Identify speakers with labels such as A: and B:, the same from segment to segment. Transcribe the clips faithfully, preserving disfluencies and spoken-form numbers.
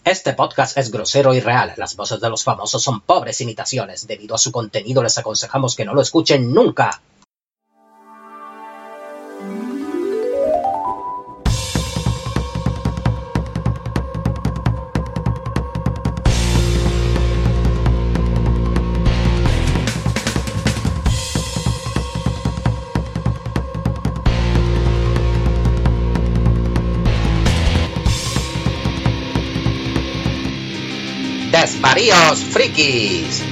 A: Este podcast es grosero y real. Las voces de los famosos son pobres imitaciones. Debido a su contenido, les aconsejamos que no lo escuchen nunca. Desvaríos frikis.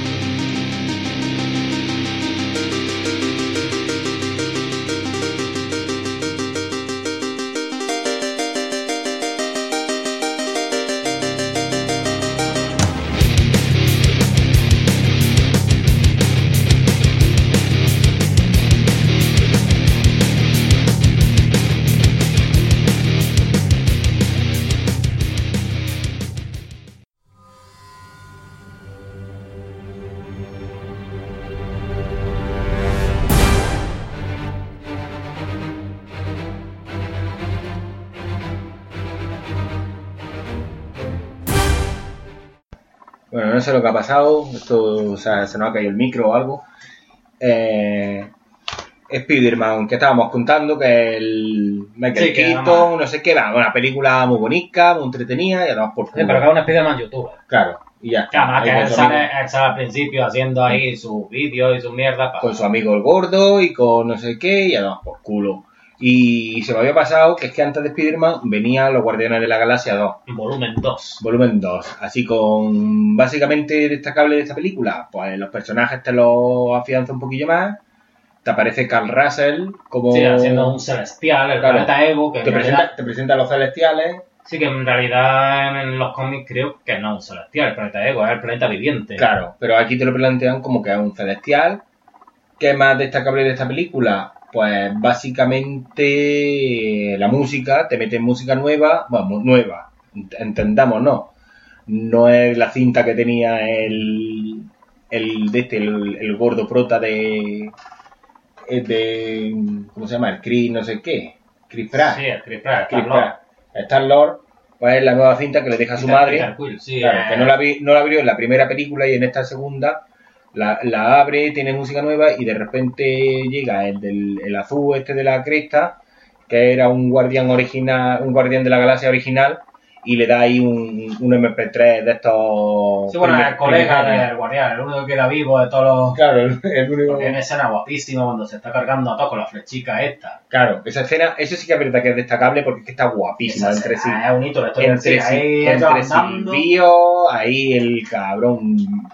B: Bueno, no sé lo que ha pasado, esto, o sea, se nos ha caído el micro o algo. Eh, Spider-Man, que estábamos contando, que el Michael
C: Sí, que
B: Keaton,
C: nada
B: no sé qué, va, una película muy bonita, muy entretenida, y además por
C: Sí, pero que es una Spider-Man youtuber.
B: Claro, y ya
C: Que además
B: Ahí
C: que
B: con
C: él
B: su
C: sale,
B: amigo-
C: él sale al principio haciendo ahí sus vídeos y sus mierdas. pa-
B: con su amigo el gordo y con no sé qué, y además por culo. Y se me había pasado que es que antes de Spider-Man venían los Guardianes de la Galaxia dos.
C: Volumen dos.
B: Volumen dos, así con básicamente destacable de esta película, pues los personajes te los afianza un poquillo más, te aparece Carl Russell como...
C: Sí, haciendo un celestial, el
B: Claro.
C: planeta Ego, que
B: te
C: en
B: presenta,
C: realidad,
B: te presenta a los celestiales,
C: sí que en realidad en los cómics creo que no es un celestial, el planeta Ego, es el planeta viviente.
B: claro, pero aquí te lo plantean como que es un celestial. ¿Qué es más destacable de esta película? Pues básicamente la música, te meten música nueva, vamos, nueva, entendamos, no, no es la cinta que tenía el, el de este, el, el gordo prota de, de, ¿cómo se llama? El Chris no sé qué, Chris Pratt,
C: Sí, el Chris Pratt,
B: Chris
C: Star-Lord.
B: Pratt, Star-Lord, pues es la nueva cinta que le deja a su
C: Peter-
B: madre.
C: Peter Quill, sí,
B: Claro,
C: eh,
B: que no la, vi- no la abrió en la primera película y en esta segunda la, la abre, tiene música nueva y de repente llega el del el azul este de la cresta, que era un guardián original, un guardián de la galaxia original, y le da ahí un, un eme pe tres de estos...
C: Sí, bueno,
B: primer-
C: el colega
B: primer-
C: del guardián, el único que queda vivo de todos los...
B: Claro, el, el único...
C: Porque hay una escena guapísima cuando se está cargando a todo con la flechica esta.
B: Claro, esa escena, eso sí que es verdad que es destacable porque es que está guapísima
C: Esa
B: entre sí.
C: escena es un hito de la historia en sí.
B: Entre, sí,
C: Ahí ellos
B: entre
C: andando
B: Silvio, ahí el cabrón...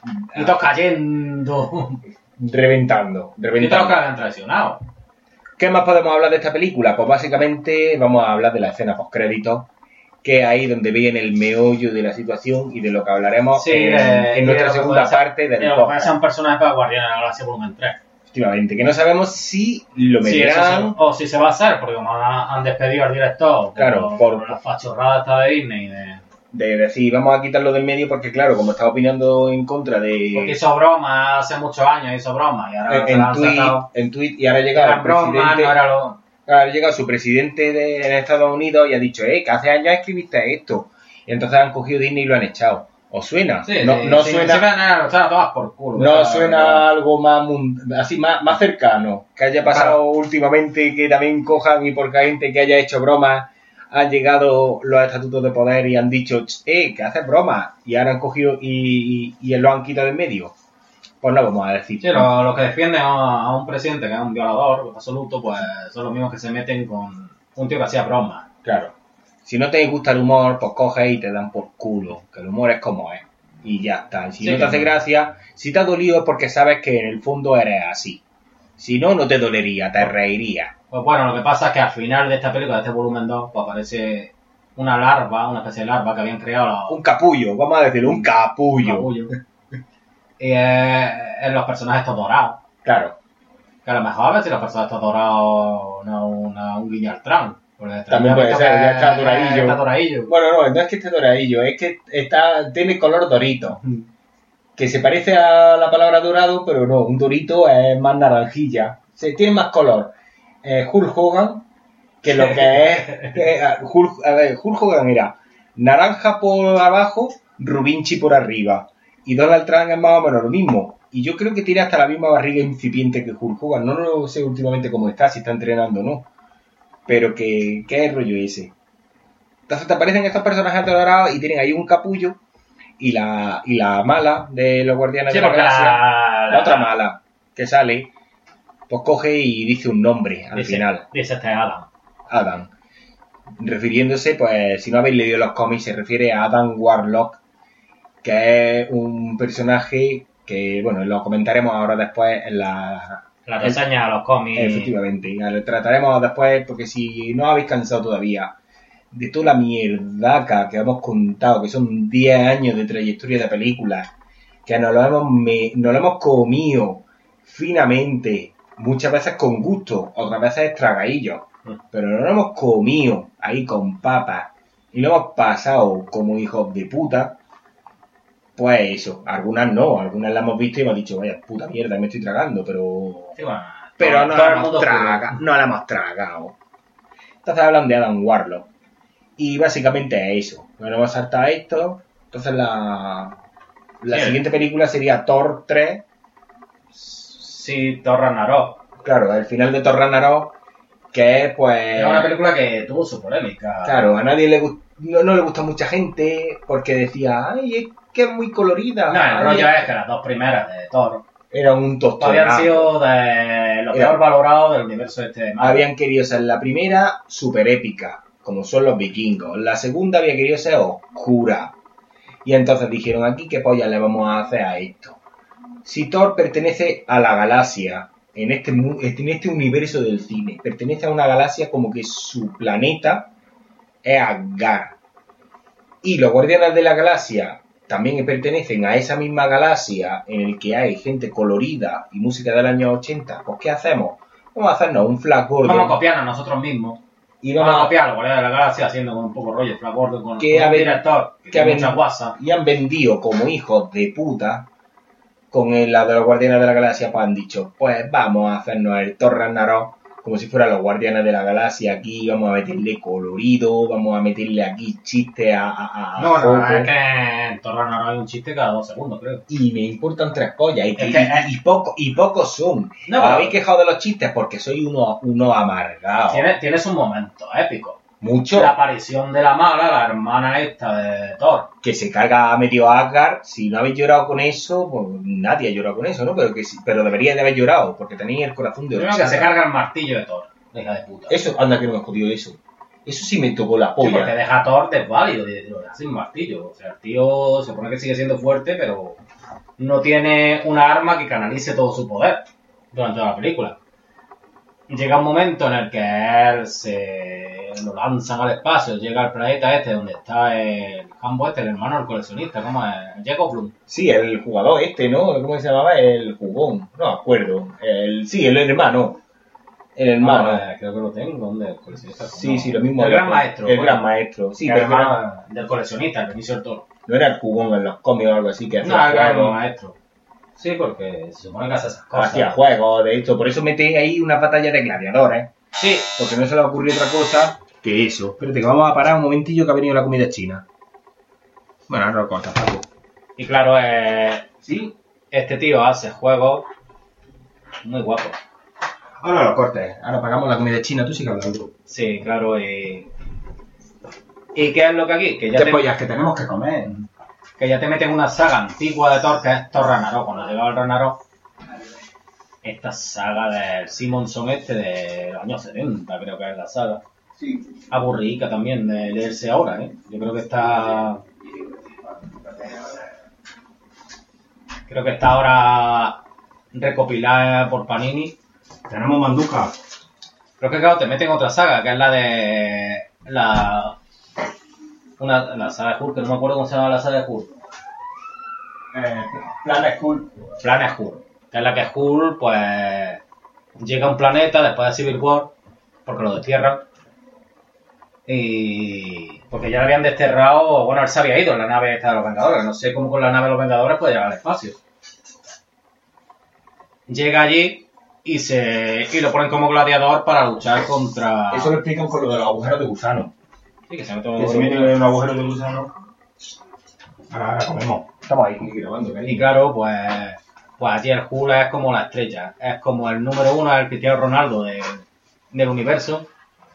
C: y todos cayendo.
B: Reventando,
C: Y todos los que
B: reventando.
C: la habían traicionado.
B: ¿Qué más podemos hablar de esta película? Pues básicamente vamos a hablar de la escena postcréditos, que es ahí donde viene el meollo de la situación y de lo que hablaremos
C: Sí,
B: en,
C: de-
B: en nuestra
C: de lo que
B: segunda
C: puede ser-
B: parte del
C: Pero lo que
B: podcast.
C: son personajes para Guardianes de la Galaxia volumen tres.
B: Efectivamente, que no sabemos si lo
C: Sí, eso
B: meterán.
C: sí. O si se va a hacer, porque como han han despedido al director
B: Claro,
C: por,
B: por-
C: la fachorrada esta de Disney. De,
B: De decir, vamos a quitarlo del medio porque, claro, como estaba opinando en contra de.
C: porque hizo broma hace muchos años, hizo broma. Y ahora
B: en,
C: se la
B: en,
C: han
B: tweet,
C: sacado.
B: en tweet, y ahora ha llegado
C: Eran
B: el
C: bromas,
B: presidente.
C: no era lo...
B: Ha llegado su presidente de, en Estados Unidos y ha dicho, eh, que hace años escribiste esto. Y entonces han cogido Disney y lo han echado. ¿Os suena?
C: Sí,
B: no
C: sí,
B: no
C: sí,
B: suena.
C: siempre han echado todas por culo.
B: No
C: Esa-
B: suena algo más mun- así más, más cercano, que haya pasado
C: Claro.
B: últimamente, que también cojan y porque hay gente que haya hecho bromas, han llegado los estatutos de poder y han dicho, "Ch, eh, que haces bromas", y ahora han cogido y, y, y lo han quitado en medio. Pues no vamos a decir.
C: Sí, los lo que defienden a, a un presidente que es un violador absoluto, pues son los mismos que se meten con un tío que hacía bromas.
B: Claro. Si no te gusta el humor, pues coges y te dan por culo, que el humor es como es. Y ya está. Si
C: Sí,
B: no te hace
C: que-
B: gracia, si te ha dolido es porque sabes que en el fondo eres así. Si no, no te dolería, te reiría.
C: Pues bueno, lo que pasa es que al final de esta película, de este volumen dos, pues aparece una larva, una especie de larva que habían creado los...
B: Un capullo, vamos a decirlo, un capullo.
C: capullo. Y eh, en los personajes estos dorados.
B: Claro,
C: Que a lo mejor a ver si los personajes estos dorados no una, un guiño al Trump. Porque el Trump
B: También
C: ya
B: puede
C: visto
B: ser,
C: que
B: ya está doradillo.
C: Está doradillo.
B: bueno, no, no es que esté doradillo, es que está, tiene color dorito. Que se parece a la palabra dorado, pero no, un dorito es más naranjilla. Se, tiene más color. Eh, Hulk Hogan, que lo que es... que, eh, Hulk, a ver, Hulk Hogan era naranja por abajo, Rubinchi por arriba. Y Donald Trump es más o menos lo mismo. Y yo creo que tiene hasta la misma barriga incipiente que Hulk Hogan. No lo sé últimamente cómo está, si está entrenando o no. Pero que, ¿qué es el rollo ese? Entonces te aparecen estos personajes adorados y tienen ahí un capullo. Y la, y la mala de los Guardianes
C: Sí,
B: de la
C: porque
B: Galaxia,
C: la,
B: la,
C: la
B: otra mala que sale, pues coge y dice un nombre al
C: dice,
B: final.
C: Dice este Adam.
B: Adam. Refiriéndose, pues, si no habéis leído los cómics, se refiere a Adam Warlock, que es un personaje que, bueno, lo comentaremos ahora después en la...
C: La reseña a los cómics.
B: Efectivamente, lo trataremos después, porque si no habéis cansado todavía de toda la mierdaca que hemos contado, que son diez años de trayectoria de películas, que nos lo hemos, me, nos lo hemos comido finamente, muchas veces con gusto, otras veces tragadillos, pero nos lo hemos comido ahí con papas y lo hemos pasado como hijos de puta. Pues eso, algunas no, algunas las hemos visto y hemos dicho, vaya puta mierda, me estoy tragando, pero...
C: Sí, bueno,
B: pero
C: todo,
B: no,
C: todo
B: la
C: el
B: hemos
C: mundo
B: traga, no la hemos tragado. Entonces hablan de Adam Warlock. Y básicamente es eso. Nos hemos saltado esto. Entonces la, la
C: sí,
B: siguiente película sería Thor tres.
C: Sí, Thor Ragnarok.
B: Claro, el final de Thor Ragnarok, que es pues...
C: Es una película que tuvo su polémica.
B: Claro, a nadie le gustó, no, no le gustó a mucha gente porque decía, ay, es que es muy colorida.
C: No, el
B: ay,
C: rollo es que las dos primeras de Thor
B: era un tostón.
C: habían sido de lo peor valorado del universo este de Marvel.
B: Habían querido ser la primera super épica, como son los vikingos. La segunda había querido ser oscura. Y entonces dijeron, aquí qué polla le vamos a hacer a esto. Si Thor pertenece a la galaxia, en este, en este universo del cine, pertenece a una galaxia como que su planeta es Asgard. Y los Guardianes de la Galaxia también pertenecen a esa misma galaxia en el que hay gente colorida y música del año ochenta. Pues ¿qué hacemos? Vamos a hacernos un Flash Gordon.
C: Vamos a copiarnos a nosotros mismos.
B: Y
C: vamos,
B: vamos
C: a copiar a los Guardianes de la Galaxia haciendo con un poco rollo Flash Gordon con,
B: que
C: con
B: un
C: director que, que
B: tiene
C: mucha guasa.
B: Y han vendido como hijos de puta con el, la de los Guardianes de la Galaxia, pues han dicho, pues vamos a hacernos el Thor Ragnarok como si fueran los Guardianes de la Galaxia. Aquí vamos a meterle colorido, vamos a meterle aquí chistes a, a, a
C: No, no,
B: Joco.
C: es que en Thor Ragnarok hay un chiste cada dos segundos, creo.
B: Y me importan tres pollas, y, que,
C: Es que,
B: y, y, poco, y pocos son.
C: No,
B: ¿Os
C: pero-
B: habéis quejado de los chistes? Porque soy uno, uno amargado.
C: Tiene, tienes un momento épico.
B: Mucho.
C: La aparición de la mala, la hermana esta de Thor.
B: Que se carga a medio Asgard. Si no habéis llorado con eso, pues nadie ha llorado con eso, ¿no? Pero que sí, pero debería de haber llorado, porque tenéis el corazón de
C: Primero
B: horchata.
C: que se carga el martillo de Thor, la hija de puta.
B: Eso, anda que no me jodido eso. Eso sí me tocó la
C: Sí,
B: polla.
C: porque deja a Thor desválido, y lo deja sin martillo. O sea, el tío se supone que sigue siendo fuerte, pero no tiene una arma que canalice todo su poder durante toda la película. Llega un momento en el que él se lo lanzan al espacio, llega al planeta este donde está el Hambo este, el hermano del coleccionista, ¿cómo es? Jacob Bloom.
B: Sí, el jugador este, ¿no? ¿Cómo se llamaba? El jugón. No me acuerdo. El, sí, el hermano. El hermano.
C: Ah, eh, creo que lo tengo, ¿dónde? El coleccionista.
B: Sí,
C: ¿cómo?
B: sí, lo mismo.
C: El gran maestro.
B: El
C: bueno.
B: gran maestro. Sí,
C: el
B: pero
C: hermano del coleccionista, el que inició el Toro.
B: no era el jugón en los cómics o algo así que
C: No,
B: hacía
C: el gran
B: juegos.
C: maestro. Sí, porque se supone que hace esas cosas.
B: Hacía juegos de esto. Por eso mete ahí una batalla de gladiadores.
C: Sí,
B: Porque no se le ocurrió otra cosa que eso. Espérate, que vamos a parar un momentillo que ha venido la comida china. Bueno, ahora lo cortas, Paco.
C: y claro, eh,
B: ¿Sí?
C: este tío hace juegos muy guapos.
B: Ahora lo cortes. Ahora pagamos la comida china, tú sigue hablando.
C: Sí, claro, y... ¿Y qué es lo que aquí? Que ya,
B: ¿Qué
C: te,
B: pollas que tenemos que comer?
C: que ya te meten una saga antigua de Thor, que es Thor Ragnarok. Cuando llegaba el Ragnarok, esta saga del Simonson este de los años setenta, creo que es la saga.
B: Sí.
C: Aburrica también de leerse ahora, ¿eh? Yo creo que está... Creo que está ahora recopilada por Panini.
B: Tenemos manduca.
C: Creo que claro, te meten otra saga, que es la de... La... Una, la saga de Hulk, que no me acuerdo cómo se llama la saga de Hulk.
B: Eh, Planet Cool.
C: Planet Hulk. Que es la que Hulk, pues... Llega a un planeta después de Civil War, porque lo destierran. Y... Porque ya lo habían desterrado... Bueno, él se había ido en la nave esta de los Vengadores. No sé cómo con la nave de los Vengadores puede llegar al espacio. Llega allí y se y lo ponen como gladiador para luchar contra...
B: Eso lo explican con lo de los agujeros de gusano.
C: Sí, que se mete
B: que se mete en un agujero de gusano.
C: Ahora, ahora comemos.
B: Estamos ahí grabando. ¿eh?
C: Y claro, pues, pues allí el Hulk es como la estrella. Es como el número uno, el Cristiano Ronaldo de, del universo,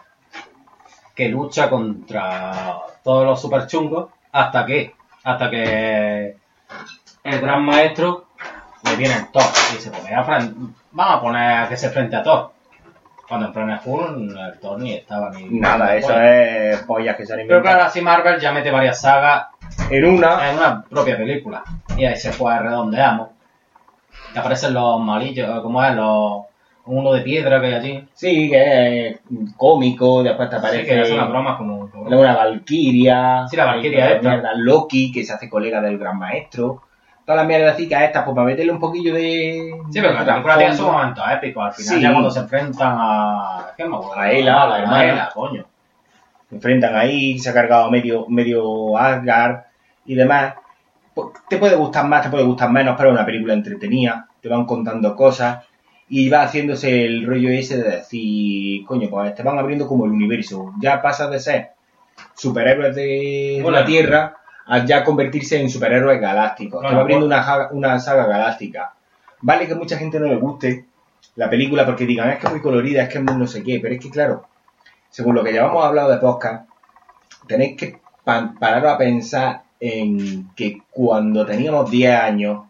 C: que lucha contra todos los super chungos hasta que, hasta que el gran maestro le viene el Thor y dice, pues mira, Fran, vamos a poner a que se frente a Thor. Cuando en plan el Hulk, el Thor ni estaba ni...
B: Nada, eso
C: bueno.
B: es pollas que se han
C: Pero
B: inventado.
C: claro, así Marvel ya mete varias sagas
B: En una,
C: en una propia película. Y ahí se fue redondeamos. Te aparecen los malillos, como es, los uno de piedra que hay allí.
B: sí, que es cómico, después te
C: Sí,
B: aparece
C: que es una broma como... como broma.
B: una Valkyria,
C: Sí, la Valkyria
B: hay
C: esta.
B: mierda, Loki, que se hace colega del gran maestro. Todas las mierdecitas estas, pues para meterle un poquillo de...
C: Sí, pero la película tiene sus momentos épicos. Al final
B: Sí.
C: ya cuando se enfrentan a... ¿Qué me acuerdo?
B: A Hela, la hermana.
C: A Hela, coño.
B: Se enfrentan ahí, se ha cargado medio, medio Asgard y demás. Pues, te puede gustar más, te puede gustar menos, pero es una película entretenida, te van contando cosas y va haciéndose el rollo ese de decir, coño, pues te van abriendo como el universo. Ya pasas de ser superhéroes de
C: Bueno.
B: la Tierra a ya convertirse en superhéroes galácticos.
C: No,
B: te
C: no,
B: va abriendo
C: bueno.
B: una, saga- una saga galáctica. Vale que a mucha gente no le guste la película porque digan, es que es muy colorida, es que es muy no sé qué, pero es que claro, según lo que llevamos hablado de podcast, tenéis que pa- pararos a pensar en que cuando teníamos diez años,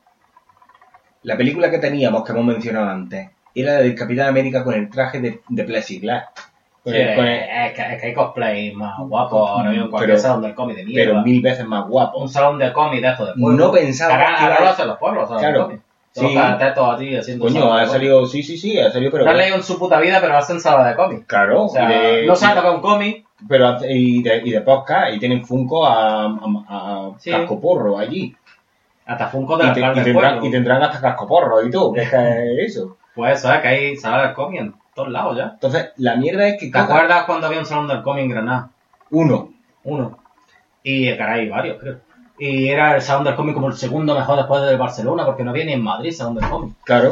B: la película que teníamos, que hemos mencionado antes, era la del Capitán América con el traje de, de plexiglas. Con
C: Sí,
B: el- con el-
C: es, que, es que hay cosplay más guapos ahora mismo en cualquier
B: Pero-
C: salón del cómic de mierda.
B: pero mil veces más guapo.
C: Un salón de cómic de estos de pueblo.
B: No pensaba
C: Ahora,
B: que iba
C: ahora lo
B: a-
C: hacen los pueblos, salón
B: Claro,
C: de cómic. Todos
B: sí.
C: los catetos así haciendo
B: Coño,
C: salón de
B: ha
C: cómic.
B: salido, sí, sí, sí, ha salido, pero...
C: No han leído en su puta vida, pero hacen sala de cómic.
B: Claro,
C: O sea,
B: y de,
C: no saben lo que es un cómic.
B: pero hace- y de, y de podcast, y tienen Funko a, a, a
C: Sí.
B: cascoporro allí.
C: Hasta Funko de
B: Y,
C: la
B: te-
C: plan
B: y
C: del
B: tendrán,
C: pueblo.
B: y tendrán hasta cascoporro y tú, ¿qué es que es eso?
C: Pues eso, es que hay sala del cómic en todos lados ya.
B: Entonces, la mierda es que
C: ¿Te
B: cada
C: acuerdas cuando había un salón del cómic en Granada?
B: uno,
C: Uno. Y, caray, varios, creo. Y era el salón del cómic como el segundo mejor después del Barcelona, porque no había ni en Madrid salón del cómic.
B: claro,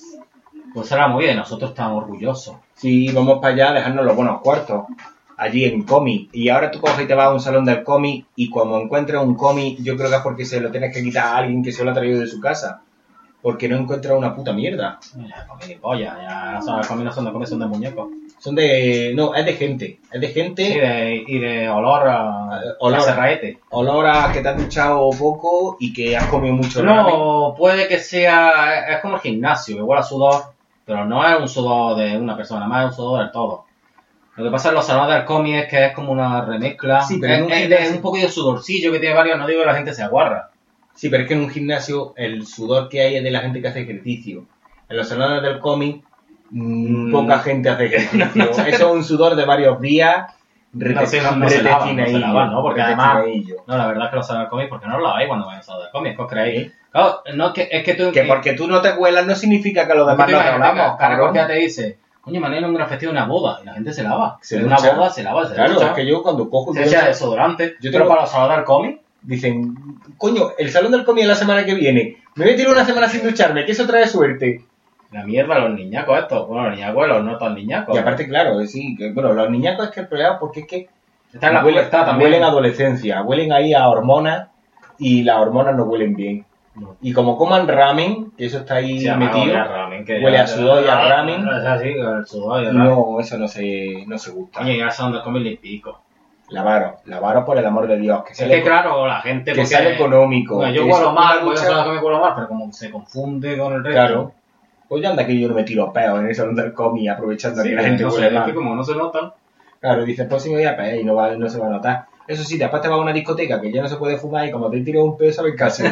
C: Pues era muy bien, nosotros estábamos orgullosos.
B: si vamos para allá a dejarnos los buenos cuartos, allí en cómic, y ahora tú coges y te vas a un salón del cómic, y cuando encuentras un cómic, yo creo que es porque se lo tienes que quitar a alguien que se lo ha traído de su casa, porque no encuentras una puta mierda.
C: Ya, cómic ni polla, ya las salas del cómic no son de cómic, son de muñecos.
B: Son de... no, es de gente, es de gente...
C: Y de, y de olor a,
B: Eh, olor.
C: a serraete.
B: Olor a que te has duchado poco y que has comido mucho ramen.
C: No, puede que sea, es como el gimnasio, que huele a sudor, pero no es un sudor de una persona, más es un sudor del todo. Lo que pasa en los salones del cómic es que es como una remezcla,
B: Sí, pero
C: es,
B: en un
C: es
B: gimnasio-
C: de un poquillo de sudorcillo que tiene varios, no digo que la gente se aguarra.
B: Sí, pero es que en un gimnasio el sudor que hay es de la gente que hace ejercicio. En los salones del cómic, mm,
C: Mm.
B: poca gente hace ejercicio.
C: No, no sé.
B: Eso es un sudor de varios días.
C: No, sí, no, no se lavan, no se lavan, ¿no? Porque además,
B: retecineillo.
C: no, la verdad es que los salones del cómic, porque no lo laváis cuando vais al salón del cómic, ¿qué os creéis? Claro, no, es que, es que tú...
B: Que porque tú no te huelas no significa que los
C: porque
B: demás
C: tú
B: no
C: imagínate,
B: hablamos,
C: cada
B: cabrón.
C: cualquiera te dice, coño, mañana un gran festivo de una boda, y la gente se lava.
B: Se
C: en una
B: ducha.
C: boda se lava, se
B: Claro,
C: ducha,
B: es que yo cuando cojo y
C: se
B: veo
C: echa
B: eso,
C: desodorante,
B: Yo
C: pero
B: tengo-
C: para los salones del cómic,
B: dicen, coño, el salón del cómic es la semana que viene. Me voy a tirar una semana sin ducharme, que eso trae suerte.
C: la mierda, los niñacos estos, bueno, los niñacos, los no tan niñacos.
B: Y aparte, claro, sí, que, bueno, los niñacos es que el problema porque es que
C: está en la
B: huelen,
C: pubertad también.
B: huelen a adolescencia, huelen ahí a hormonas y las hormonas no huelen bien.
C: No.
B: Y como coman ramen, que eso está ahí
C: Sí, además
B: metido,
C: huele a ramen, que
B: huele
C: ya-
B: a sudor y a ramen.
C: Es así, el sudor y el ramen.
B: no, eso no se, no se gusta.
C: Coño, ya son de comer y pico.
B: Lavaros, lavaros por el amor de Dios, que
C: Es
B: sale,
C: que claro, la gente...
B: que
C: porque-
B: sale económico.
C: Bueno, yo
B: que
C: huelo
B: eso
C: mal,
B: es
C: voy a
B: mucha-
C: saber que me huelo mal, pero como se confunde con el resto...
B: Claro. Pues ya anda que yo no me tiro peos en el salón del cómic aprovechando
C: Sí,
B: que la gente
C: no sé,
B: huele
C: es
B: mal.
C: que como no se notan...
B: Claro, dices, pues si me voy a pegar y no, va, no se va a notar. Eso sí, después te vas a una discoteca que ya no se puede fumar y como te tiras un pedo, sabes casi.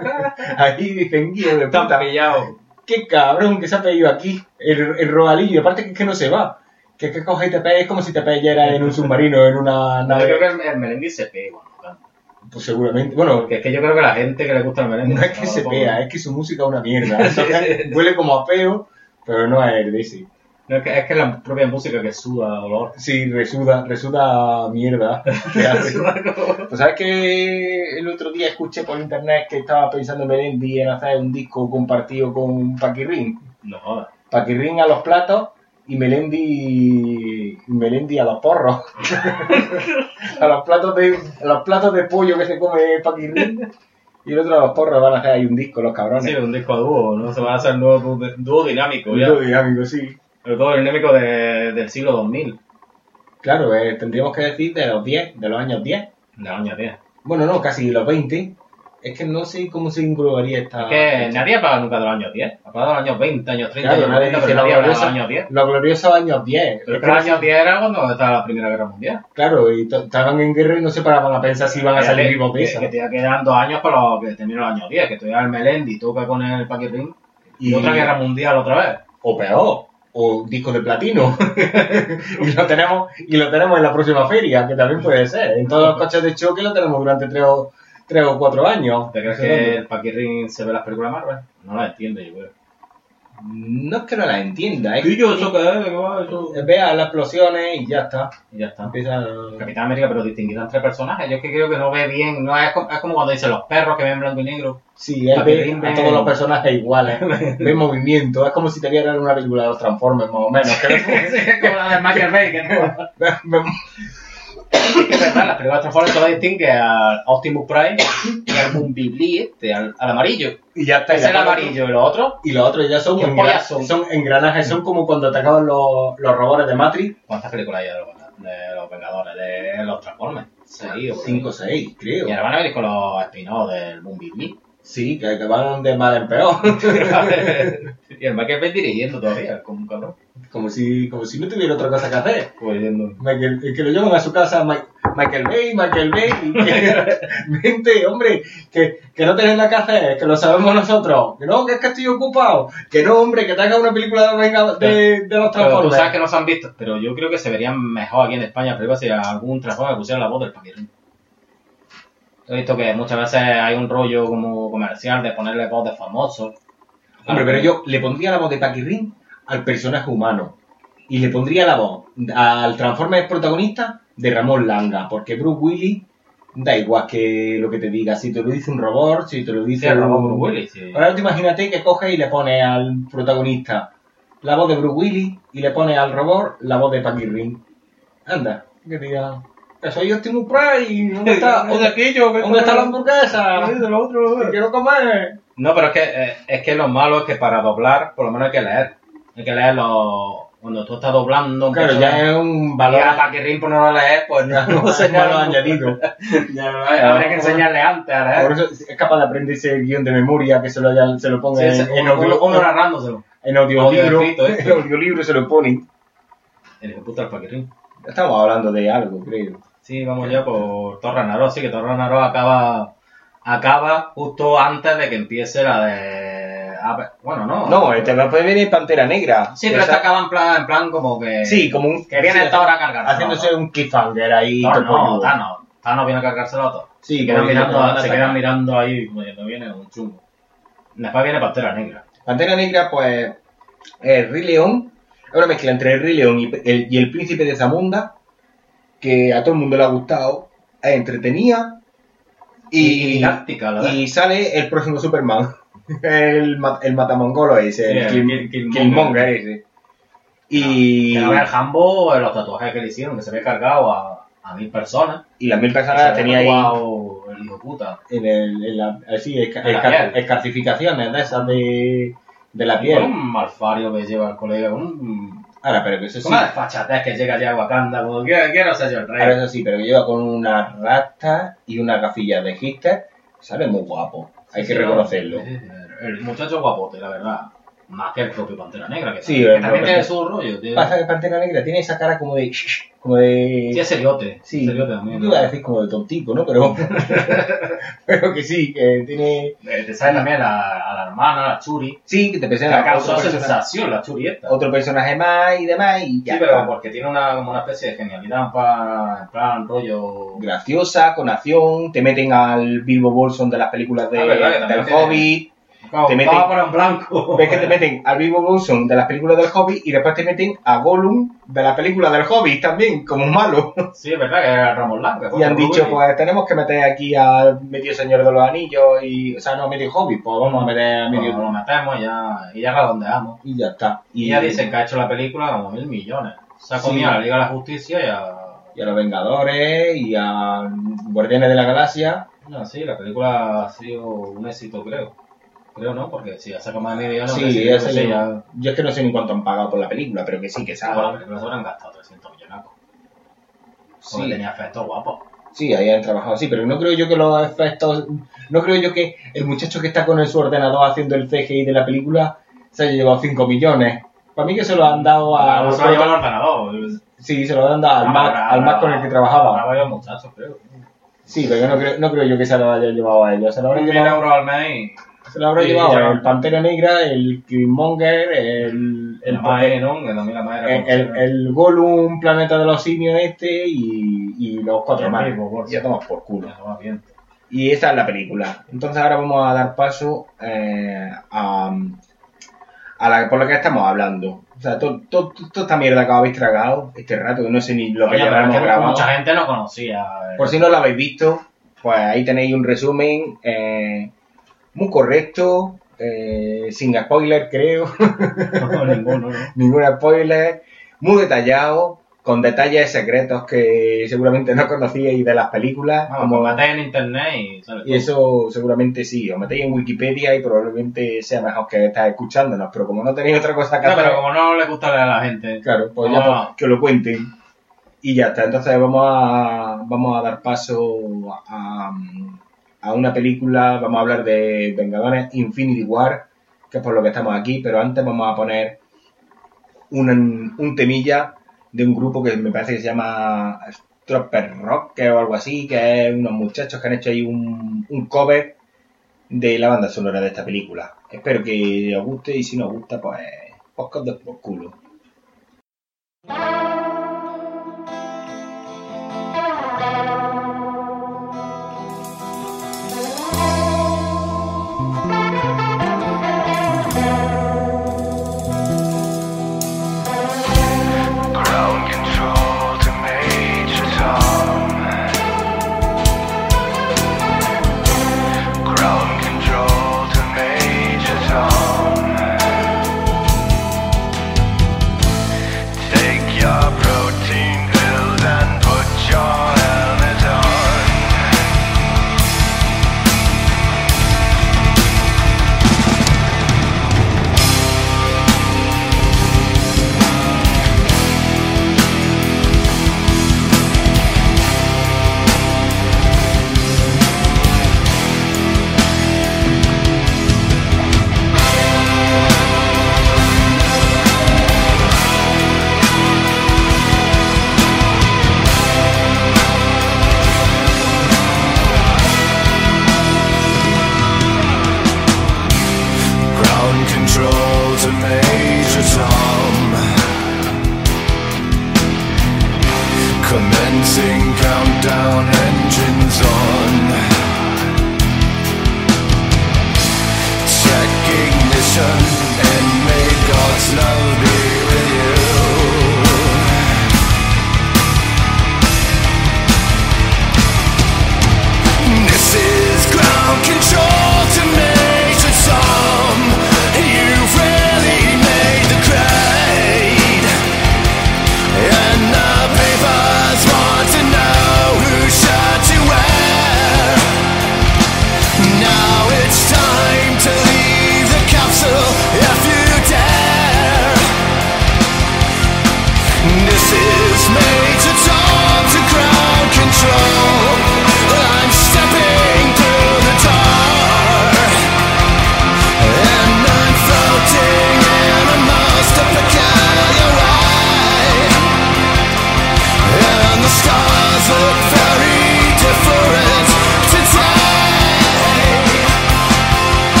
B: Ahí dicen, guío de
C: Están
B: puta,
C: pillados.
B: qué cabrón que se ha pedido aquí, el, el robalillo, y aparte que es que no se va. Que es que coge y te pegas, es como si te pegaras en un submarino, en una
C: No, yo creo
B: nave.
C: que el, el merengue se pega cuando canta.
B: Pues seguramente, bueno,
C: Porque es que yo creo que la gente que le gusta el merengue...
B: no es que se pega, es que su música es una mierda. Entonces, huele como a peo, pero no es de ese.
C: No, es que es que la propia música que suda olor.
B: Sí, resuda, resuda mierda. que hace. Pues sabes que el otro día escuché por internet que estaba pensando Melendi en hacer un disco compartido con Paquirrín.
C: No jodas.
B: Paquirrín a los platos y Melendi Melendi, Melendi a los porros. a los platos de a los platos de pollo que se come Paquirrín. Y el otro a los porros van a hacer ahí un disco, los cabrones.
C: Sí, un disco dúo, ¿no? Se van a hacer un nuevo dúo, dúo dinámico,
B: Un
C: ya.
B: dúo dinámico, sí.
C: El dúo dinámico de, del siglo dos mil,
B: Claro, eh, tendríamos que decir de los diez, de los años diez.
C: de los años diez.
B: Bueno, no, casi los veinte. Es que no sé cómo se englobaría esta...
C: Es que nadie ha hablado nunca de los años diez. Ha hablado de los años veinte, años treinta,
B: Claro,
C: años
B: nadie
C: noventa,
B: dice
C: pero
B: los
C: nadie ha hablado de los
B: gloriosos,
C: años diez.
B: los gloriosos años diez.
C: Pero
B: Es
C: que
B: que
C: los
B: no sé-
C: años diez era cuando estaba la Primera Guerra Mundial.
B: Claro, y to- estaban en guerra y no se paraban a pensar si iban a salir
C: Que-
B: vivos de
C: que,
B: esa.
C: que te quedan dos años para lo que termine los años diez. Que todavía el Melendi toca con el Paquirrín y,
B: Y-
C: otra guerra mundial otra vez.
B: O peor, o discos de platino. y lo tenemos y lo tenemos en la próxima feria, que también puede ser. En todos los coches de choque lo tenemos durante tres o, tres o cuatro años.
C: ¿Te crees que el Paquirrín se ve las películas Marvel? No las entiende, yo creo.
B: No es que no las entienda, es
C: Sí, yo,
B: que
C: eso que es, que va, eso.
B: vea las explosiones y ya está.
C: Y ya está.
B: Empieza...
C: Capitán América, pero distinguido entre personajes. Yo es que creo que no ve bien. No es como, es como cuando dicen los perros que ven blanco y negro.
B: Sí, él ve
C: Paquirrín
B: a
C: ve-
B: todos los personajes iguales, ve movimiento, es como si te vieran una película de los Transformers más o menos. Que
C: Es como la de Michael Bay, que no.
B: ve- ve-
C: Es que es verdad, las películas Transformers solo distingue al Optimus Prime y al Bumblebee, este, al, al amarillo.
B: y ya está. y
C: Ese es el
B: después-
C: amarillo, y los otros,
B: Y los otros ya son,
C: ¿Qué
B: engra-
C: pollas son?
B: son engranajes, son como cuando atacaban los, los robots de Matrix.
C: ¿cuántas películas hay de los, de los Vengadores, de los Transformers? Seis o por ahí.
B: cinco o seis, creo.
C: Y ahora van a venir con los spin-offs del Bumblebee.
B: Sí, que, que van de mal en peor.
C: Y el Michael Bay dirigiendo todavía, como un cabrón.
B: como, si, como si no tuviera otra cosa que hacer.
C: Pues yendo.
B: Michael, que lo llevan a su casa Ma- Michael Bay, Michael Bay. y que- Vente, hombre, que, que no tenés nada que hacer, que lo sabemos nosotros. Que no, que es que estoy ocupado. Que no, hombre, que te haga una película de, venga- de, de los
C: Pero tú
B: Transformers.
C: sabes que no se han visto, pero yo creo que se verían mejor aquí en España, pero si algún Transformer pusiera la voz del Paquirrín. He visto que muchas veces hay un rollo como comercial de ponerle voz de famosos.
B: Hombre, pero yo le pondría la voz de Paquirrín al personaje humano. Y le pondría la voz al Transformers protagonista de Ramón Langa. Porque Bruce Willis da igual que lo que te diga. Si te lo dice un robot, si te lo dice
C: Sí, el robot
B: un-
C: Bruce Willis, sí.
B: Ahora tú imagínate que coges y le pones al protagonista la voz de Bruce Willis y le pones al robot la voz de Paquirrín. Anda, que diga... Que soy Optimus Prime. ¿Dónde está,
C: Un
B: dónde,
C: aquello que
B: ¿dónde está la hamburguesa?
C: Sí, de lo otro,
B: Que quiero comer.
C: No, pero es que, eh, es que lo malo es que para doblar, por lo menos hay que leer. Hay que leer los... Cuando tú estás doblando un
B: Claro,
C: personaje,
B: ya es un
C: y
B: valor...
C: a Paquirrín por no lo leer, pues no, no
B: un
C: sé
B: valor añadido.
C: Habría que enseñarle antes a leer.
B: Por eso es capaz de aprenderse el guión de memoria, que se lo, ya- se lo ponga
C: Sí,
B: en,
C: sí,
B: en
C: uno,
B: audio,
C: uno narrándoselo.
B: en audiolibro.
C: audio escrito, ¿eh?
B: En audiolibro se lo ponen.
C: El hijo de puta el Paquirrín.
B: Estamos hablando de algo, creo.
C: Sí, vamos ya por Thor Ragnarok. Sí, que Thor Ragnarok acaba, acaba justo antes de que empiece la de... a ver, Bueno, no.
B: No, este va a venir Pantera Negra.
C: Sí, pero
B: Esa-
C: esta acaba en plan, en plan como que...
B: Sí, como un...
C: Que viene
B: sí,
C: Thor a cargárselo.
B: haciéndose un cliffhanger ahí.
C: Thor no,
B: topolludo.
C: Thanos. Thanos viene a cargárselo a Thor.
B: Sí,
C: se quedan,
B: porque
C: mirando,
B: lo van a
C: se
B: atacar.
C: quedan mirando ahí como diciendo, viene un chungo. Después viene Pantera Negra.
B: Pantera Negra, pues, el Rey León, es una mezcla entre el Rey León y el, y el Príncipe de Zamunda, que a todo el mundo le ha gustado, es entretenida, y,
C: didáctica, la verdad.
B: y sale el próximo Superman, el, ma- el matamongolo ese,
C: Sí,
B: el,
C: el
B: Kill-
C: Kill- Killmonger.
B: Killmonger ese. Y,
C: Que no vea el Hambo, los tatuajes que le hicieron, que se ve cargado a, a mil personas.
B: y las mil
C: Que
B: personas
C: se
B: las
C: ve
B: tenía ahí
C: tatuado el hijo puta.
B: en, el, en la, así, esca-
C: En la
B: esca-
C: piel.
B: escarcificaciones de esas de, de la
C: Con
B: piel.
C: un malfario que lleva el colega, con un...
B: Ahora, pero que eso sí.
C: Con una desfachatez que llega ya a Wakanda, como quiero, quiero ser yo el
B: Ahora
C: rey.
B: eso sí, pero que lleva con una rasta y una gafilla de hipster, sale muy guapo. Hay que
C: Sí,
B: reconocerlo.
C: sí, El muchacho guapote, la verdad. Más que el propio Pantera Negra, que,
B: Sí,
C: también,
B: el
C: que también
B: propio-
C: tiene su rollo. Tiene...
B: Pasa que Pantera Negra tiene esa cara como de... como de...
C: Sí, es seriote.
B: Sí,
C: seriote también.
B: yo iba a decir como de tontico, ¿no? Pero, pero que sí, que tiene...
C: Eh, Te sale también a, a la hermana, la Churi.
B: Sí, que te
C: Que
B: presenta
C: causó
B: otro personaje,
C: sensación la Churi esta.
B: otro personaje más y demás y ya
C: Sí, pero
B: está.
C: porque tiene una, como una especie de genialidad para, en plan rollo...
B: Graciosa, con acción, te meten al Bilbo Bolson de las películas de,
C: Ah, verdad, que también
B: del
C: tiene-
B: Hobbit.
C: Como,
B: te meten-
C: vamos a poner en blanco.
B: Ves que te meten al Bilbo Bolson de las películas del Hobbit y después te meten a Gollum de la película del Hobbit también, como un malo.
C: Sí, es verdad que era Ramón Langa.
B: Y han dicho, pues tenemos que meter aquí al medio Señor de los Anillos y, o sea, no, medio Hobbit, pues vamos a meter a medio...
C: Nos lo metemos y ya, y ya redondeamos.
B: Y ya está.
C: Y ya dicen que ha hecho la película como mil millones. Se ha comido
B: Sí.
C: a la Liga de la Justicia y a...
B: Y a los Vengadores y a Guardianes de la Galaxia.
C: No, sí, la película ha sido un éxito, creo. Creo, ¿no? Porque si ha sacado más de medio millones...
B: Sí,
C: sí,
B: ese
C: sí,
B: yo,
C: ya...
B: yo es que no sé ni cuánto han pagado por la película, pero que sí, que
C: Ah, bueno, la
B: sabe.
C: película se habrán gastado trescientos millonacos. Porque
B: Sí.
C: tenía efectos guapos.
B: Sí, ahí han trabajado, sí, pero no creo yo que los efectos... No creo yo que el muchacho que está con el, su ordenador haciendo el C G I de la película se haya llevado cinco millones. Para mí que se lo han dado a...
C: No se lo lleva el ordenador.
B: Sí, se lo han dado al
C: Ah,
B: Mac,
C: habrá-
B: al Mac con el que trabajaba.
C: Habrá varios muchachos, creo.
B: Sí, pero yo no creo, no creo yo que se lo haya llevado a ellos. Se lo habrá
C: mil
B: llevado,
C: euros al mes
B: se lo habrá
C: Sí,
B: llevado
C: ya.
B: el Pantera Negra, el Killmonger, el...
C: y...
B: el
C: La madre, ¿no? Que también la madre
B: el, el, el Gollum, Planeta de los Simios este y, y los cuatro
C: El
B: más.
C: mismo, por
B: Ya tomas por culo.
C: Ya, va bien.
B: Y esa es la película. Entonces ahora vamos a dar paso eh, a, a la por la que estamos hablando. O sea, to- to- to- toda esta mierda que habéis tragado este rato, que no sé ni lo que
C: Oye, pero es
B: llevamos
C: que
B: grabado.
C: mucha gente no conocía. eh,
B: Por si no lo habéis visto, pues ahí tenéis un resumen eh, muy correcto, eh, sin spoiler creo,
C: No, ninguno, ¿no?
B: ningún spoiler, muy detallado, con detalles secretos que seguramente no conocíais de las películas.
C: Vamos,
B: como-
C: como metéis en internet y sale
B: y eso seguramente sí, os metéis en Wikipedia y probablemente sea mejor que estáis escuchándonos, pero como no tenéis otra cosa que
C: No,
B: hacer,
C: pero como no le gusta leer a la gente.
B: claro, pues ya
C: Ah.
B: pues, que lo cuenten. Y ya está, entonces vamos a, vamos a dar paso a, a una película, vamos a hablar de Vengadores Infinity War, que es por lo que estamos aquí, pero antes vamos a poner un, un temilla de un grupo que me parece que se llama Stropper Rock, que o algo así, que es unos muchachos que han hecho ahí un, un cover de la banda sonora de esta película. Espero que os guste y si no os gusta, pues, pues que os des por culo.
D: Ground control to Major Tom. Ground control to Major Tom.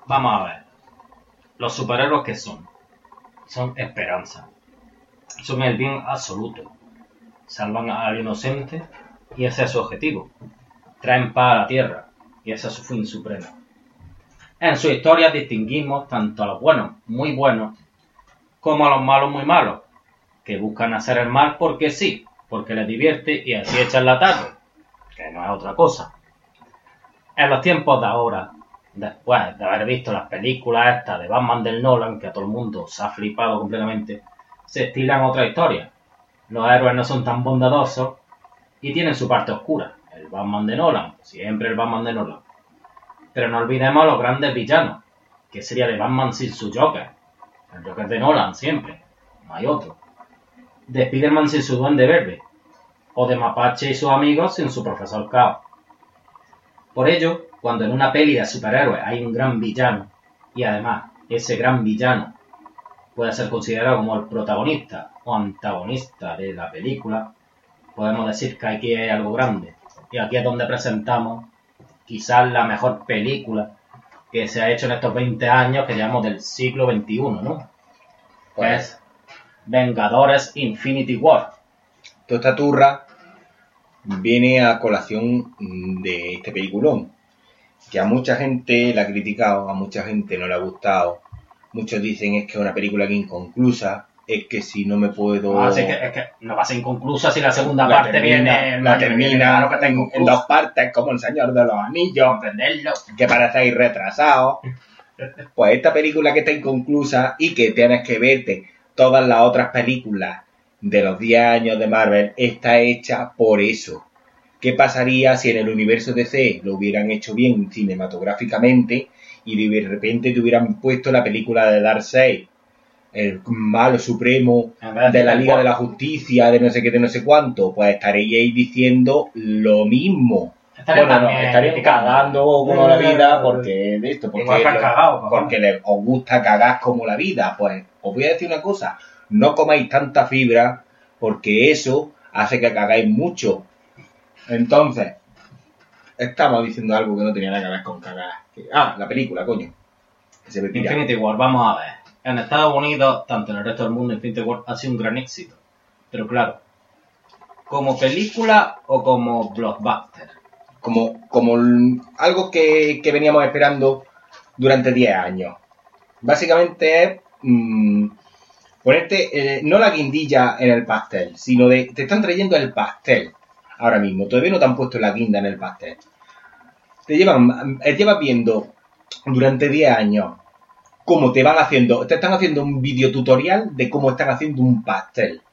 C: Vamos a ver. Los superhéroes que son. Son esperanza. Son el bien absoluto. Salvan al inocente y ese es su objetivo. Traen paz a la tierra y ese es su fin supremo. En su historia distinguimos tanto a los buenos, muy buenos, como a los malos, muy malos, que buscan hacer el mal porque sí, porque les divierte y así echan la tarde, que no es otra cosa. En los tiempos de ahora, después de haber visto las películas estas de Batman del Nolan, que a todo el mundo se ha flipado completamente, se estilan otra historia. Los héroes no son tan bondadosos y tienen su parte oscura. El Batman de Nolan, siempre el Batman de Nolan. Pero no olvidemos a los grandes villanos, que sería de Batman sin su Joker. El Joker de Nolan, siempre. No hay otro. De Spiderman sin su Duende Verde. O de Mapache y sus amigos sin su Profesor Chaos. Por ello, cuando en una peli de superhéroes hay un gran villano, y además ese gran villano puede ser considerado como el protagonista o antagonista de la película, podemos decir que aquí hay algo grande. Y aquí es donde presentamos quizás la mejor película que se ha hecho en estos veinte años que llamamos del siglo veintiuno, ¿no? Pues Vengadores Infinity War.
B: Toda esta turra viene a colación de este peliculón, que a mucha gente la ha criticado, a mucha gente no le ha gustado. Muchos dicen es que es una película que inconclusa, es que si no me puedo...
C: Ah, sí, que, es que no va a ser inconclusa si la segunda
B: la
C: parte
B: termina,
C: viene...
B: La termina
C: claro que está
B: en, en
C: inconclusa.
B: dos partes, como El Señor de los Anillos,
C: Entenderlo.
B: que parece ir retrasado. Pues esta película que está inconclusa y que tienes que verte todas las otras películas de los diez años de Marvel, está hecha por eso. ¿Qué pasaría si en el universo D C lo hubieran hecho bien cinematográficamente y de repente te hubieran puesto la película de Darkseid, el malo supremo de la Liga de la Justicia, de no sé qué, de no sé cuánto? Pues estaríais diciendo lo mismo.
C: Estaría
B: Bueno, no,
C: también
B: estarían
C: criticando.
B: cagando como la vida porque de esto, porque,
C: Igual que han
B: lo-
C: cagado, papá.
B: porque les, os gusta cagar como la vida. Pues os voy a decir una cosa, no comáis tanta fibra porque eso hace que cagáis mucho. Entonces, estamos diciendo algo que no tenía nada que ver con cagar. Ah, la película, coño. Que se ve pirata.
C: Infinity War, vamos a ver. En Estados Unidos, tanto en el resto del mundo, Infinity War ha sido un gran éxito. Pero claro, ¿como película o como blockbuster?
B: Como, como l- algo que, que veníamos esperando durante diez años. Básicamente es mm, ponerte, eh, no la guindilla en el pastel, sino de, te están trayendo el pastel ahora mismo. Todavía no te han puesto la guinda en el pastel. Te llevan, eh, llevas viendo durante diez años cómo te van haciendo, te están haciendo un videotutorial de cómo están haciendo un pastel.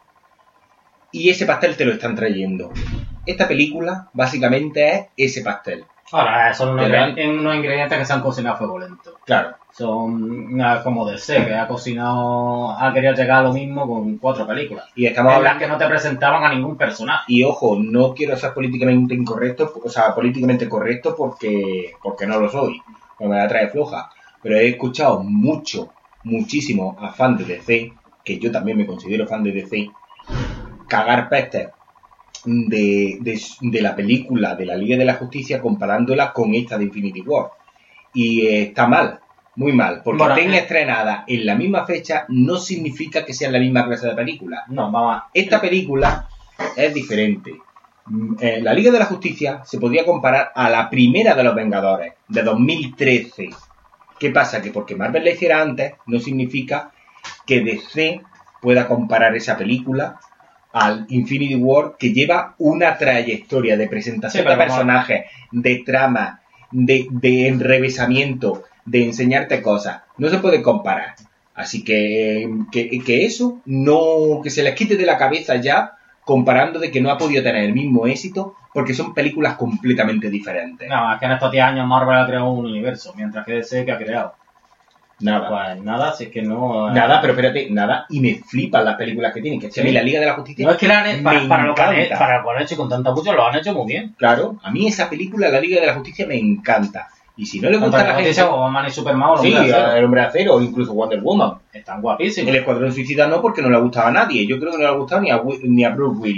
B: Y ese pastel te lo están trayendo. Esta película básicamente es ese pastel.
C: Ahora, son unos,
B: Te dan-
C: ingre- unos ingredientes que se han cocinado a fuego lento.
B: Claro.
C: Son una- como D C, que ha cocinado, ha querido llegar a lo mismo con cuatro películas.
B: Y estamos
C: En las
B: hablando...
C: que no te presentaban a ningún personaje.
B: Y ojo, no quiero ser políticamente incorrecto, o sea, políticamente correcto porque, porque no lo soy, no me la trae floja. Pero he escuchado mucho, muchísimo a fan de D C, que yo también me considero fan de D C, cagar pestes de, de, de la película de la Liga de la Justicia comparándola con esta de Infinity War. Y eh, está mal, muy mal, porque
C: Bueno,
B: estén
C: eh.
B: estrenadas en la misma fecha no significa que sean la misma clase de película.
C: No, vamos a...
B: Esta película es diferente. Mm, eh, la Liga de la Justicia se podría comparar a la primera de los Vengadores, de dos mil trece. ¿Qué pasa? Que porque Marvel la hiciera antes, no significa que D C pueda comparar esa película al Infinity War, que lleva una trayectoria de presentación
C: Sí, pero
B: de
C: como-
B: personajes, de trama, de, de enrevesamiento, de enseñarte cosas. No se puede comparar. Así que, que, que eso, no, que se les quite de la cabeza ya, comparando de que no ha podido tener el mismo éxito, porque son películas completamente diferentes.
C: No, es que en estos diez años Marvel ha creado un universo, mientras que D C que ha creado.
B: Nada.
C: Pues nada, si es que no... eh,
B: Nada, pero espérate, nada. Y me flipan las películas que tienen. Que si a mí la Liga de la Justicia...
C: No es que la han hecho, para,
B: me
C: para lo que han hecho,
B: encanta.
C: para lo que han hecho con tanta mucho, lo han hecho muy bien.
B: Claro, a mí esa película, la Liga de la Justicia, me encanta. Y si no le gusta
C: Tanto
B: a la
C: la
B: gente...
C: gente... Batman y Superman o los
B: Sí,
C: Hombres de Acero.
B: el Hombre de Acero o incluso Wonder Woman.
C: Están guapísimos.
B: El Escuadrón Suicida no, porque no le ha gustado a nadie. Yo creo que no le ha gustado ni a, Wi- ni a Bruce Willis.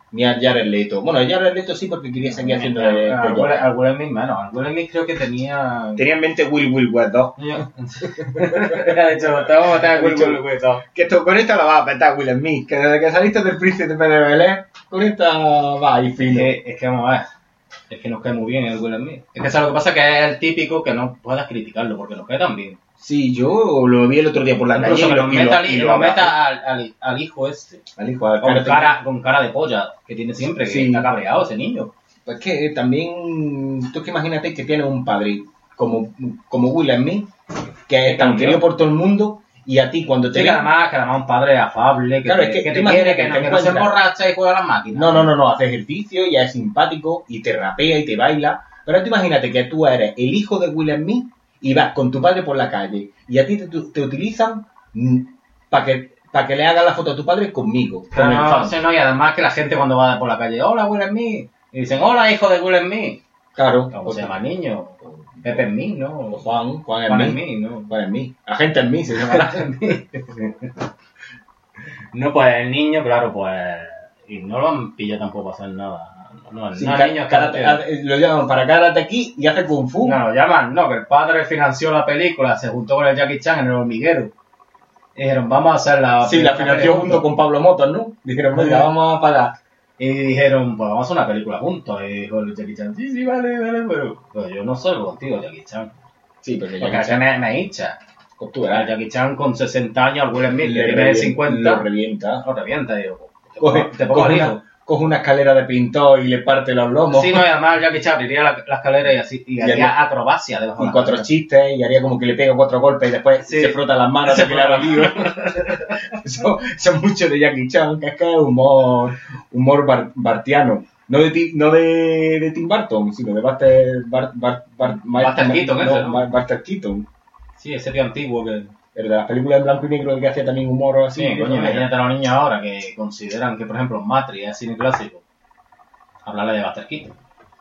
B: ni a Jared Leto. Bueno, a Jared Leto sí, porque quería seguir haciendo de, de
C: Al
B: Joker.
C: Will- al Will Smith, bueno, al Will Smith creo que tenía...
B: Tenía en mente Will Will West dos.
C: Yo- Ha dicho, te vamos a matar a Will
B: Dicho-
C: Will Smith dos.
B: Que esto, con esta la vas a petar, Will Smith. Que desde que saliste del Príncipe de Bel-Air, con esta va ahí
C: Es
B: fino.
C: que, es que vamos a ver, es que nos cae muy bien el Will Smith. Es que ¿sabes lo que pasa? Que es el típico que no puedas criticarlo, porque nos cae tan bien.
B: Sí, yo lo vi el otro día por la calle
C: Incluso
B: y
C: que
B: lo,
C: nos
B: y lo-
C: meta, al-
B: y
C: lo
B: lo abracé.
C: meta al, al, al hijo este,
B: Al hijo, al
C: con
B: karate.
C: cara, con cara de polla, que tiene siempre, que
B: Sí.
C: está cabreado ese niño.
B: Pues que también, tú que imagínate que tienes un padre como, como Will Smith, que es tan
C: cambió.
B: querido por todo el mundo, y a ti cuando te
C: Sí, que
B: ven-
C: además, que además un padre afable, que
B: Claro,
C: te,
B: es que
C: que
B: tú
C: te
B: imagínate
C: quiere, que
B: que
C: no,
B: te
C: que no se
B: encuentras-
C: emborracha y juega a las máquinas.
B: No, no, no, no, hace ejercicio, ya es simpático y te rapea y te baila. Pero tú imagínate que tú eres el hijo de Will Smith y vas con tu padre por la calle y a ti te, te utilizan para que, pa que le hagas la foto a tu padre conmigo, con
C: Claro,
B: el
C: no,
B: fan.
C: sí, no, y además que la gente cuando va por la calle, hola Will Smith, y dicen, hola hijo de Will Smith.
B: Claro,
C: ¿Cómo
B: pues,
C: se llama el niño? Pepe Smith, ¿no?
B: Juan, Juan
C: Juan
B: Smith.
C: Smith, ¿no?
B: Juan Smith. Agente Smith se llama.
C: No, pues el niño, claro, pues... Y no lo han pillado tampoco a hacer nada. No,
B: Sí,
C: no,
B: ca-
C: el niño es
B: karate-
C: karate.
B: lo llaman para karate aquí y hace kung fu.
C: No, lo llaman, no, que el padre financió la película, se juntó con el Jackie Chan en el hormiguero. Y dijeron, vamos a hacer la...
B: Sí, la financió junto con Pablo Motos, ¿no? Dijeron, venga,
C: Sí.
B: vamos a pagar.
C: Y dijeron, pues vamos a hacer una película juntos. Y dijo el Jackie Chan, sí, sí, vale, vale, pero... Pero yo no salgo contigo, Jackie Chan.
B: Sí, porque
C: Porque
B: ya
C: es que me, me hincha.
B: pues tú
C: El
B: verás,
C: Jackie Chan con sesenta años, al Will Smith, que
B: le
C: tiene
B: revien-
C: cincuenta,
B: lo revienta.
C: no revienta. Y digo, te
B: Coge,
C: pongo, te pongo
B: coge
C: al
B: una,
C: hijo.
B: coge una escalera de pintor y le parte los lomos.
C: Sí, no, y además el Jackie Chan abriría la, la escalera y así, y
B: Y
C: haría
B: haría-
C: acrobacia debajo de
B: Y
C: la
B: cuatro
C: escalera.
B: chistes y haría como que le pega cuatro golpes y después
C: Sí.
B: se frota las manos
C: Se
B: de que le ha
C: frota.
B: dolido. Eso, eso es mucho de Jackie Chan, que es que es humor, humor bar- bartiano. No de, ti- no de, de Tim Burton, sino de Buster, Bar- Bar- Bar-
C: Buster Keaton, ese, ¿no?
B: Bar- Buster Keaton.
C: Sí, ese tío antiguo que...
B: Pero de las películas en blanco y negro el que hacía también humor o así.
C: Sí,
B: que
C: coño,
B: no era.
C: imagínate a los niños ahora que consideran que, por ejemplo, Matrix es cine clásico. Hablarle de Buster Keaton.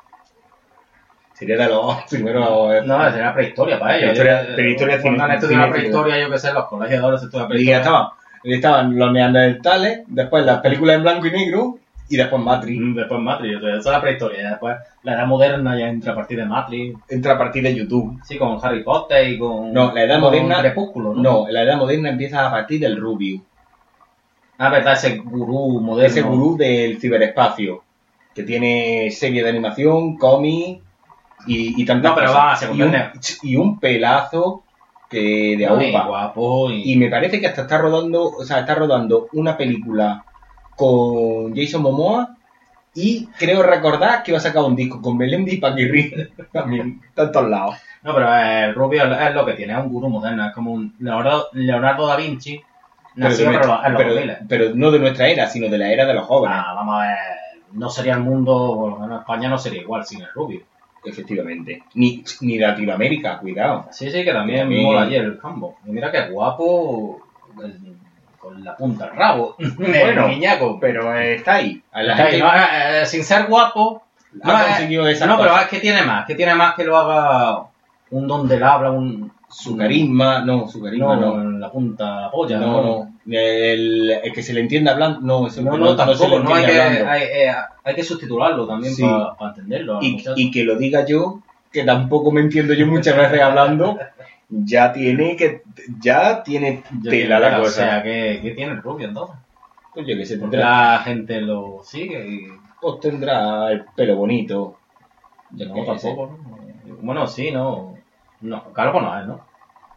B: Sería de los primeros...
C: No, sería prehistoria para ellos.
B: Prehistoria-
C: Yo-
B: prehistoria
C: cuando
B: cine-
C: han estudiado la
B: cine-
C: prehistoria, yo qué sé, los colegios de ahora se estudian
B: Y ya
C: prehistoria.
B: estaban, estaban los neandertales, después las películas en blanco y negro y después Matrix.
C: Mm, Después Matrix, o sea, esa es la prehistoria. Ya después la edad moderna ya entra a partir de Matrix.
B: Entra a partir de YouTube.
C: Sí, con Harry Potter y con...
B: No, la edad
C: con
B: moderna-
C: Crepúsculo, ¿no?
B: No, la edad moderna empieza a partir del Rubio.
C: Ah, verdad, ese gurú moderno.
B: Ese gurú del ciberespacio, que tiene serie de animación, cómic y, y tantas
C: No, pero
B: cosas.
C: va, se
B: y, un,
C: comprende.
B: y un pelazo que de
C: Muy
B: aupa.
C: guapo y...
B: Y me parece que hasta está rodando, o sea, está rodando una película con Jason Momoa y creo recordar que va a sacar un disco con Melendi y Paquirri también, tantos lados.
C: No, pero el Rubio es es lo que tiene, es un gurú moderno, es como un Leonardo, Leonardo da Vinci,
B: Pero,
C: nació
B: de
C: pero,
B: nuestra-
C: en los
B: pero-
C: dos mil.
B: pero no de nuestra era, sino de la era de los jóvenes.
C: Ah, vamos a ver, no sería el mundo, por lo menos España no sería igual sin el Rubio.
B: Efectivamente. Ni, ni Latinoamérica, cuidado.
C: Sí, sí, que también
B: También-
C: mola ayer el campo. Y mira que guapo, el- con la punta al rabo,
B: Bueno,
C: el guiñaco.
B: pero eh, está ahí. A la
C: Está ahí,
B: gente
C: no, eh, eh, sin ser guapo,
B: ha
C: no, eh,
B: conseguido esas
C: no, pero
B: cosas.
C: es que tiene más, que tiene más que lo haga un don del habla, un...
B: Su carisma, no, su carisma
C: No,
B: no.
C: en la punta, la polla,
B: No, no. El, el que se le entienda hablando, no, eso
C: No,
B: que
C: no,
B: se le
C: tampoco, no hay que,
B: entiende hablando.
C: hay, eh, hay que sustituirlo también
B: Sí.
C: para entenderlo. al
B: Y,
C: muchacho.
B: y que lo diga yo, que tampoco me entiendo yo muchas veces hablando, ya tiene que, ya tiene
C: Yo
B: tela
C: quiero
B: la
C: ver,
B: cosa.
C: O sea, ¿qué, qué tiene el rubio entonces?
B: Pues yo que sé,
C: Porque
B: tendrá,
C: la gente lo sigue y
B: pues tendrá el pelo bonito. Yo
C: no,
B: qué sé,
C: tampoco, ¿no? Bueno, sí, no. No, calvo no es, ¿no?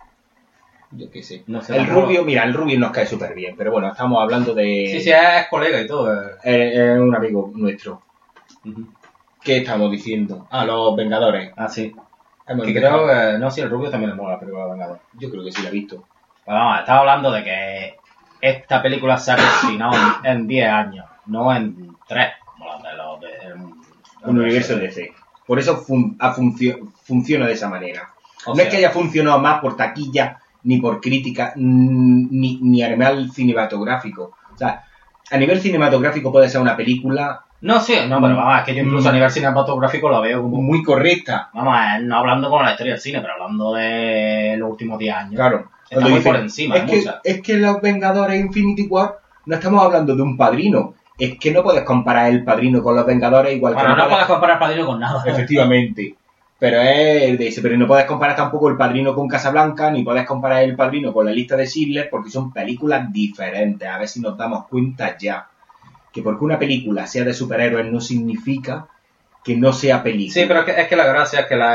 B: Yo qué sé.
C: No sé,
B: El
C: tampoco.
B: rubio, mira, el rubio nos cae súper bien, pero bueno, estamos hablando de...
C: Sí, sí, es colega y todo. eh.
B: Es, es un amigo nuestro.
C: Ujú.
B: ¿Qué estamos diciendo? Ah, los Vengadores.
C: Ah, sí.
B: Hemos
C: Que
B: empezado.
C: creo que. No, sí, el rubio también le mola la película de Vengador.
B: Yo creo que sí la he visto.
C: Pero vamos, estaba hablando de que esta película se ha cocinado en- en diez años, no en tres, como las de los de. el-
B: Un universo D C. Por eso fun- ha funcio- funciona de esa manera.
C: O
B: no
C: sea,
B: es que haya funcionado más por taquilla, ni por crítica, mm, ni, ni a nivel cinematográfico. O sea, a nivel cinematográfico puede ser una película
C: No, sí, no, pero vamos, es que yo incluso
B: Mm.
C: a nivel cinematográfico lo veo como.
B: muy correcta.
C: Vamos, eh, no hablando con la historia del cine, pero hablando de los últimos diez años.
B: Claro.
C: Está
B: Cuando
C: muy
B: dicen,
C: por encima,
B: es
C: hay
B: que,
C: muchas.
B: es que los Vengadores Infinity War no estamos hablando de un padrino. es que no puedes comparar El Padrino con Los Vengadores igual
C: Bueno,
B: que
C: no puedes comparar Padrino con nada.
B: Efectivamente. Pero es el de ese, pero no puedes comparar tampoco El Padrino con Casablanca, ni puedes comparar El Padrino con La Lista de Schindler, porque son películas diferentes. A ver si nos damos cuenta ya. Que porque una película sea de superhéroes no significa que no sea película.
C: Sí, pero es que, es que la gracia es que la...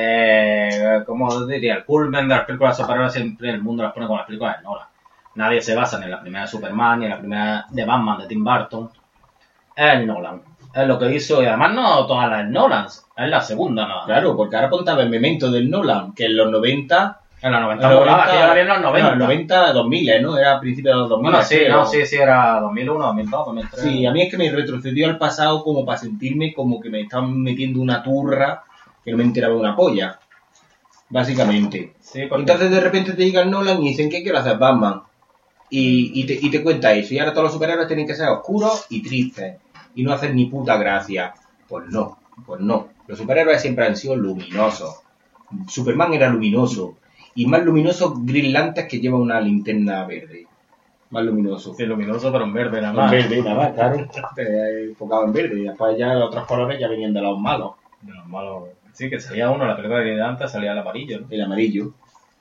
C: Eh, ¿cómo diría? El culmen de las películas de superhéroes siempre en el mundo las pone con las películas de Nolan. Nadie se basa en la primera de Superman, ni en la primera de Batman de Tim Burton. Es el Nolan. Es lo que hizo, y además no todas las Nolans, es la segunda nada más.
B: Claro, porque ahora contaba el memento del Nolan, que en los noventa...
C: En los noventa volaba, que yo la vi en los noventa.
B: No, en los noventa, dos mil, ¿no? Era a principios de los dos mil.
C: Bueno, sí,
B: creo.
C: no, sí, sí, era dos mil uno, dos mil dos, dos mil tres.
B: Sí, a mí es que me retrocedió al pasado como para sentirme como que me estaban metiendo una turra que no me enteraba de una polla. Básicamente.
C: Sí, porque...
B: Entonces de repente te llegan Nolan y dicen, ¿qué quiero hacer Batman? Y, y, te, y te cuenta eso. Y ahora todos los superhéroes tienen que ser oscuros y tristes. Y no hacen ni puta gracia. Pues no, pues no. Los superhéroes siempre han sido luminosos. Superman era luminoso. Y más luminoso Green Lantern, que lleva una linterna verde. Más luminoso.
C: Sí, luminoso, pero en verde nada
B: En
C: más.
B: verde, nada más, claro. Eh, enfocado en verde. Y después ya los otros colores ya venían de los malos.
C: De los malos. Sí, que salía uno, la película de antes salía el amarillo, ¿no?
B: El amarillo.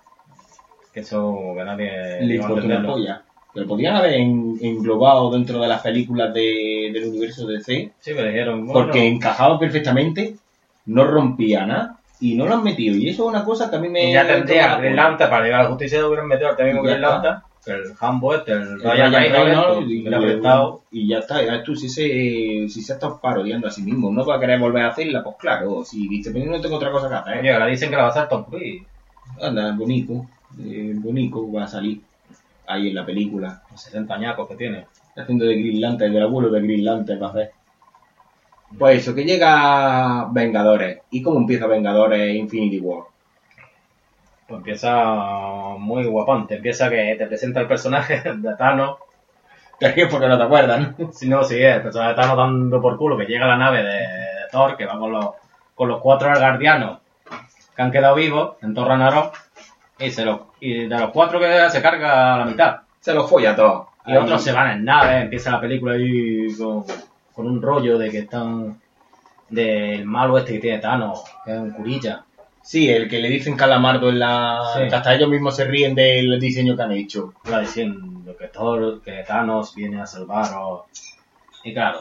C: Que eso que nadie
B: Le
C: iba a
B: importa una
C: entenderlo.
B: polla. Pero podían haber en- englobado dentro de las películas de, del universo D C.
C: Sí, me dijeron, bueno,
B: Porque encajaba perfectamente. No rompía nada. Y no lo han metido. Y eso es una cosa que a mí me...
C: y ya tendría
B: me-
C: Green Lantern, para llegar a la justicia hubieran metido al mismo
B: Y ya
C: Green
B: está.
C: Lantern, que el Hambo este, el
B: El
C: Ryan
B: Ryan
C: Reynolds,
B: Reynolds,
C: y
B: y,
C: hubiera prestado.
B: y ya está. Ya tú, si se, si se está parodiando a sí mismo, no va a querer volver a hacerla, pues claro. Si dice, pero no tengo otra cosa que hacer.
C: Oye, ahora dicen que la va a hacer Tom Cruise.
B: Anda, el bonico. El bonico va a salir ahí en la película.
C: Los sesenta añacos que tiene.
B: Haciendo de Green Lantern, del abuelo de Green Lantern va a hacer. Pues eso, que llega Vengadores. ¿Y cómo empieza Vengadores Infinity War?
C: Pues empieza muy guapante. Empieza que te presenta el personaje de Thanos.
B: Es que porque no te acuerdas, ¿no?
C: Si no, sí, el personaje de Thanos dando por culo que llega a la nave de, de Thor, que va con los, con los cuatro guardianos que han quedado vivos en Thor Ragnarok. Y, se los, y de los cuatro que se carga a la mitad.
B: Se los folla todo.
C: Y otros se van en nave, empieza la película ahí con, con un rollo de que están... del malo este que tiene Thanos, que es un curilla.
B: Sí, el que le dicen calamardo en la...
C: Sí.
B: Que hasta ellos mismos se ríen del diseño que han hecho.
C: Va diciendo que Thor, que Thanos viene a salvaros. Y claro,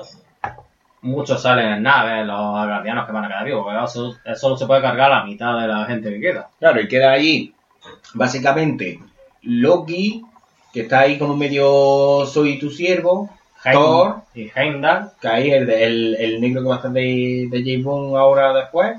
C: muchos salen en naves, los guardianos que van a quedar vivos, porque eso, eso solo se puede cargar la mitad de la gente que queda.
B: Claro, y queda ahí, básicamente, Loki, que está ahí como medio soy tu siervo, Thor,
C: Y Heimdall,
B: que ahí el, de- el, el negro que va a estar de, de James Bond ahora después,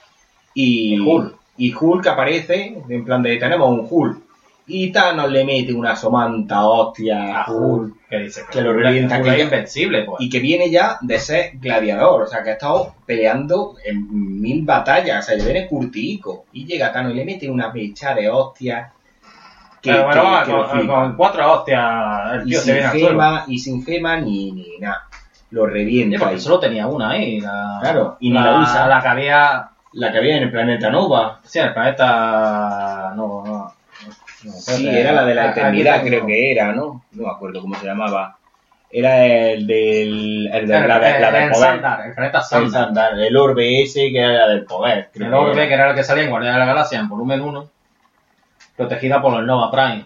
B: y,
C: Y Hulk.
B: y Hulk aparece, en plan de tenemos un Hulk, y Thanos le mete una somanta hostia
C: a Hulk, que dice
B: que lo
C: Hulk-
B: revienta,
C: Hulk
B: que
C: es
B: ya-
C: invencible, pues.
B: y que viene ya de ser gladiador, o sea que ha estado peleando en mil batallas, o sea, ya viene curtico, y llega Thanos y le mete una pecha de hostias que,
C: Pero bueno,
B: que-
C: va,
B: que lo
C: con,
B: flipa.
C: con cuatro hostias, el
B: y
C: tío se
B: sin
C: viene al suelo.
B: gema, y sin gema ni, ni nada, lo
C: Oye,
B: revienta
C: porque
B: ahí.
C: solo tenía una ahí. La,
B: Claro, y ni la usa.
C: La que había...
B: La que había en el planeta Nova,
C: Sí, el planeta... No, no. no
B: sí,
C: espérate,
B: era la de la
C: aquí
B: eternidad,
C: tengo-
B: creo que era, ¿no? No me acuerdo cómo se llamaba. Era el del, el de
C: El,
B: la, de- la
C: el-
B: del
C: el
B: poder.
C: Sandar, el planeta
B: El
C: Sandar.
B: Sandar, el orbe ese que era la del poder. creo
C: El
B: que
C: orbe,
B: era.
C: que era el que salía en Guardianes de la Galaxia en volumen uno, protegida por los Nova Prime.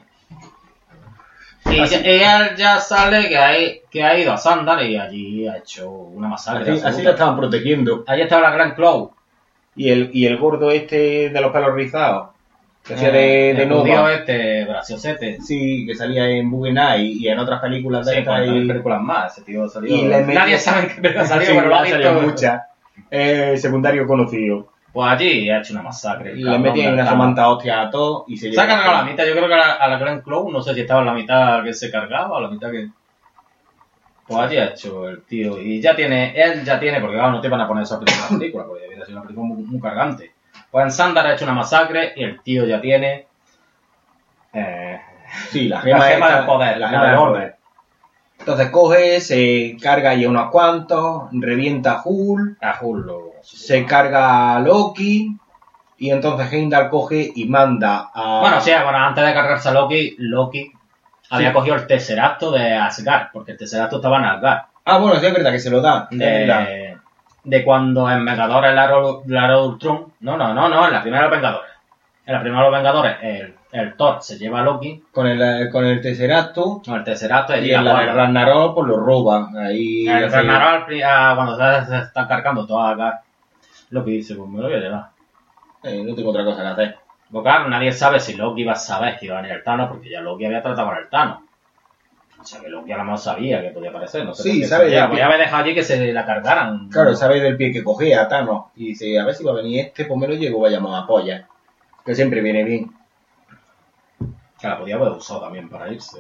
C: Y
B: Así-
C: ya- ella ya sale que, hay, que ha ido a Sandar y allí ha hecho una masacre.
B: Así, así
C: absoluta.
B: la estaban protegiendo.
C: Allí estaba la Gran Claw.
B: Y el, y el gordo este de los pelos rizados, que hacía de,
C: Eh,
B: de
C: el judío
B: Nova.
C: este, graciosete.
B: Sí, que salía en Boogie Nights y en otras películas de
C: Sí,
B: estas.
C: cuántas
B: y-
C: películas más. Ese tío salió.
B: Y le metió-
C: Nadie sabe en qué película salió,
B: Sí,
C: pero lo ha
B: ha salido
C: visto.
B: muchas. Eh, secundario conocido.
C: Pues allí ha hecho una masacre. el
B: Le
C: cabrón
B: metían
C: del
B: una
C: Thanos.
B: somanta hostia a todos y se
C: Se ha
B: lleva-
C: cargado la mitad, yo creo que a la, a la Grand Claw, no sé si estaba en la mitad que se cargaba o la mitad que... Pues allí ha hecho el tío, y ya tiene, él ya tiene, porque claro, no te van a poner esa película, película porque debería ser una película muy, muy cargante. Pues en Sandar ha hecho una masacre y el tío ya tiene... Eh,
B: Sí, la
C: la
B: gema,
C: gema
B: esta-
C: del poder,
B: la
C: la
B: gema
C: del
B: del
C: orbe.
B: poder. Entonces coge, se carga ahí a unos cuantos, revienta a Hulk,
C: a Hulk lo...
B: se carga a Loki, y entonces Heimdall coge y manda a...
C: Bueno, sí, bueno, antes de cargarse a Loki, Loki había
B: Sí.
C: cogido el Tesseracto de Asgard, porque el Tesseracto estaba en Asgard.
B: Ah, bueno, sí es verdad que se lo da. es verdad.
C: De, de cuando en Vengadores la era de Ultron. No, no, no, no, en la primera de los Vengadores. En la primera de los Vengadores, el, el Thor se lleva a Loki
B: Con el, con el Tesseracto
C: con el Tesseracto
B: y el Ragnarok pues lo roba. Ahí
C: El
B: hace-
C: Ragnarok al pri- a- cuando se, se están cargando toda la... Loki dice, pues me lo voy a llevar.
B: Eh, no tengo otra cosa que hacer.
C: Porque claro, nadie sabe si Loki iba a saber que iba a venir el Thanos, porque ya Loki había tratado con el Thanos. O sea que Loki a lo mejor sabía que podía aparecer, no sé.
B: Sí,
C: por qué
B: sabe,
C: sabía.
B: ya-
C: Podía haber dejado allí que se la cargaran.
B: Claro, sabéis del pie que cogía a Thanos. Y dice, a ver si va a venir este, pues me lo llevo, vayamos a polla. Que siempre viene bien.
C: Que la podía haber usado también para irse.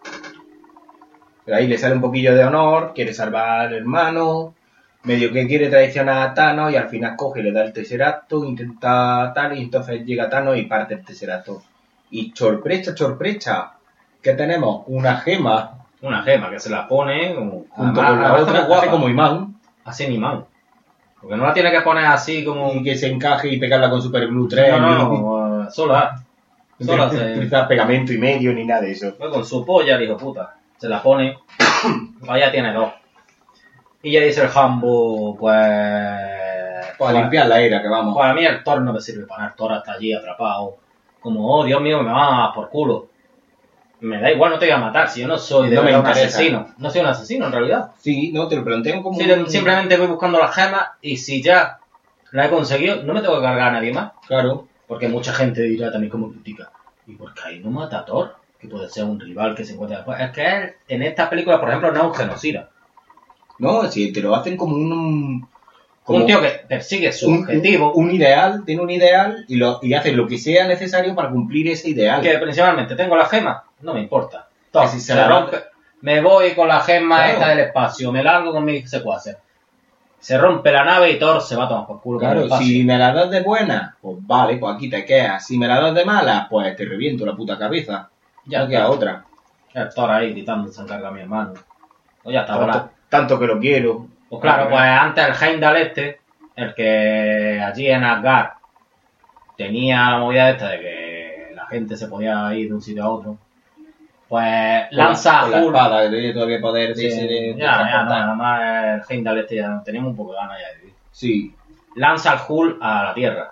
B: Pero ahí le sale un poquillo de honor, quiere salvar al hermano, medio que quiere traicionar a Thanos y al final coge y le da el Tesseracto, intenta tal y entonces llega Thanos y parte el Tesseracto. Y sorpresa, sorpresa, ¿qué tenemos? Una gema
C: Una gema que se la pone como-
B: junto
C: además,
B: con la
C: además
B: otra,
C: está muy
B: hace
C: guapa.
B: como imán,
C: Así ni imán. Porque no la tiene que poner así como...
B: y que se encaje y pegarla con Super Glue tres,
C: No, no,
B: ni,
C: no, sola. Sola
B: ni
C: se...
B: utilizar pegamento y medio ni nada de eso.
C: Pues con su polla, el hijo puta. Se la pone. Vaya, tiene dos. Y ya dice el Hambo, pues...
B: Para limpiar la era, que vamos.
C: Pues a mí el Thor no me sirve para nada. El Thor está allí atrapado. Como, oh, Dios mío, me va por culo. Me da igual, no te voy a matar. Si yo no soy de
B: No me
C: verdad un
B: interesa.
C: asesino. No soy un asesino, en realidad.
B: Sí, no, te lo planteo como
C: Si-
B: un-
C: Simplemente voy buscando las gemas y si ya la he conseguido, no me tengo que cargar a nadie más.
B: Claro.
C: Porque mucha gente dirá también como critica. ¿Y por qué ahí no mata a Thor? Que puede ser un rival que se encuentra después. Es que él, en esta película, por ejemplo, no es un genocida.
B: No, si te lo hacen como un... como
C: Un tío que persigue su
B: un,
C: objetivo,
B: un, un ideal, tiene un ideal y, lo, y hace lo que sea necesario para cumplir ese ideal.
C: que principalmente tengo la gema, no me importa. Thor,
B: Que si
C: se
B: se la
C: rompe, me voy con la gema
B: Claro.
C: esta del espacio, me largo con mis secuaces. Se rompe la nave y Thor se va a tomar por culo con el
B: Claro,
C: espacio.
B: si me la das de buena, pues vale, pues aquí te quedas. Si me la das de mala, pues te reviento la puta cabeza.
C: Ya
B: no queda
C: está.
B: otra.
C: El Thor ahí gritando, se encarga mi hermano. Pues ya está, ahora.
B: Tanto, tanto que lo quiero.
C: Pues claro, pues antes el Heimdall este, el que allí en Asgard tenía la movida esta de que la gente se podía ir de un sitio a otro, pues lanza
B: con la,
C: a
B: con la
C: Hulk.
B: espada, que tiene todavía poder de,
C: Sí,
B: ese- de- de
C: ya, ya, no,
B: transportar.
C: nada más el Heimdall este ya teníamos un poco de ganas ya de vivir.
B: Sí.
C: Lanza al Hulk a la Tierra.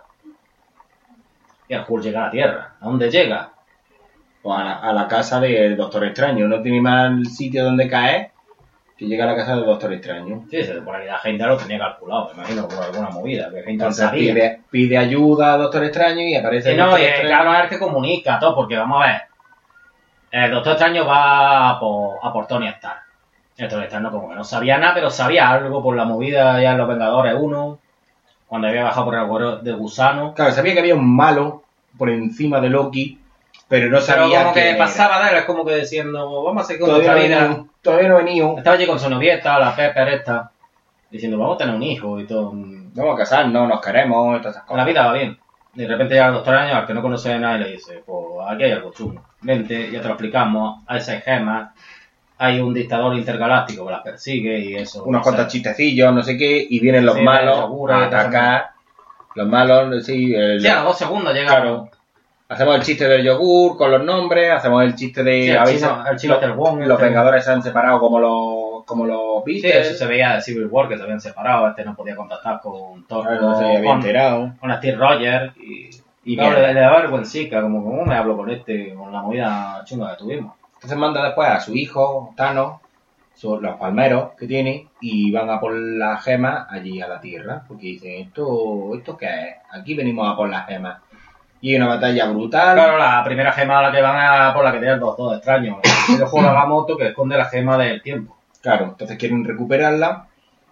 C: Y el Hulk llega a la Tierra. ¿A dónde llega?
B: Pues a la, a la casa del Doctor Extraño. No tiene más sitio donde caer que llega a la casa del Doctor Extraño.
C: Sí, se supone que ya Heimdall lo tenía calculado, me imagino, por alguna movida, que Heimdall
B: Entonces
C: sabía.
B: pide, pide ayuda a Doctor Extraño y aparece
C: Sí,
B: el
C: no,
B: Doctor
C: y
B: Extraño.
C: claro, es el que comunica todo, porque vamos a ver. El Doctor Extraño va a por, a por Tony Stark. El Doctor Extraño como que no sabía nada, pero sabía algo por la movida ya en Los Vengadores uno, cuando había bajado por el agujero de gusano.
B: Claro, sabía que había un malo por encima de Loki, pero no
C: Pero
B: sabía
C: como que
B: quién era.
C: pasaba de él, es como que diciendo, vamos a seguir con
B: Todavía no,
C: nuestra
B: he
C: vida.
B: venido, todavía no he venido.
C: Estaba allí con su novieta, la Pepper esta, diciendo, vamos a tener un hijo y todo.
B: Vamos a casarnos, nos queremos, todas esas
C: La
B: cosas.
C: vida va bien. De repente llega el Doctor Extraño, al que no conoce a nadie, le dice, pues aquí hay algo chungo. Vente, ya te lo explicamos, hay seis gemas, hay un dictador intergaláctico que las persigue y eso.
B: Unos
C: o sea,
B: cuantos chistecillos, no sé qué, y vienen los
C: Sí,
B: malos
C: seguro,
B: a atacar. Los malos, sí, el-
C: Sí, a los dos segundos llega.
B: claro. Hacemos el chiste del yogur con los nombres, hacemos el chiste de...
C: Sí, el
B: ¿habéis-
C: chino- el chino
B: los,
C: del Wong,
B: los
C: este.
B: Vengadores se han separado como los, como los
C: Sí,
B: Beatles.
C: eso se veía de Civil War, que se habían separado, este no podía contactar con Thor,
B: Claro, no se había
C: con,
B: enterado.
C: con Steve Rogers y,
B: Y
C: claro,
B: bien.
C: le, le daba vergüencica, como cómo me hablo con este, con la movida chunga que tuvimos.
B: Entonces manda después a su hijo, Thanos, su- los palmeros que tiene, y van a por las gemas allí a la Tierra, porque dicen, ¿esto, esto qué es? Aquí venimos a por las gemas. Y hay una batalla brutal.
C: Claro, la primera gema a la que van a por la que tiene el Doctor Extraño, el ojo de Agamotto que esconde la gema del tiempo.
B: Claro, entonces quieren recuperarla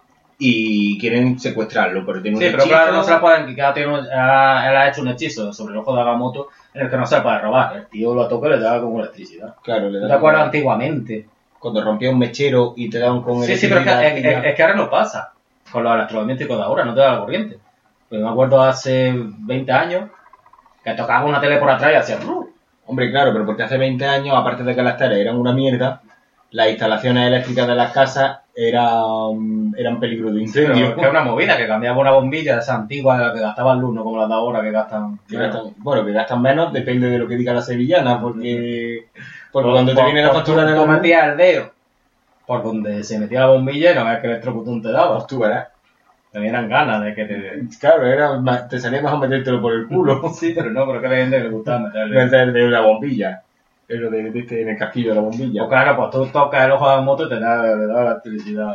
B: y quieren secuestrarlo, pero tiene un
C: Sí, pero
B: hechizo.
C: claro, no se la pueden quitar, tiene un- ha- él ha hecho un hechizo sobre el ojo de Agamotto en el que no se la puede robar. El tío lo toca y le da como electricidad.
B: Claro, le
C: ¿No
B: da
C: te acuerdas
B: como-
C: antiguamente?
B: cuando rompía un mechero y te daban con
C: Sí, sí, pero es que,
B: electricidad
C: es,
B: y ya-
C: es- es que ahora no pasa con los electrodomésticos de ahora, no te da la corriente. Pues me acuerdo hace veinte años que tocaba una tele por atrás y hacía... "Ru".
B: Hombre, claro, pero porque hace veinte años, aparte de que las teles eran una mierda, las instalaciones eléctricas de las casas eran, eran peligro de
C: Pero
B: incendio.
C: es que es una movida, que cambiaba una bombilla de esa antigua de la que gastaban luz, no como las de ahora que gastan...
B: Que gastan- bueno, que gastan menos, depende de lo que diga la sevillana, porque, porque
C: Pues-
B: cuando te
C: pues-
B: viene la
C: pues
B: factura
C: tú-
B: de
C: tú
B: la luz...
C: metías el dedo por donde se metía la bombilla y no veas que electrocutón te daba.
B: Pues tú verás.
C: Te dieran ganas de que te...
B: Claro, era más- te salía mejor metértelo por el culo.
C: Sí, pero no, creo que hay gente que le gustaba meterle.
B: Meter de una bombilla. Era de, de este, en el casquillo de la bombilla.
C: Pues claro, pues tú tocas el ojo de la moto y te da, le da la electricidad.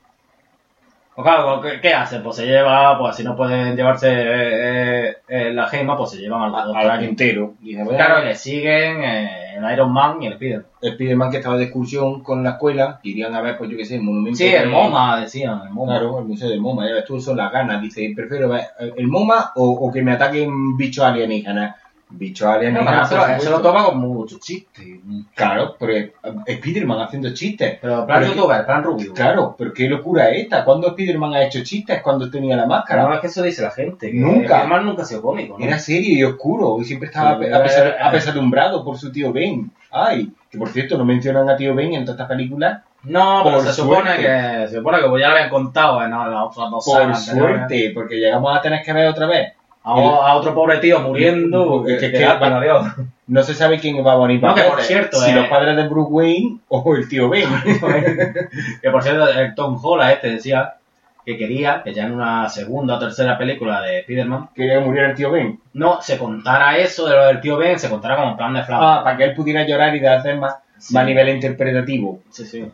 C: Pues claro, ¿qué, qué hacen? Pues se lleva, pues si no pueden llevarse eh, eh, eh, la gema, pues se llevan al
B: A-
C: dos
B: al
C: trajes.
B: entero. Y dice, bueno,
C: Claro, y le siguen eh, el Iron Man y el Spider.
B: Spiderman que estaba de excursión con la escuela, que irían a ver, pues yo qué sé, el monumento.
C: Sí,
B: de-
C: el MoMA, decían, el MoMA.
B: Claro, el museo del MoMA, ya ves tú, son las ganas. Dice, prefiero ver el MoMA o, o que me ataquen bichos alienígenas. Bichos
C: No,
B: alienígenas.
C: pero
B: por
C: eso, eso lo
B: supuesto.
C: toma con mucho chiste.
B: Claro, pero es- Spiderman haciendo chistes.
C: Pero plan
B: Pero es que-
C: youtuber, plan rubio.
B: Claro, pero qué locura es esta. ¿Cuándo Spiderman ha hecho chistes? Cuando tenía la máscara.
C: No, es que eso dice la gente. Que
B: Nunca.
C: Spiderman nunca ha sido cómico, ¿no?
B: Era serio y oscuro y siempre estaba
C: Sí,
B: ape- apesar-
C: era-
B: apesadumbrado por su tío Ben. Ay, que por cierto no mencionan a tío Ben en todas estas películas.
C: No, pero
B: Por
C: se supone
B: suerte.
C: que se supone que pues ya lo habían contado en las otras dos
B: Por
C: sagas anteriores.
B: suerte, porque llegamos a tener que ver otra vez.
C: A, a otro pobre tío muriendo.
B: Es que-
C: que,
B: que-
C: da pena, Dios.
B: No se sabe quién va a morir
C: No,
B: más
C: que por
B: veces,
C: cierto,
B: si
C: eh.
B: los padres de Bruce Wayne o el tío Ben.
C: Que por cierto, el Tom Holland este decía que quería que ya en una segunda o tercera película de Spider-Man
B: Quería que muriera el tío Ben.
C: no se contara eso de lo del tío Ben, se contara como en plan de
B: Ah,
C: flama.
B: para que él pudiera llorar y de hacer más,
C: Sí.
B: más a nivel interpretativo.
C: Sí, sí.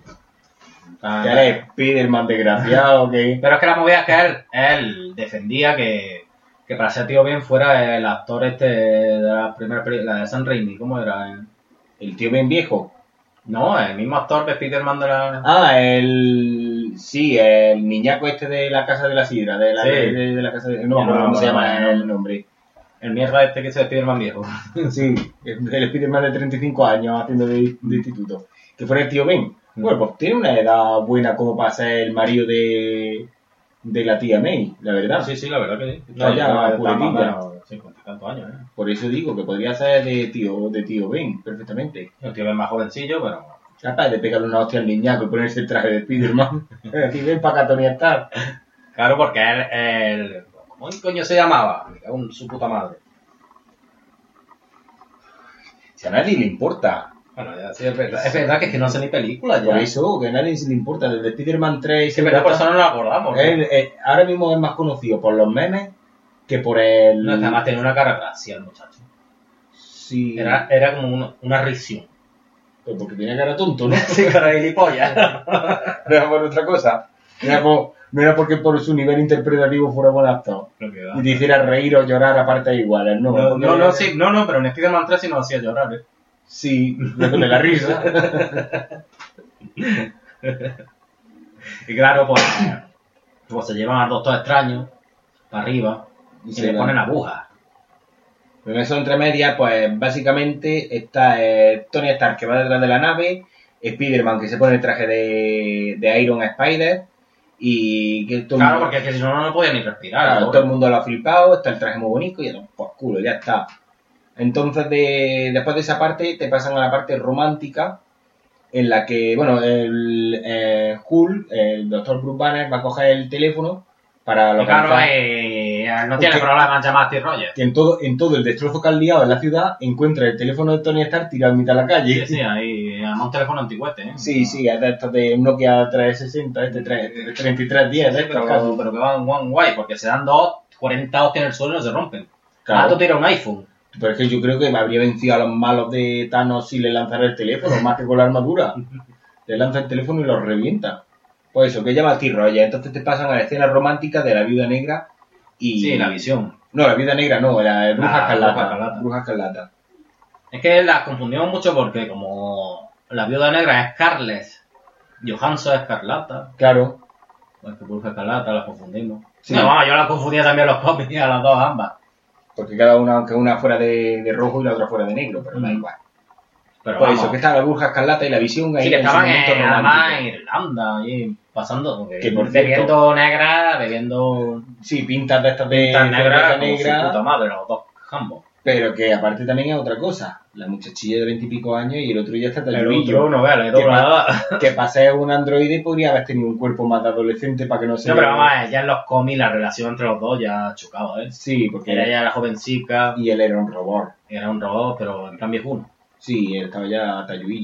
C: Ah,
B: Que eres Spiderman desgraciado, que...
C: Pero es que la movida es que él, él defendía que, que para ser tío Ben fuera el actor este de la primera película, la de Sam Raimi, ¿cómo era?
B: El tío Ben viejo.
C: No, el mismo actor de Spider-Man de la...
B: Ah, el... Sí, el niñaco este de la Casa de la Sidra, de la,
C: Sí.
B: de, de la Casa de... No me acuerdo
C: No,
B: cómo se
C: no,
B: llama
C: no.
B: el nombre.
C: El mierda este que es el Spider-Man viejo.
B: Sí, el el Spiderman de treinta y cinco años haciendo de, de instituto. Que fuera el tío Ben.
C: Mm.
B: Bueno, pues tiene una edad buena como para ser el marido de, de la tía May, la verdad.
C: Sí, sí, la verdad que sí.
B: Está ya
C: está
B: puritilla.
C: más o menos cincuenta y tantos años, ¿eh?
B: Por eso digo que podría ser de tío, de tío Ben, perfectamente.
C: El tío Ben más jovencillo, pero...
B: Capaz de pegarle una hostia al niñaco y ponerse el traje de Spiderman. Aquí ven para acá, Tony Stark.
C: Claro, porque él... él ¿cómo coño se llamaba? Me cago en su puta madre.
B: Si a nadie le importa.
C: Bueno, ya, sí, es verdad. Es verdad que es que no hace ni películas ya.
B: Por eso, que a nadie le importa. Desde Spider-Man tres...
C: Sí, es verdad, por eso no nos acordamos. ¿no?
B: Él, eh, ahora mismo es más conocido por los memes que por el...
C: No, es que además tenía una cara gracia el muchacho.
B: Sí.
C: Era, era como una, una risión.
B: Pues porque tenía cara tonto, ¿no?
C: Sí, cara de gilipollas.
B: No era por otra cosa. No era, por- no era porque por su nivel interpretativo fuera buen actor.
C: Lo que da.
B: Y te hiciera reír o llorar a partes iguales, ¿no?
C: No,
B: Porque-
C: no, no, sí, no, no, pero en Spider-Man tres sí nos hacía llorar, ¿eh?
B: Sí, dándole la risa.
C: Y claro, pues, pues se llevan al Doctor Extraño para arriba y
B: Sí,
C: le
B: va.
C: ponen agujas.
B: Pero en eso entre medias, pues básicamente está eh, Tony Stark que va detrás de la nave, Spider-Man que se pone el traje de, de Iron Spider y que todo, el
C: Claro,
B: mundo-
C: porque es que si no, no podía ni respirar.
B: claro,
C: ¿no?
B: todo el mundo lo ha flipado, está el traje muy bonito y ya, pues culo, ya está. Entonces, de, después de esa parte, te pasan a la parte romántica, en la que, bueno, el eh, Hulk, el doctor Bruce Banner, va a coger el teléfono para
C: Y
B: localizar
C: claro, eh, no tiene
B: Porque-
C: problema en llamar a Steve Rogers.
B: que en todo, en todo el destrozo que han liado en la ciudad, encuentra el teléfono de Tony Stark tirado en mitad de la calle.
C: Sí, sí, ahí, además un teléfono antigüete, ¿eh?
B: Sí, sí, es de estos de un Nokia trescientos sesenta, este tres- treinta y tres diez, de
C: Sí,
B: estos
C: pero,
B: casi.
C: pero que van one guay, porque se dan dos, cuarenta hostias en el suelo y no se rompen.
B: Claro.
C: Ah, tú tiras un iPhone.
B: Pero es que yo creo que me habría vencido a los malos de Thanos si le lanzara el teléfono, más que con la armadura. Le lanza el teléfono y lo revienta. Pues eso, que llama a Steve Rogers. Entonces te pasan a la escena romántica de la Viuda Negra y...
C: Sí, la visión.
B: No, la Viuda Negra no, la Bruja
C: La
B: Escarlata.
C: Bruja Escarlata.
B: Bruja Escarlata.
C: Es que las confundimos mucho porque como la viuda negra es Scarlett, Johansson es Escarlata,
B: Claro.
C: pues que Bruja Escarlata las confundimos.
B: Sí.
C: No, vamos, yo las confundía también los cómics a las dos ambas.
B: Porque cada una, aunque una fuera de, de rojo y la otra fuera de negro, pero da
C: Mm.
B: igual.
C: Pero
B: Por
C: vamos,
B: eso, que está la Bruja Escarlata y la visión ahí
C: sí que
B: en su
C: estaban
B: momento
C: en, además en
B: romántico.
C: Irlanda, ahí pasando,
B: Que por
C: bebiendo negra, bebiendo
B: Sí, pintas de estas de
C: tan negra,
B: cerveza
C: como su
B: negra,
C: puta madre, los dos jambos.
B: pero que aparte también es otra cosa. La muchachilla de veintipico años y el otro ya está
C: El
B: tallubillo.
C: otro, no veas, le
B: ¿Qué
C: dobla
B: más?
C: nada.
B: Que para ser un androide podría haber tenido un cuerpo más de adolescente para que no se...
C: No, pero vamos a ver, ya en los cómics la relación entre los dos ya chocaba, ¿eh?
B: Sí, porque
C: Era
B: era
C: ella la jovencica,
B: y él era un robot.
C: era un robot, pero en plan viejuno.
B: Sí, él estaba ya tallubillo.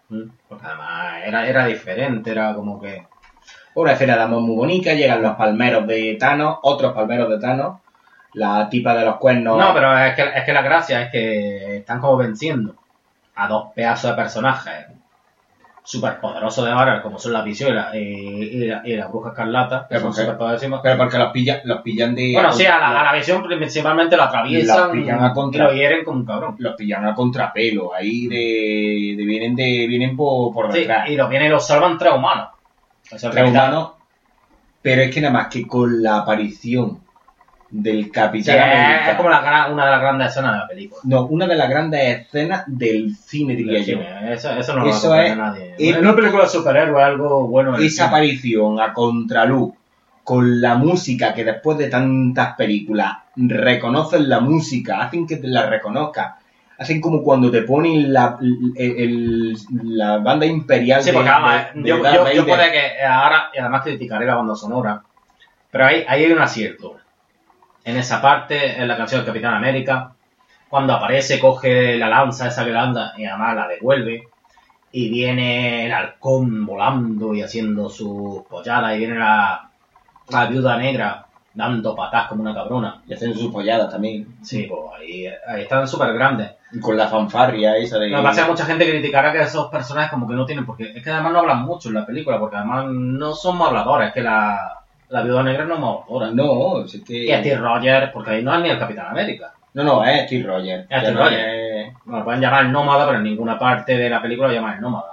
C: Porque además era, era diferente, era como que...
B: Una escena de amor muy bonita, llegan los palmeros de Thanos, otros palmeros de Thanos, la tipa de los cuernos...
C: No, pero es que, es que la gracia es que están como venciendo a dos pedazos de personajes súper poderosos de Marvel, como son la Visión y la, y, y la, y la Bruja Escarlata, que
B: Pero
C: son
B: porque-
C: súper poderosísimos.
B: Pero porque los pillan, los pillan de...
C: Bueno, sí, a la, a la Visión principalmente lo atraviesan
B: Los pillan a contra-
C: y lo hieren como un cabrón.
B: Los pillan a contrapelo, ahí de, de vienen de vienen por, por
C: Sí,
B: detrás.
C: y los vienen y los salvan tres humanos. O sea, el
B: Tres
C: capitán-
B: humanos, pero es que nada más que con la aparición del
C: Sí,
B: Capitán
C: es,
B: América...
C: es como la gran- una de las grandes escenas de la película.
B: No, una de las grandes escenas del cine, diría
C: Del
B: yo.
C: cine, Eso, eso no lo
B: Eso
C: va a
B: es-
C: comprender nadie.
B: es-
C: En una película de superhéroes algo bueno. en el
B: Esa
C: cine.
B: aparición a contraluz, con la música que después de tantas películas reconocen la música, hacen que te la reconozcas, hacen como cuando te ponen la, el- el- la banda imperial
C: Sí,
B: de,
C: porque vamos,
B: de- de
C: yo,
B: Darth
C: yo, yo
B: Vader.
C: puede que ahora, y además criticaré la banda sonora, pero ahí, ahí hay un acierto. En esa parte, en la canción del Capitán América, cuando aparece, coge la lanza, esa que lanza, y además la devuelve, y viene el halcón volando y haciendo sus polladas, y viene la, la viuda negra dando patas como una cabrona.
B: Y hacen sus polladas también.
C: Sí, pues ahí, ahí están súper grandes.
B: Y con la fanfarria esa de...
C: Lo que pasa es que mucha gente criticará que esos personajes como que no tienen, porque es que además no hablan mucho en la película, porque además no son más habladores, es que la, la viuda negra no es más habladora.
B: No, es que...
C: Y a Steve Rogers, porque ahí no es ni el Capitán América.
B: No, no, es Steve Rogers.
C: Es
B: Ya
C: Steve
B: no
C: Rogers.
B: es-
C: Bueno, lo pueden llamar el nómada, pero en ninguna parte de la película lo llaman el nómada.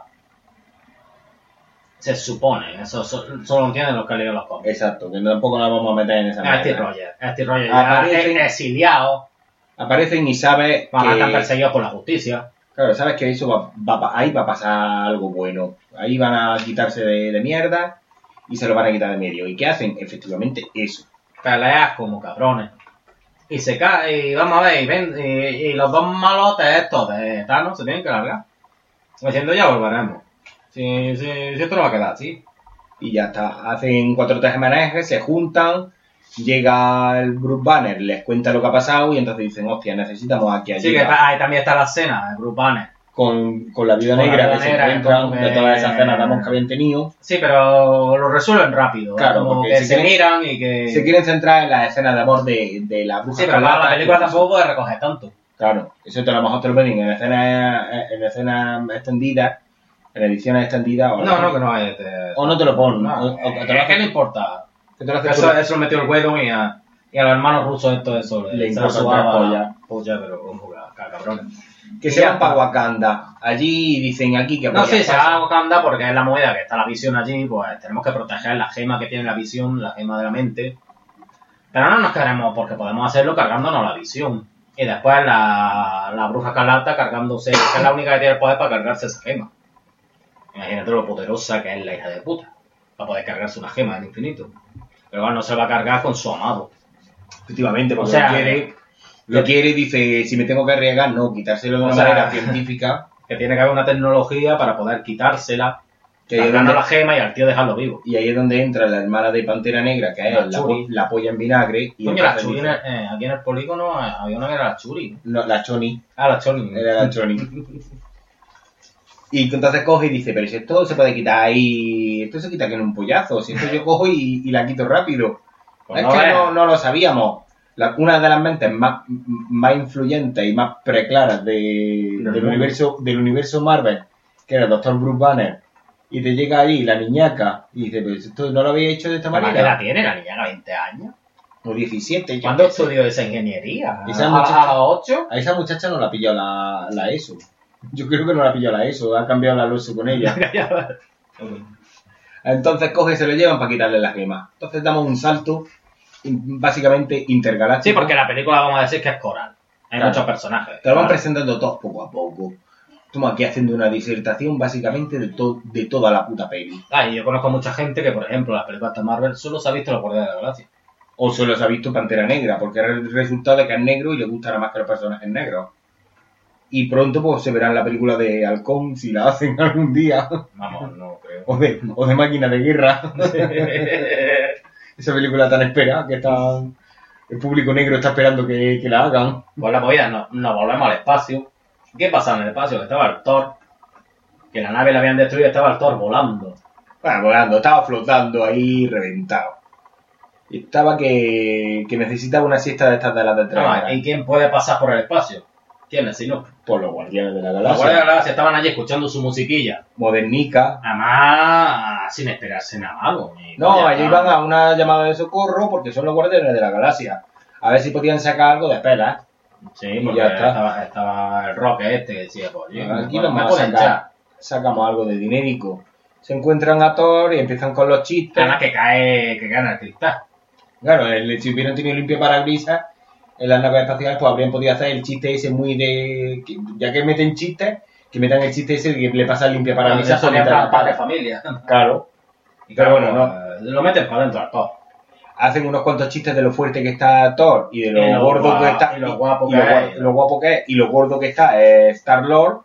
C: Se supone, eso so- solo lo entienden los que han leído los cómics.
B: Exacto, que tampoco nos vamos a meter en esa
C: Es Steve
B: mierda.
C: Rogers, es Steve Rogers ya
B: Aparecen-
C: es exiliado,
B: Aparecen y sabes
C: van a estar
B: que...
C: perseguidos por la justicia.
B: Claro, sabes que eso va, va pa- ahí va a pasar algo bueno. Ahí van a quitarse de, de mierda y se lo van a quitar de medio. ¿Y qué hacen? Efectivamente eso.
C: Peleas como cabrones. Y se cae, y vamos a ver, y, ven, y, y los dos malotes estos de Thanos se tienen que largar. Diciendo, ya volveremos. Si, si, si esto no va a quedar así.
B: Y ya está. Hacen cuatro tejemanejes, se juntan, llega el Bruce Banner, les cuenta lo que ha pasado y entonces dicen, hostia, necesitamos aquí a
C: Sí, que está- ahí también está la escena de Bruce Banner.
B: con, con la viuda
C: Con la
B: negra
C: viuda
B: que se
C: negra,
B: encuentran
C: como que-
B: de todas esas cenas de amor que habían tenido.
C: Sí, pero lo resuelven rápido. ¿eh?
B: Claro,
C: como
B: porque
C: que
B: si
C: se
B: quieren-
C: miran y que...
B: Se quieren centrar en las escenas de amor de, de la bruja
C: Sí, pero claro, la
B: escarlata.
C: película tampoco puede recoger tanto.
B: Claro, eso te, a lo mejor te lo ponen en escenas en escenas extendidas, en ediciones extendidas, o,
C: No, no, que no es... eh,
B: o no te lo ponen.
C: no,
B: o, o que te lo
C: es que
B: hacen-
C: no importa.
B: que te lo hacen
C: Eso,
B: por-
C: eso lo metió el Whedon y a, y a los hermanos rusos esto eso
B: Le
C: se
B: importa
C: la sudaba
B: tres pollas.
C: polla, pero como ca- ca- cabrones.
B: que
C: y
B: se
C: ya
B: van para
C: está.
B: Wakanda. Allí dicen aquí que
C: No, sí, se
B: pasa.
C: va a Wakanda porque es la moneda que está la visión allí, pues tenemos que proteger la gema que tiene la visión, la gema de la mente. Pero no nos queremos porque podemos hacerlo cargándonos la visión. Y después la, la bruja escarlata cargándose, que es la única que tiene el poder para cargarse esa gema. Imagínate lo poderosa que es la hija de puta. Para poder cargarse una gema del infinito. Pero bueno, no se va a cargar con su amado.
B: Efectivamente, porque
C: O sea,
B: lo quiere, lo quiere y dice, si me tengo que arriesgar, no, quitárselo de
C: O
B: una
C: sea,
B: manera científica.
C: Que tiene que haber una tecnología para poder quitársela,
B: Que ahí es
C: cargando
B: donde-
C: la gema y al tío dejarlo vivo.
B: Y ahí es donde entra la hermana de Pantera Negra, que
C: La
B: es la,
C: Churi.
B: po- la polla en vinagre. Y
C: Coño, la
B: entonces
C: Churi, en
B: dice-
C: el- eh, aquí en el polígono eh, había una que era la Churi.
B: no, la Choni.
C: Ah, la Choni.
B: Era la Choni. Y entonces coge y dice, pero si esto se puede quitar ahí, esto se quita que en un pollazo, si esto yo cojo y, y la quito rápido.
C: Pues
B: es
C: no
B: que
C: veas.
B: no, no lo sabíamos. La- una de las mentes más, más influyentes y más preclaras de,
C: Del
B: del,
C: mundo.
B: universo, del universo Marvel, que era el doctor Bruce Banner, y te llega ahí la niñaca y dice, pero esto no lo había hecho de esta
C: ¿Para qué
B: manera.
C: la tiene la niña a veinte años?
B: O diecisiete. yo
C: ¿Cuándo
B: qué sé.
C: estudió esa ingeniería? ¿A,
B: Esa
C: a-
B: muchacha-
C: a los ocho?
B: A esa muchacha no la pilló la, la ESO. Yo creo que no la pilló la ESO, ha cambiado la LOSO con ella. Entonces coge y se lo llevan para quitarle las gemas. Entonces damos un salto in- básicamente intergaláctico.
C: Sí, porque la película vamos a decir que es coral. Hay
B: Claro.
C: muchos personajes.
B: Te lo van
C: Coral.
B: presentando todos poco a poco. Estamos aquí haciendo una disertación básicamente de, to- de toda la puta peli.
C: Ah, y yo conozco mucha gente que, por ejemplo, las películas de Marvel solo se ha visto Los Guardianes de la Galaxia.
B: O solo se ha visto Pantera Negra, porque era el resultado de que es negro y le gustará más que los personajes negros. Y pronto pues se verá en la película de Halcón si la hacen algún día.
C: Vamos, no creo.
B: O de, o de Máquina de Guerra. Esa película tan esperada que está, el público negro está esperando que, que la hagan.
C: Pues la movida, no- nos volvemos al espacio. ¿Qué pasa en el espacio? Que estaba el Thor que la nave la habían destruido y estaba el Thor volando.
B: Bueno, volando, estaba flotando ahí reventado. Y estaba que, que necesitaba una siesta de estas de las de tres
C: Ah,
B: horas.
C: ¿y quién puede pasar por el espacio? ¿Quién es? Si no,
B: Por los guardianes de la
C: los
B: galaxia.
C: guardias de la galaxia estaban allí escuchando su musiquilla.
B: Modernica.
C: Además, sin esperarse nada malo. ni
B: No,
C: coña,
B: allí
C: no.
B: iban a una llamada de socorro porque son los guardianes de la galaxia. A ver si podían sacar algo de pelas.
C: Sí,
B: y
C: porque
B: ya está.
C: Estaba, estaba el Roque este que decía, pues, oye,
B: Aquí
C: me-
B: vamos
C: me
B: a
C: pueden echar.
B: sacar. Sacamos algo de dinérico. Se encuentran a Thor y empiezan con los chistes.
C: Además que cae, que cae en el cristal.
B: Claro, el, si hubieran tenido limpio parabrisas en las naves espaciales, pues habrían podido hacer el chiste ese muy de... que- ya que meten chistes, que metan el chiste ese de que le pasa el limpio parabrisas
C: Eso
B: por
C: es
B: mitad de la
C: padre
B: cara.
C: familia.
B: Claro.
C: Y
B: Pero
C: claro,
B: bueno,
C: pues, lo meten para adentro a todo.
B: Hacen unos cuantos chistes de lo fuerte que está Thor y de lo,
C: Y lo
B: gordo
C: gua-
B: que está
C: y lo guapo
B: y
C: que
B: lo,
C: es.
B: gua- lo guapo que es y lo gordo que está es Star-Lord,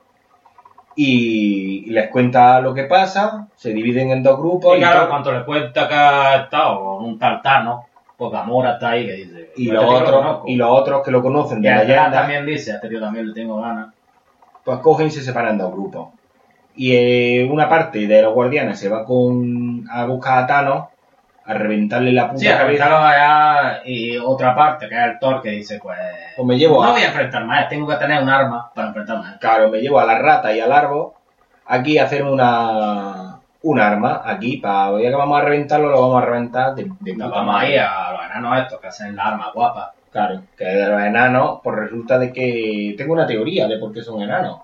B: y les cuenta lo que pasa, se dividen en dos grupos
C: Y claro,
B: Thor-
C: cuando le cuenta que ha estado con un tartano, pues Gamora está ahí que dice...
B: y
C: "Pues
B: los
C: este tío lo
B: otros
C: conozco".
B: y los otros que lo conocen
C: Y
B: de
C: atrás
B: leyenda,
C: también dice, a este tío también le tengo ganas.
B: pues cogen y se separan en dos grupos. Y eh, una parte de los guardianes se va con a buscar a Thanos a reventarle la puta
C: Sí, a
B: cabeza.
C: reventarlo allá, y otra parte, que es el Thor, que dice, pues...
B: Pues me llevo
C: no
B: a-
C: voy a enfrentarme a él, tengo que tener un arma para enfrentarme a él.
B: Claro, me llevo a la rata y al árbol aquí a hacer una un arma aquí para ya que vamos a reventarlo, lo vamos a reventar de, de
C: Nos
B: puta
C: vamos
B: madre.
C: ahí a los enanos estos que hacen la arma guapa.
B: Claro, que de los enanos, pues resulta de que tengo una teoría de por qué son enanos.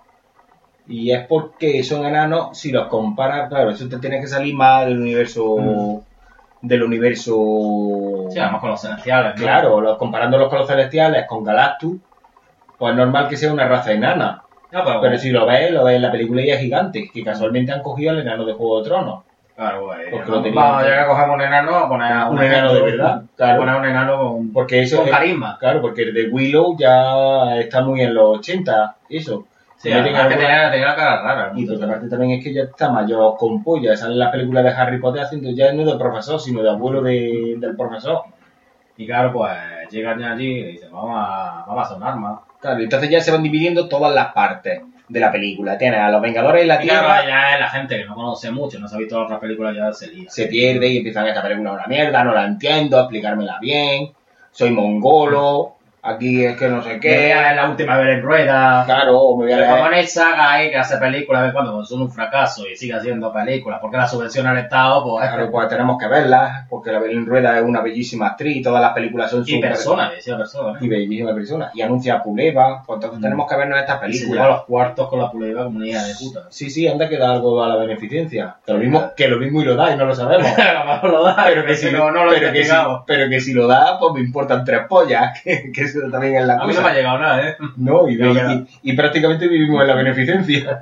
B: Y es porque son enanos, si los comparas, claro, eso te tiene que salir más del universo
C: Mm.
B: del universo
C: Sí, vamos con los celestiales. ¿no?
B: claro, los, comparándolos con los celestiales, con Galactus, pues es normal que sea una raza enana.
C: No, pero,
B: Pero si lo ves, lo ves en la película y es gigante, que casualmente han cogido al enano de Juego de Tronos.
C: Claro, pues,
B: Porque
C: no,
B: lo tenían
C: vamos,
B: que-
C: ya que cogemos un enano, a poner a
B: Un enano de verdad, claro.
C: A poner un enano con,
B: Porque eso
C: con
B: es-
C: carisma.
B: Claro, porque el de Willow ya está muy en los ochenta, eso.
C: Sí,
B: Le meten
C: además que
B: alguna-
C: tenía, tenía la cara rara.
B: Y
C: ¿no?
B: por otra parte también es que ya está mayor con polla. Sale en las películas de Harry Potter haciendo ya no de profesor, sino de abuelo de- del profesor.
C: Y claro, pues llegan ya allí y dicen, vamos a, vamos a hacer un arma.
B: Claro, y entonces ya se van dividiendo todas las partes de la película. Tienes a los Vengadores en la
C: Y claro,
B: Tierra,
C: ya es la gente que no conoce mucho, no se ha visto las otras películas, ya se lía.
B: se pierde y empiezan, esta película es una mierda, no la entiendo, explicármela bien, soy mongolo, aquí es que no sé
C: Que
B: qué.
C: es la última vez en rueda.
B: Claro, me voy a
C: El
B: leer.
C: japonés Saga ahí que hace películas de vez en cuando, pues son un fracaso y sigue haciendo películas, porque la subvenciona al Estado, pues...
B: Claro, pues tenemos que verlas, porque la Belén Rueda es una bellísima actriz, todas las películas son
C: y
B: súper-
C: persona, decía persona.
B: y bellísima persona, y anuncia a Puleva, pues entonces
C: Mm.
B: tenemos que vernos estas
C: Y se
B: películas.
C: lleva los cuartos con la puleva como una hija de puta.
B: Sí, sí, anda que da algo a la beneficencia. Que lo mismo, que lo mismo y lo da y no lo sabemos.
C: A lo mejor lo da,
B: Pero que, si,
C: no, no lo he
B: pero, que si,
C: investigado.
B: pero que si lo da, pues me importan tres pollas, que, que eso también es la
C: A mí no
B: cosa.
C: me ha llegado nada, ¿eh?
B: No, y,
C: No,
B: y-
C: que no.
B: y- y prácticamente vivimos en la beneficencia.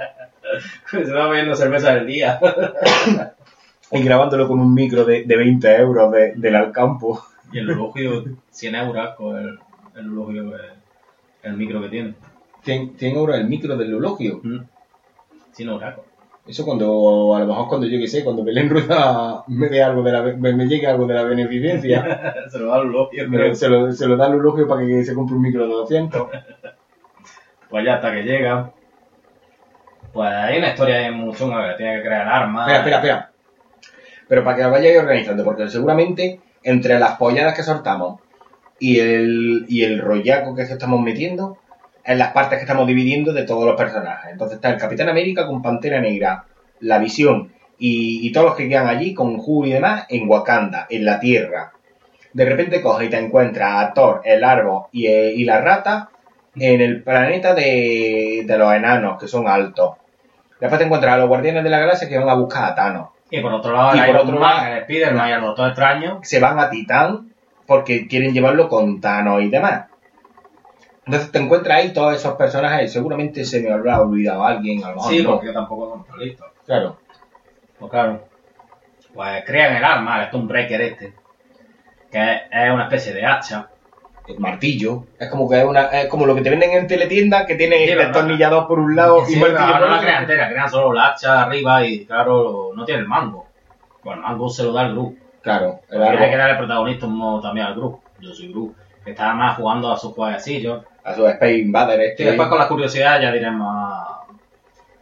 C: Se va bebiendo cerveza del día.
B: Y grabándolo con un micro de, de veinte euros de, del Alcampo.
C: Y el elogio, cien euros con el, el elogio, el, el micro que tiene.
B: cien, cien euros el micro del eulogio.
C: cien euros.
B: Eso cuando, a lo mejor cuando yo que sé, cuando Belén Rueda me dé algo de la, me, me llegue algo de la beneficencia,
C: Se lo da el elogio,
B: me-
C: creo.
B: se, lo, se lo da al eulogio para que se compre un micro de doscientos.
C: Pues ya hasta que llega. Pues hay una historia ahí muy chunga que tiene que crear armas.
B: Espera, espera, espera. Pero para que os vayáis organizando, porque seguramente entre las polladas que soltamos y el, y el rollaco que estamos metiendo, en las partes que estamos dividiendo de todos los personajes. Entonces está el Capitán América con Pantera Negra, la Visión y, y todos los que quedan allí con Hulk y demás en Wakanda, en la Tierra. De repente coge y te encuentras a Thor, el árbol y, eh, y la rata en el planeta de, de los enanos, que son altos. Después te encuentras a los Guardianes de la Galaxia que van a buscar a Thanos.
C: Y por otro lado,
B: Y
C: el
B: por
C: Iron
B: otro
C: Man,
B: lado-
C: el Spider-Man y el Doctor Extraño.
B: Se van a Titán porque quieren llevarlo con Thanos y demás. Entonces te encuentras ahí todos esos personajes y seguramente se me habrá olvidado alguien, a lo mejor
C: Sí,
B: no.
C: porque tampoco son tan listos.
B: Claro.
C: Pues claro. Pues crean el arma, el Stonebreaker este. Que es, es una especie de hacha.
B: El martillo. Es como que es una, es como lo que te venden en teletienda, que tiene
C: Sí,
B: el
C: ¿verdad?
B: destornillador por un lado
C: Sí,
B: y martillo
C: no,
B: por
C: no la
B: otro.
C: crean entera, crean solo la hacha arriba y claro, no tiene el mango. Pues el mango se lo da el Gru.
B: Claro, el
C: Porque hay que
B: árbol.
C: darle protagonismo también al Gru. Yo soy Gru. Que está más jugando a sus jueguecillos.
B: A su Space Invader
C: Y
B: este.
C: después con la curiosidad ya diremos más,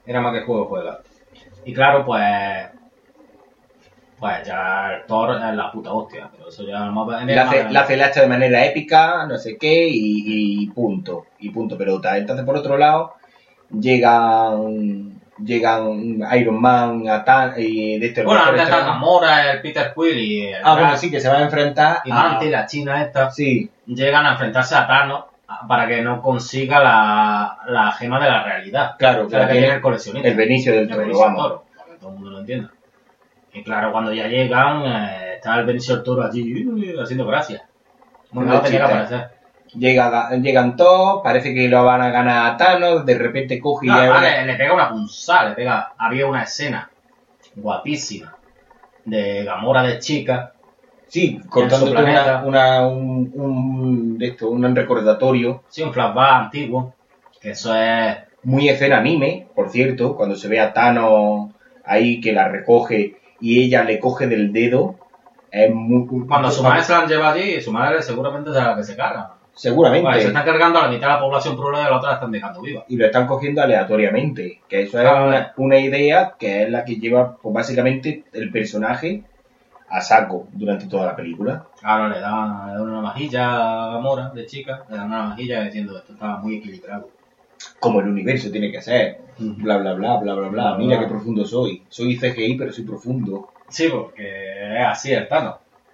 C: Era más que juego juega. Y claro, pues... Pues ya el Thor es la puta hostia, pero eso ya no va a...
B: La hace, la hace la hecha de manera épica, no sé qué, y, y punto. Y punto pelota. Entonces, por otro lado, llegan... Llegan Iron Man, a Tan, y de este...
C: Bueno, antes está Gamora, el Peter Quill y el...
B: Ah, bueno, sí, que se va a enfrentar
C: Y
B: a...
C: Mantis, la china esta,
B: Sí,
C: llegan a enfrentarse a Thanos para que no consiga la, la gema de la realidad.
B: claro,
C: O sea, la que
B: tiene
C: tiene el coleccionista.
B: el Benicio del
C: El
B: Toro,
C: Benicio del
B: vamos.
C: Toro, para que todo el mundo lo entienda. Y claro, cuando ya llegan, eh, está el Benicio del Toro allí uh, haciendo gracias. Bueno, no tenía que
B: chiste.
C: aparecer.
B: Llega, llegan todos, parece que lo van a ganar a Thanos, de repente coge y...
C: No,
B: ya-
C: vale, le pega una punzada, le pega. Había una escena guapísima de Gamora de chica.
B: Sí, cortando
C: su planeta.
B: una, una, un, un, de esto, un recordatorio.
C: Sí, un flashback antiguo. Que eso es.
B: Muy escena anime, por cierto, cuando se ve a Thanos ahí que la recoge y ella le coge del dedo. Es muy,
C: Cuando su madre se la lleva allí, su madre seguramente será la que se carga.
B: Seguramente.
C: Vale, se están cargando a la mitad de la población por un lado y a la otra la están dejando viva.
B: Y lo están cogiendo aleatoriamente. Que eso es
C: Ah,
B: una, una idea que es la que lleva, pues básicamente, el personaje a saco durante toda la película.
C: Ahora le dan, le dan una vajilla a Gamora de chica, le dan una vajilla diciendo esto está muy equilibrado.
B: Como el universo tiene que ser. Bla, bla, bla, bla, bla, bla. Mira qué profundo soy. Soy C G I, pero soy profundo.
C: Sí, porque es así el Thanos.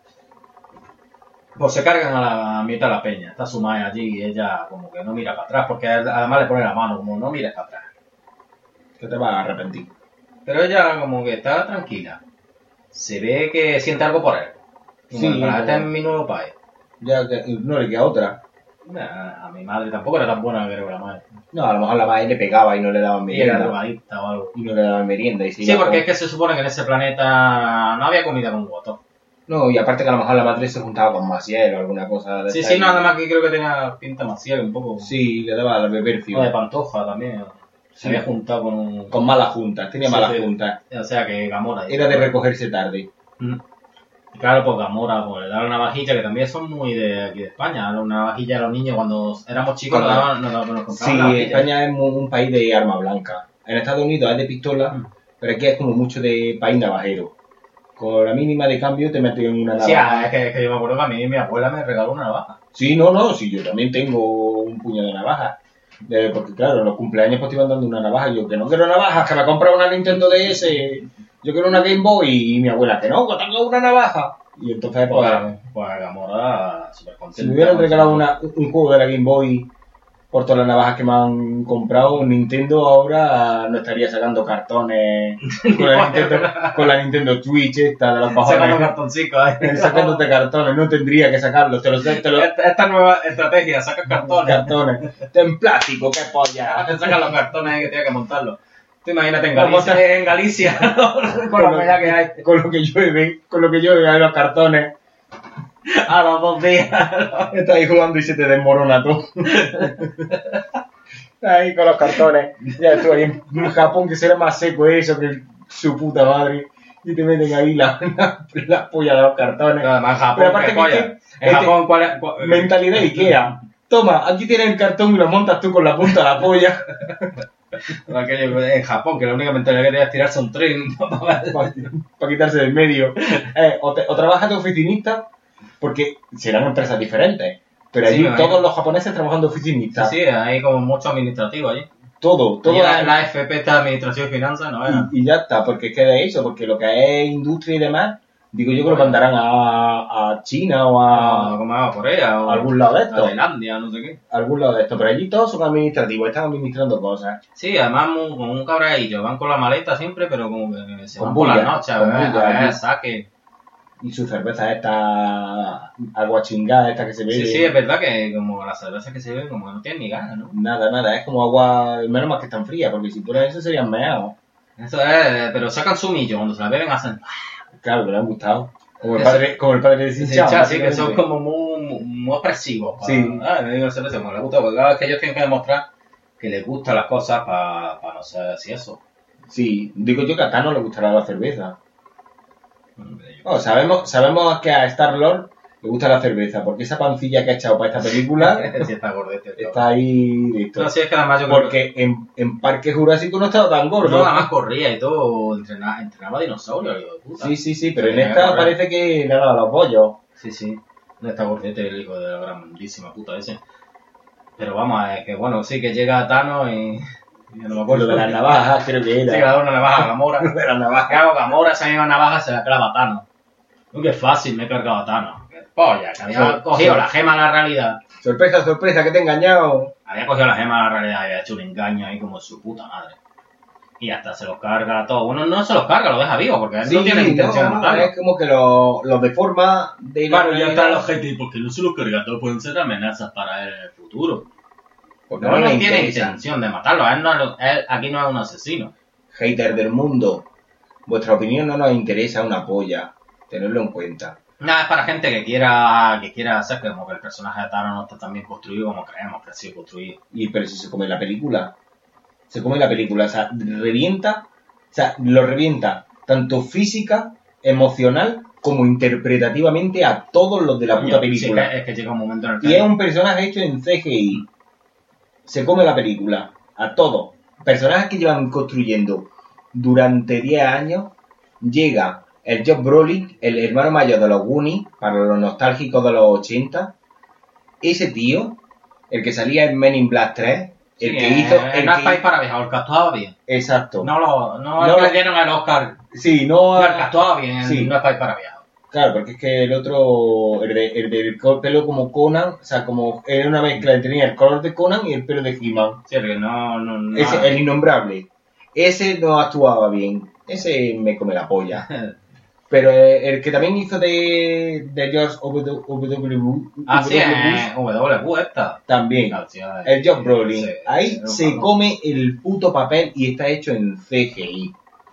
C: Pues se cargan a la mitad de la peña. Está su madre allí y ella como que no mira para atrás, porque además le pone la mano como no mires para atrás.
B: Que te vas a arrepentir.
C: Pero ella como que está tranquila. Se ve que siente algo por él. Como
B: Sí,
C: el planeta
B: como-
C: es mi nuevo país.
B: Ya que no le queda otra.
C: Nah, a mi madre tampoco era tan buena que era la madre.
B: No, a lo mejor la madre le pegaba y no le daban
C: Y era
B: merienda.
C: drogadicta o algo.
B: Y no le daban merienda. Y se
C: Sí,
B: iba
C: porque
B: con-
C: es que se supone que en ese planeta no había comida con guato.
B: No, y aparte que a lo mejor la madre se juntaba con Maciel o alguna cosa de
C: Sí,
B: esta
C: sí,
B: y-
C: nada más que creo que tenía pinta maciel un poco.
B: Sí, le daba al bebercio.
C: O de Pantoja también. Se
B: Sí.
C: había juntado con un...
B: Con malas juntas, tenía
C: Sí,
B: malas
C: sí.
B: juntas.
C: O sea que Gamora...
B: Era de recogerse tarde.
C: Mm. Y claro, pues Gamora pues, le daban una vajilla, que también son muy de aquí de España. Una vajilla a los niños cuando éramos chicos nos,
B: Cuando-
C: daban, nos, nos, nos compraban
B: Sí,
C: una vajilla.
B: España es mu- un país de arma blanca. En Estados Unidos es de pistola,
C: Mm.
B: pero aquí es como mucho de país navajero. Con la mínima de cambio te meten en una
C: Sí,
B: navaja.
C: ah, es que, es que yo me acuerdo que a mí mi abuela me regaló una navaja.
B: Sí, no, no, sí, yo también tengo un puño de navajas. De- porque claro, en los cumpleaños pues te iban dando una navaja. Y yo, que no quiero navajas, que me compra una Nintendo D S. Yo quiero una Game Boy. Y mi abuela, que no, que tengo una navaja. Y entonces, pues,
C: Pues, pues Gamora súper contenta.
B: si me hubieran regalado una, un juego de la Game Boy por todas las navajas que me han comprado, Nintendo ahora no estaría sacando cartones con la Nintendo, con la Nintendo Switch esta de los
C: Sacando
B: cojones.
C: cartoncicos ahí.
B: Sacándote cartones, no tendría que sacarlos, te los te los
C: Esta, esta nueva estrategia, saca cartones.
B: cartones. En plástico, qué polla.
C: Te sacan los cartones ahí que tienes que montarlos. Tú imagínate en
B: Los
C: Galicia,
B: montas-
C: en Galicia con la humedad que hay.
B: Con lo que llueve, con lo que llueve hay los cartones.
C: A los dos días.
B: Estás ahí jugando y se te desmorona todo. Ahí con los cartones. Ya estoy en en Japón, que será más seco eso que su puta madre. Y te meten ahí la, la, la polla de los cartones.
C: Además en Japón,
B: Pero aparte
C: ¿qué
B: que
C: polla?
B: este-
C: En
B: este-
C: Japón, ¿cuál es? cuál-
B: Mentalidad Ikea. Toma, aquí tienes el cartón y lo montas tú con la punta de la polla.
C: Aquello, en Japón, que la única mentalidad que tienes es tirarse un tren.
B: Para quitarse del medio. Eh, o, te- o trabajas de oficinista, porque serán empresas diferentes. Pero
C: Sí,
B: allí
C: me imagino.
B: todos los japoneses trabajan de oficinistas.
C: Sí, sí, hay como mucho administrativo allí.
B: Todo, todo.
C: Y la,
B: es-
C: la F P está Administración y Finanzas, no era.
B: y, y ya está, porque es que de eso, porque lo que es industria y demás, digo yo que lo mandarán a, a China o
C: Ah,
B: a,
C: como a Corea o
B: a algún lado de
C: a
B: esto.
C: Tailandia, no sé qué.
B: A algún lado de esto. Pero allí todos son administrativos, están administrando cosas.
C: Sí, además muy- como un cabreillo, van con la maleta siempre, pero como que se
B: Con
C: van por
B: bulla,
C: las noches a
B: con
C: ver,
B: bulla,
C: a ver,
B: allí.
C: saque.
B: Y su cerveza esta agua chingada, esta que se ve.
C: Sí, sí, es verdad que como las cervezas que se ven, como que no tienen ni ganas, ¿no?
B: Nada, nada, es como agua, menos mal que están frías, porque si fuera eso serían meados.
C: Eso es, pero sacan su millo, cuando se la beben hacen...
B: Claro, que le han gustado. Como el
C: Eso-
B: padre, como el padre de
C: Sí,
B: Sin
C: sí, que son como muy, muy, muy expresivos. para-
B: Sí.
C: Ah, me digo cerveza, como les gusta, porque cada vez que ellos tienen que demostrar que les gustan las cosas para no ser si eso.
B: Sí, digo yo que a Thanos le gustará la cerveza.
C: Bueno, pero yo-
B: Oh, sabemos, sabemos que a Star-Lord Le gusta la cerveza, porque esa pancilla que ha echado para esta película
C: Sí, está gordete. tío.
B: está ahí listo.
C: No, sí, es que además yo creo que...
B: Porque en, en Parque Jurásico no estaba tan gordo.
C: No, además corría y todo, entrenaba, entrenaba dinosaurios, hijo de puta.
B: Sí, sí, sí, pero en
C: Tenía que
B: esta
C: correr.
B: parece que le ha dado los bollos.
C: Sí, sí. No está gordete el hijo de la grandísima puta ese. Pero vamos, es que bueno, sí que llega Thanos y... y no me
B: Por
C: acuerdo
B: lo de las navajas, creo que
C: Sí, que le
B: era.
C: da una navaja a Gamora.
B: Lo de las navajas.
C: Claro, Gamora esa misma navaja se la clava a Thanos. Uy, qué fácil, me he cargado a Thanos. Qué polla, que había
B: Sí,
C: cogido
B: sí.
C: la gema de la realidad.
B: Sorpresa, sorpresa, que te he engañado.
C: Había cogido la gema de la realidad y había hecho un engaño ahí como su puta madre. Y hasta se los carga a todos. Bueno, no se los carga, lo deja vivo, porque él no tiene intención
B: no,
C: de matarlo.
B: es como que los lo deforma de la
C: Claro, ya
B: manera-
C: están los haters, porque no se los carga todos, pueden ser amenazas para él en el futuro.
B: Porque
C: No,
B: no
C: no
B: le
C: tiene
B: interesa.
C: intención de matarlo, él, no, lo- él aquí no es un asesino.
B: Hater del mundo, vuestra opinión no nos interesa una polla. Tenedlo en cuenta.
C: Nada, es para gente que quiera que quiera hacer que como que el personaje de Thanos no está tan bien construido como creemos que ha sido construido.
B: Y pero si se come la película, se come la película, o sea, revienta, o sea, lo revienta tanto física, emocional, como interpretativamente a todos los de la puta
C: Coño,
B: película.
C: sí, es, que, es que llega un momento en el que...
B: Y es un personaje hecho en C G I. Se come la película. A todos. Personajes que llevan construyendo durante diez años. Llega el Josh Brolin, el hermano mayor de los Goonies, para los nostálgicos de los ochenta. Ese tío, el que salía en Men in Black tres, el
C: Sí,
B: que
C: eh,
B: hizo... El
C: no es
B: que-
C: país para viajar, el que actuaba bien.
B: Exacto.
C: No lo no,
B: No
C: le
B: lo-
C: dieron el Oscar.
B: Sí, no...
C: No, el que actuaba bien,
B: Sí.
C: no es país para viajar.
B: Claro, porque es que el otro, el, de- el del pelo como Conan, o sea, como era una mezcla, tenía el color de Conan y el pelo de He-Man.
C: Sí, porque no... no, no
B: Ese, el innombrable. Ese no actuaba bien. Ese me come la polla. Pero eh, el que también hizo de, de George W. Bush,
C: Ah, sí,
B: W. Bush,
C: eh, W W esta.
B: también.
C: No, tío, eh,
B: El Josh Brolin.
C: sí,
B: Ahí
C: sí,
B: se
C: no,
B: come el puto papel y está hecho en C G I.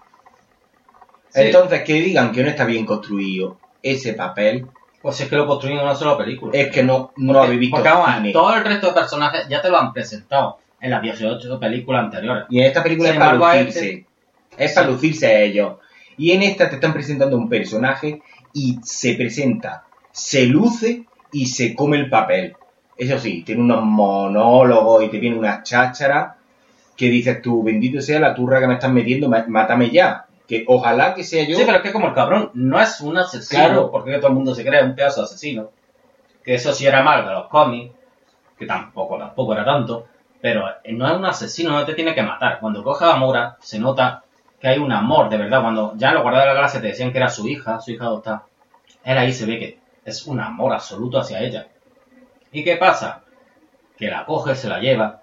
C: Sí.
B: Entonces, que digan que no está bien construido ese papel,
C: Pues si es que lo construyen en una sola película.
B: es que no, no
C: Porque-
B: habéis visto
C: Porque vamos a ver,
B: cine.
C: todo el resto de personajes ya te lo han presentado en las dieciocho películas anteriores.
B: Y en esta película
C: Sin
B: es para
C: embargo, a
B: lucirse. Es para
C: Sí.
B: lucirse a ellos. Y en esta te están presentando un personaje y se presenta, se luce y se come el papel. Eso sí, tiene unos monólogos y te viene una cháchara que dices tú, bendito sea la turra que me estás metiendo, má- mátame ya. Que ojalá que sea yo.
C: Sí, pero es que como el cabrón no es un asesino,
B: Claro.
C: porque todo el mundo se cree un pedazo de asesino, que eso sí era mal de los cómics, que tampoco, tampoco era tanto, pero no es un asesino, no te tiene que matar. Cuando coge a Gamora, se nota que hay un amor, de verdad. Cuando ya en los Guardianes de la Galaxia te decían que era su hija, su hija adoptada, él ahí se ve que es un amor absoluto hacia ella. ¿Y qué pasa? Que la coge, se la lleva,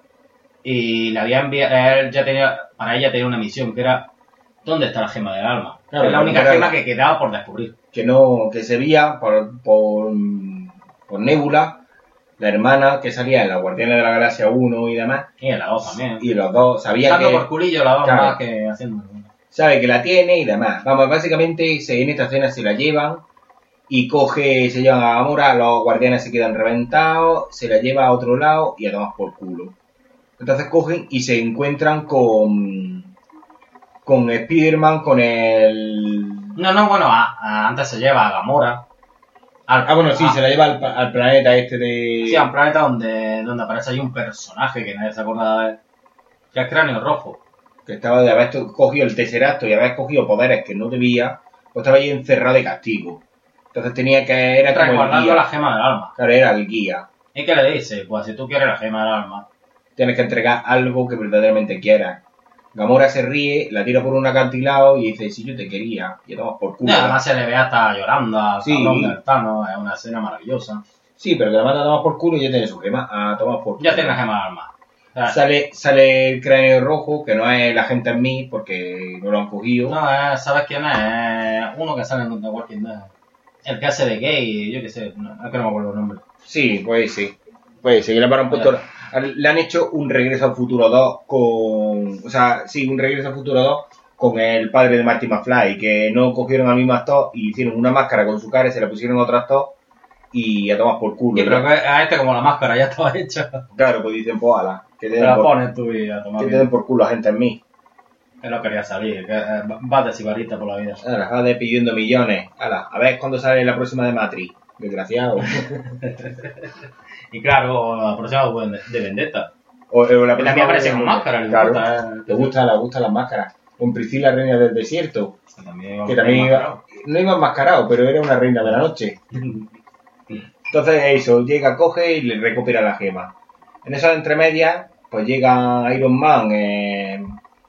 C: y le había enviado, él ya tenía, para ella tenía una misión, que era, ¿dónde está la gema del alma?
B: Claro,
C: es la única
B: era-
C: gema que quedaba por descubrir.
B: Que no, que se veía por, por, por Nebula, la hermana que salía en la Guardiana de la Galaxia uno y demás.
C: Y en la dos también.
B: Y los dos sabía
C: Dando
B: que.
C: por culillo la dos
B: Claro.
C: más que haciendo.
B: sabe que la tiene y demás. Vamos, básicamente se, en esta escena se la llevan y coge, se llevan a Gamora, los guardianes se quedan reventados, se la lleva a otro lado y a tomar por culo. Entonces cogen y se encuentran con con Spider-Man, con el...
C: No, no, bueno, a- a- antes se lleva a Gamora. Al,
B: Ah, bueno, sí,
C: a-
B: se la lleva al, pa- al planeta este de...
C: Sí, a un planeta donde, donde aparece ahí un personaje que nadie se acuerda de él. Que es Cráneo Rojo.
B: que estaba de haber cogido el Tesseracto y haber cogido poderes que no debía, pues estaba ahí encerrado de castigo. Entonces tenía que... Era como el
C: Resguardando
B: guía.
C: la gema del alma.
B: Claro, era el guía.
C: ¿Y qué le dice? Pues si tú quieres la gema del alma.
B: Tienes que entregar algo que verdaderamente quieras. Gamora se ríe, la tira por un acantilado y dice, si yo te quería, y tomas por
C: Y
B: culo.
C: además se le ve hasta llorando al
B: Sí.
C: cabrón del Thanos. Es una escena maravillosa.
B: Sí, pero que la mata a tomar por culo y ya tiene su gema a tomar por culo.
C: Ya tiene la gema del alma. O sea,
B: Sale, sale el cráneo rojo, que no es la gente en mí, porque no lo han cogido.
C: no, eh, ¿sabes quién es? Es uno que sale en The Walking Dead. El que hace de gay, yo qué sé, no, es que no me acuerdo el nombre.
B: Sí, pues sí. Pues sí, le han puesto... Le han hecho un Regreso al Futuro dos con... O sea, sí, un Regreso al Futuro dos con el padre de Marty McFly, que no cogieron al mismo actor y hicieron una máscara con su cara y se le pusieron a otro actor y a tomar por culo.
C: Y pero que a este como la máscara ya estaba hecha,
B: Claro, pues dicen, pues ala, que te
C: te
B: den,
C: la
B: por,
C: pones tú y a tomar
B: que te
C: bien.
B: den por culo a gente en mí.
C: Que no quería salir, que eh, vas de sibarita por la vida.
B: Ahora, va de pidiendo millones. Ala, a ver cuándo sale la próxima de Matrix. desgraciado.
C: Y claro, la próxima web de, de Vendetta.
B: O, o la
C: Que también aparece con máscara. le
B: Claro,
C: gusta, eh.
B: te gusta, le gustan las máscaras. Con Priscila, reina del desierto,
C: Que también iba
B: que también iba,
C: enmascarado.
B: no iba enmascarado, pero era una reina de la noche. Entonces eso, llega, coge y le recupera la gema. En esas entremedias, pues llega Iron Man. Eh,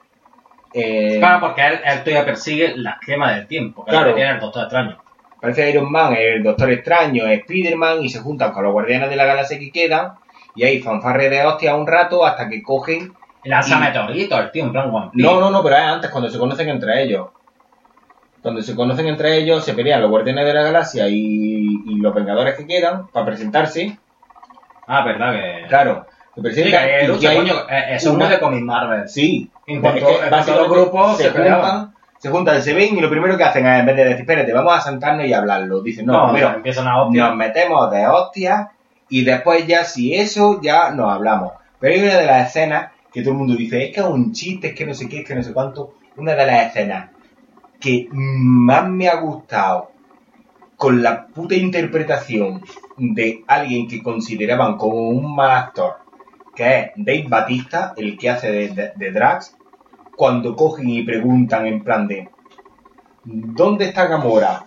B: eh,
C: Claro, porque él, él todavía persigue la gema del tiempo, que
B: Claro.
C: es lo que tiene el Doctor Extraño.
B: Parece Iron Man, el Doctor Extraño, Spider-Man y se juntan con los Guardianes de la Galaxia que quedan. Y ahí fanfarre de hostia un rato hasta que cogen.
C: Y lanza
B: Y-
C: meteoritos, el tío, en plan One Piece.
B: No, no, no, pero es antes, cuando se conocen entre ellos. Cuando se conocen entre ellos, se pelean los Guardianes de la Galaxia y, y los Vengadores que quedan para presentarse.
C: Ah, verdad que...
B: Claro, se
C: Sí,
B: presentan
C: que
B: y
C: lucha,
B: que hay-
C: coño, eh, eso es
B: una-
C: muy de Comic Marvel.
B: Sí,
C: En cuanto-
B: es que
C: en cuanto
B: básicamente
C: los grupos
B: se,
C: se peleaban.
B: juntan, se juntan, se ven y lo primero que hacen es, en vez de decir, espérate, vamos a sentarnos y hablarlo. Dicen, no,
C: No,
B: primero
C: empiezan a hostia.
B: nos metemos de hostias y después ya, si eso, ya nos hablamos. Pero hay una de las escenas que todo el mundo dice, es que es un chiste, es que no sé qué, es que no sé cuánto. Una de las escenas que más me ha gustado con la puta interpretación de alguien que consideraban como un mal actor, que es Dave Bautista, el que hace de, de, de Drax, cuando cogen y preguntan en plan de ¿dónde está Gamora?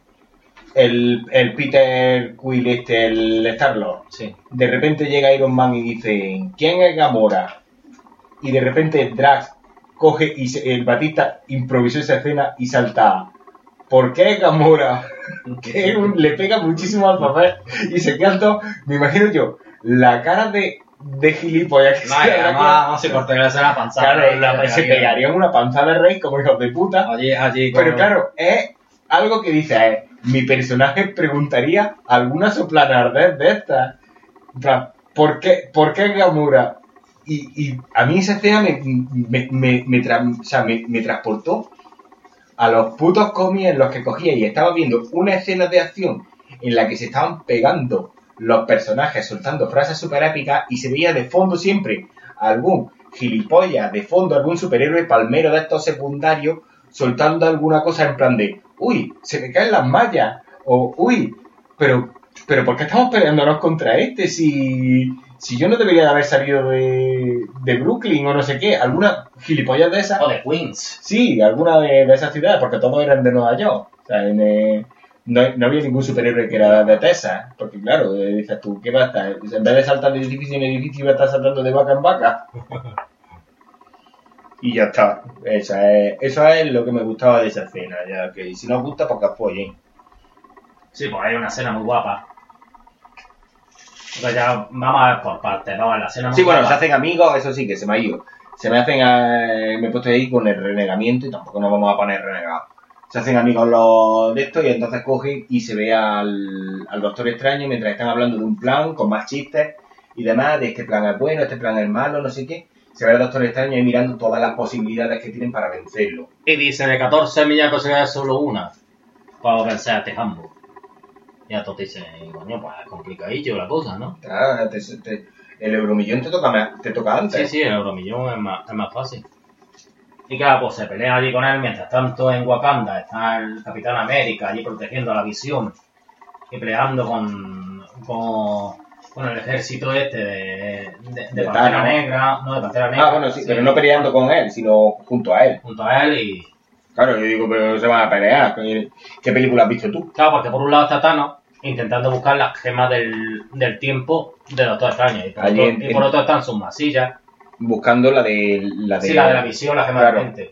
B: El, el Peter Quill este, el Star-Lord.
C: Sí.
B: De repente llega Iron Man y dice ¿quién es Gamora? Y de repente Drax coge y se, el Batista improvisó esa escena y salta ¿por qué Gamora? Que es un- le pega muchísimo al papel y se quedan todos, me imagino yo, la cara de, de gilipollas que
C: No,
B: se
C: y
B: habrá
C: además
B: quedado.
C: no se cortaría la panza.
B: Claro, la- se pegarían una panza de rey como hijos de puta.
C: Allí, allí.
B: Pero
C: con-
B: claro, es algo que dice, eh, mi personaje preguntaría alguna soplanardez de estas. En plan, ¿por qué, ¿por qué Gamora? Y, y a mí esa escena me, me, me, me, tra- o sea, me, me transportó a los putos cómics en los que cogía y estaba viendo una escena de acción en la que se estaban pegando los personajes soltando frases super épicas y se veía de fondo siempre algún gilipollas, de fondo algún superhéroe palmero de estos secundarios soltando alguna cosa en plan de uy, se me caen las mallas o uy, pero pero ¿por qué estamos peleándonos contra este si, si yo no debería de haber salido de, de Brooklyn o no sé qué? Alguna gilipollas de esas.
C: O de Queens.
B: Sí, alguna de, de esas ciudades, porque todos eran de Nueva York. O sea, en, eh, no, no había ningún superhéroe que era de Texas. Porque claro, eh, dices tú, ¿qué va a estar? En vez de saltar de edificio en edificio, va a estar saltando de vaca en vaca. Y ya está. Esa es, eso es lo que me gustaba de esa escena. Ya que si no os gusta, pues que apoyen.
C: Sí, pues hay una escena muy guapa. Pues ya vamos a ver por partes, ¿no? La escena muy
B: Sí, bueno,
C: guapa.
B: se hacen amigos, eso sí, que se me ha ido. Se me hacen, eh, me he puesto ahí con el renegamiento y tampoco nos vamos a poner renegados. Se hacen amigos los de esto y entonces cogen y se ve al, al Doctor Extraño mientras están hablando de un plan con más chistes y demás, de este plan es bueno, este plan es malo, no sé qué. Se ve al Doctor Extraño ahí mirando todas las posibilidades que tienen para vencerlo.
C: Y dice, de catorce millones de posibilidades, solo una. Para vencer a este Hamburg. Y a todos dicen, coño, pues es complicadillo la cosa, ¿no?
B: Ah, te- te- el euromillón te toca, más- te toca antes.
C: Sí, sí, el euromillón es más, es más fácil. Y claro, pues se pelean allí con él, mientras tanto en Wakanda está el Capitán América allí protegiendo a la Visión y peleando con, con, con el ejército este de, de, de
B: De
C: Pantera
B: Thanos.
C: Negra, no, de Pantera Negra.
B: Ah, bueno, sí, pero no peleando con él, sino junto a él.
C: Junto a él y...
B: Claro, yo digo, pero se van a pelear. ¿Qué película has visto tú?
C: Claro, porque por un lado está Thanos intentando buscar las gemas del, del tiempo de Doctor Extraño y por,
B: Allí
C: otro,
B: en-
C: y por otro están sus masillas.
B: Buscando la de la de,
C: Sí, la de la visión, la gema
B: Claro.
C: de la mente.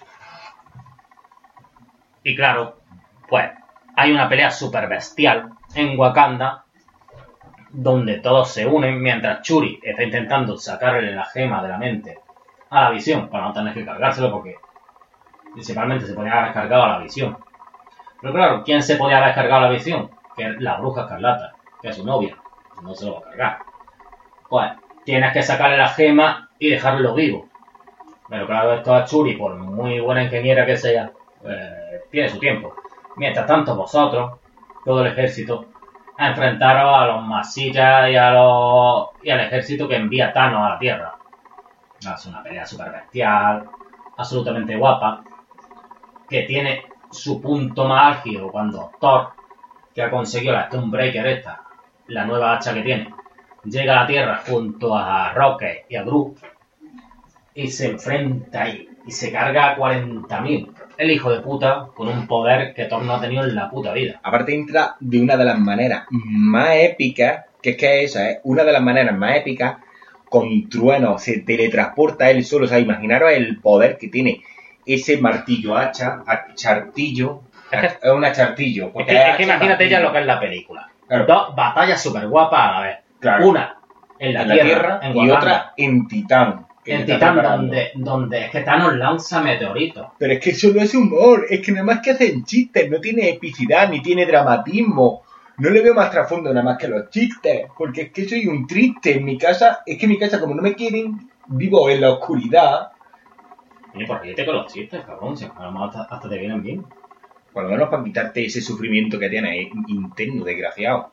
C: Y claro, pues hay una pelea super bestial en Wakanda donde todos se unen mientras Shuri está intentando sacarle la gema de la mente a la visión para no tener que cargárselo porque principalmente se podía haber cargado a la visión. Pero claro, ¿quién se podía haber cargado a la visión? Que es la bruja escarlata, que es su novia. No se lo va a cargar. Pues tienes que sacarle la gema y dejarlo vivo. Pero claro, esto a Shuri, por muy buena ingeniera que sea, eh, tiene su tiempo. Mientras tanto, vosotros, todo el ejército, a enfrentaros a los masillas y, a los, y al ejército que envía Thanos a la Tierra. Es una pelea súper bestial, absolutamente guapa, que tiene su punto más álgido cuando Thor que ha conseguido la Stonebreaker esta, la nueva hacha que tiene, llega a la Tierra junto a Rocket y a Groot y se enfrenta y, y se carga a cuarenta mil. El hijo de puta con un poder que Thor no ha tenido en la puta vida.
B: Aparte entra de una de las maneras más épicas, que es que esa es una de las maneras más épicas, con trueno, se teletransporta él solo. O sea, imaginaros el poder que tiene ese martillo hacha, chartillo,
C: Es que-
B: es un achartillo.
C: Es
B: porque
C: que, es
B: hacha
C: que imagínate ya
B: martillo.
C: lo que es la película.
B: Claro.
C: Dos batallas súper guapas a la vez.
B: Claro.
C: Una en la,
B: en la
C: tierra,
B: Tierra
C: en
B: y
C: Wakanda.
B: otra en Titán. que
C: En
B: se está
C: Titán,
B: preparando.
C: donde, donde es que Thanos lanza meteoritos.
B: Pero es que eso no es humor, es que nada más que hacen chistes, no tiene epicidad ni tiene dramatismo. No le veo más trasfondo nada más que los chistes, porque es que soy un triste en mi casa. Es que en mi casa, como no me quieren, vivo en la oscuridad.
C: Y por ríete con los chistes, cabrón, si a lo mejor hasta, hasta te vienen bien.
B: Por lo menos para quitarte ese sufrimiento que tienes interno, desgraciado.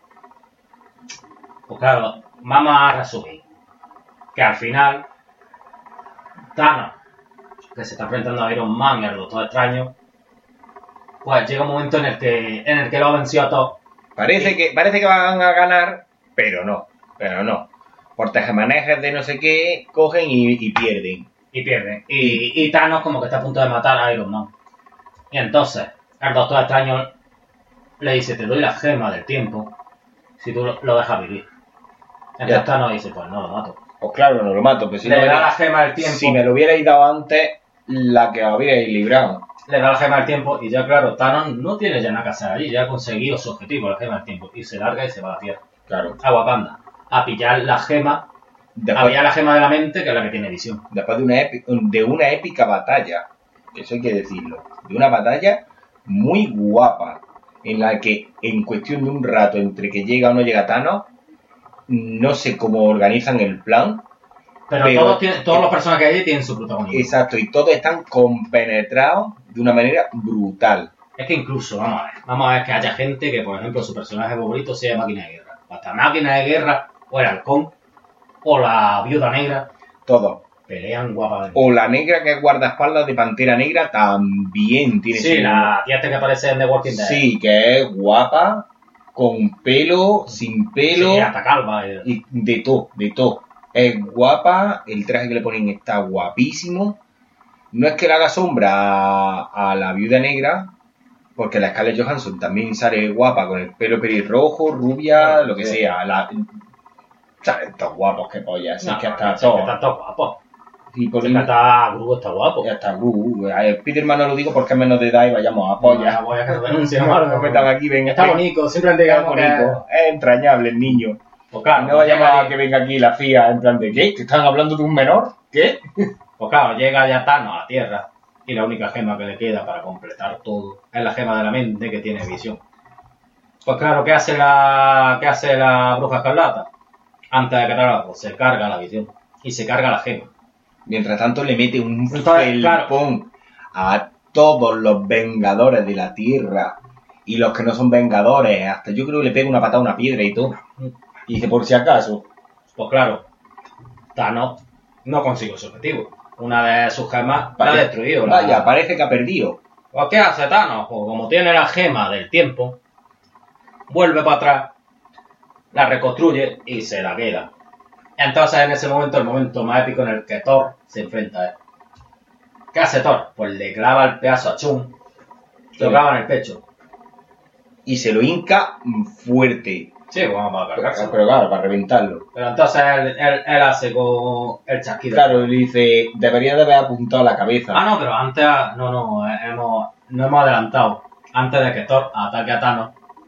C: Pues claro, vamos a resumir. Que al final, Thanos, que se está enfrentando a Iron Man y al Doctor Extraño, pues llega un momento en el que, en el que lo ha vencido a todos.
B: Parece que, parece que van a ganar, pero no, pero no. Por tejemanejes de no sé qué, cogen y, y pierden.
C: Y pierde. Y, y Thanos como que está a punto de matar a Iron Man. Y entonces, el Doctor Extraño le dice, te doy la gema del tiempo si tú lo, lo dejas vivir. Entonces
B: Ya.
C: Thanos dice, pues no lo mato.
B: Pues claro, no lo mato, pero si
C: le
B: no
C: da
B: me-
C: la gema del tiempo.
B: si me lo hubierais dado antes, la que os habríais librado.
C: Le da la gema del tiempo y ya claro, Thanos no tiene ya nada que hacer allí, ya ha conseguido su objetivo, la gema del tiempo. Y se larga y se va a la Tierra,
B: Claro.
C: a Wakanda, a pillar la gema, a
B: Después,
C: pillar la gema de la mente, que es la que tiene visión.
B: después de, una épi- de una épica batalla, eso hay que decirlo, de una batalla muy guapa, en la que en cuestión de un rato, entre que llega o no llega Thanos, no sé cómo organizan el plan.
C: Pero,
B: Pero-
C: todos, tienen, todos los personajes allí tienen su protagonismo.
B: Exacto, y todos están compenetrados de una manera brutal.
C: Es que incluso, vamos a ver, vamos a ver que haya gente que, por ejemplo, su personaje favorito sea Máquina de Guerra. O hasta Máquina de Guerra, o el Halcón, o la Viuda Negra,
B: Todos.
C: pelean guapamente.
B: O la negra que es guardaespaldas de Pantera Negra también tiene
C: Sí,
B: su-
C: la tía esta que aparece en The Walking Dead.
B: Sí, que es guapa, con pelo, sin pelo,
C: Sí, hasta calva. eh.
B: y de todo, de todo. Es guapa, el traje que le ponen está guapísimo. No es que le haga sombra a, a la Viuda Negra, porque la Scarlett Johansson también sale guapa con el pelo pelirrojo, rubia,
C: Bueno,
B: lo que
C: sí.
B: sea. La, salen todos guapos que pollas,
C: No,
B: es que
C: no,
B: hasta
C: sí, que
B: todo.
C: está todo guapo.
B: Y por
C: Sí, que está Groot está guapo.
B: ya está, uh, a Spiderman no lo digo porque es menos de edad y vayamos a polla.
C: No, voy a que lo denuncien,
B: No,
C: Marco.
B: no metan aquí, venga.
C: Está bonito, siempre
B: Es
C: digamos que...
B: bonito, es entrañable el niño.
C: Pues claro,
B: no vayamos
C: llega
B: a que venga aquí la F I A en plan de ¿qué? ¿Que están hablando de un menor? ¿Qué?
C: Pues claro, llega ya Thanos a la Tierra y la única gema que le queda para completar todo es la gema de la mente que tiene visión. Pues claro, ¿qué hace la, qué hace la Bruja Escarlata? Antes de cargarla, pues se carga la visión y se carga la gema.
B: Mientras tanto le mete un
C: Entonces, claro.
B: felpón a todos los Vengadores de la Tierra y los que no son Vengadores. Hasta yo creo que le pega una patada a una piedra y todo. Y dice, por si acaso.
C: Pues claro, Thanos no consiguió su objetivo. Una de sus gemas la ha
B: Vaya,
C: destruido. la-
B: Vaya, parece que ha perdido.
C: Pues ¿qué hace Thanos? Pues como tiene la gema del tiempo, vuelve para atrás, la reconstruye y se la queda. Entonces en ese momento, el momento más épico en el que Thor se enfrenta a él. ¿Qué hace Thor? Pues le clava el pedazo a Chum, se lo clava en el pecho.
B: Y se lo hinca fuerte.
C: Sí, pues vamos a
B: Pero,
C: cargarse.
B: pero claro, para reventarlo.
C: Pero entonces él, él, él hace con el chasquido.
B: Claro, le dice, debería de haber apuntado la cabeza.
C: Ah, no, pero antes, no, no, eh, hemos, no hemos adelantado. Antes de que Thor ataque a Thanos,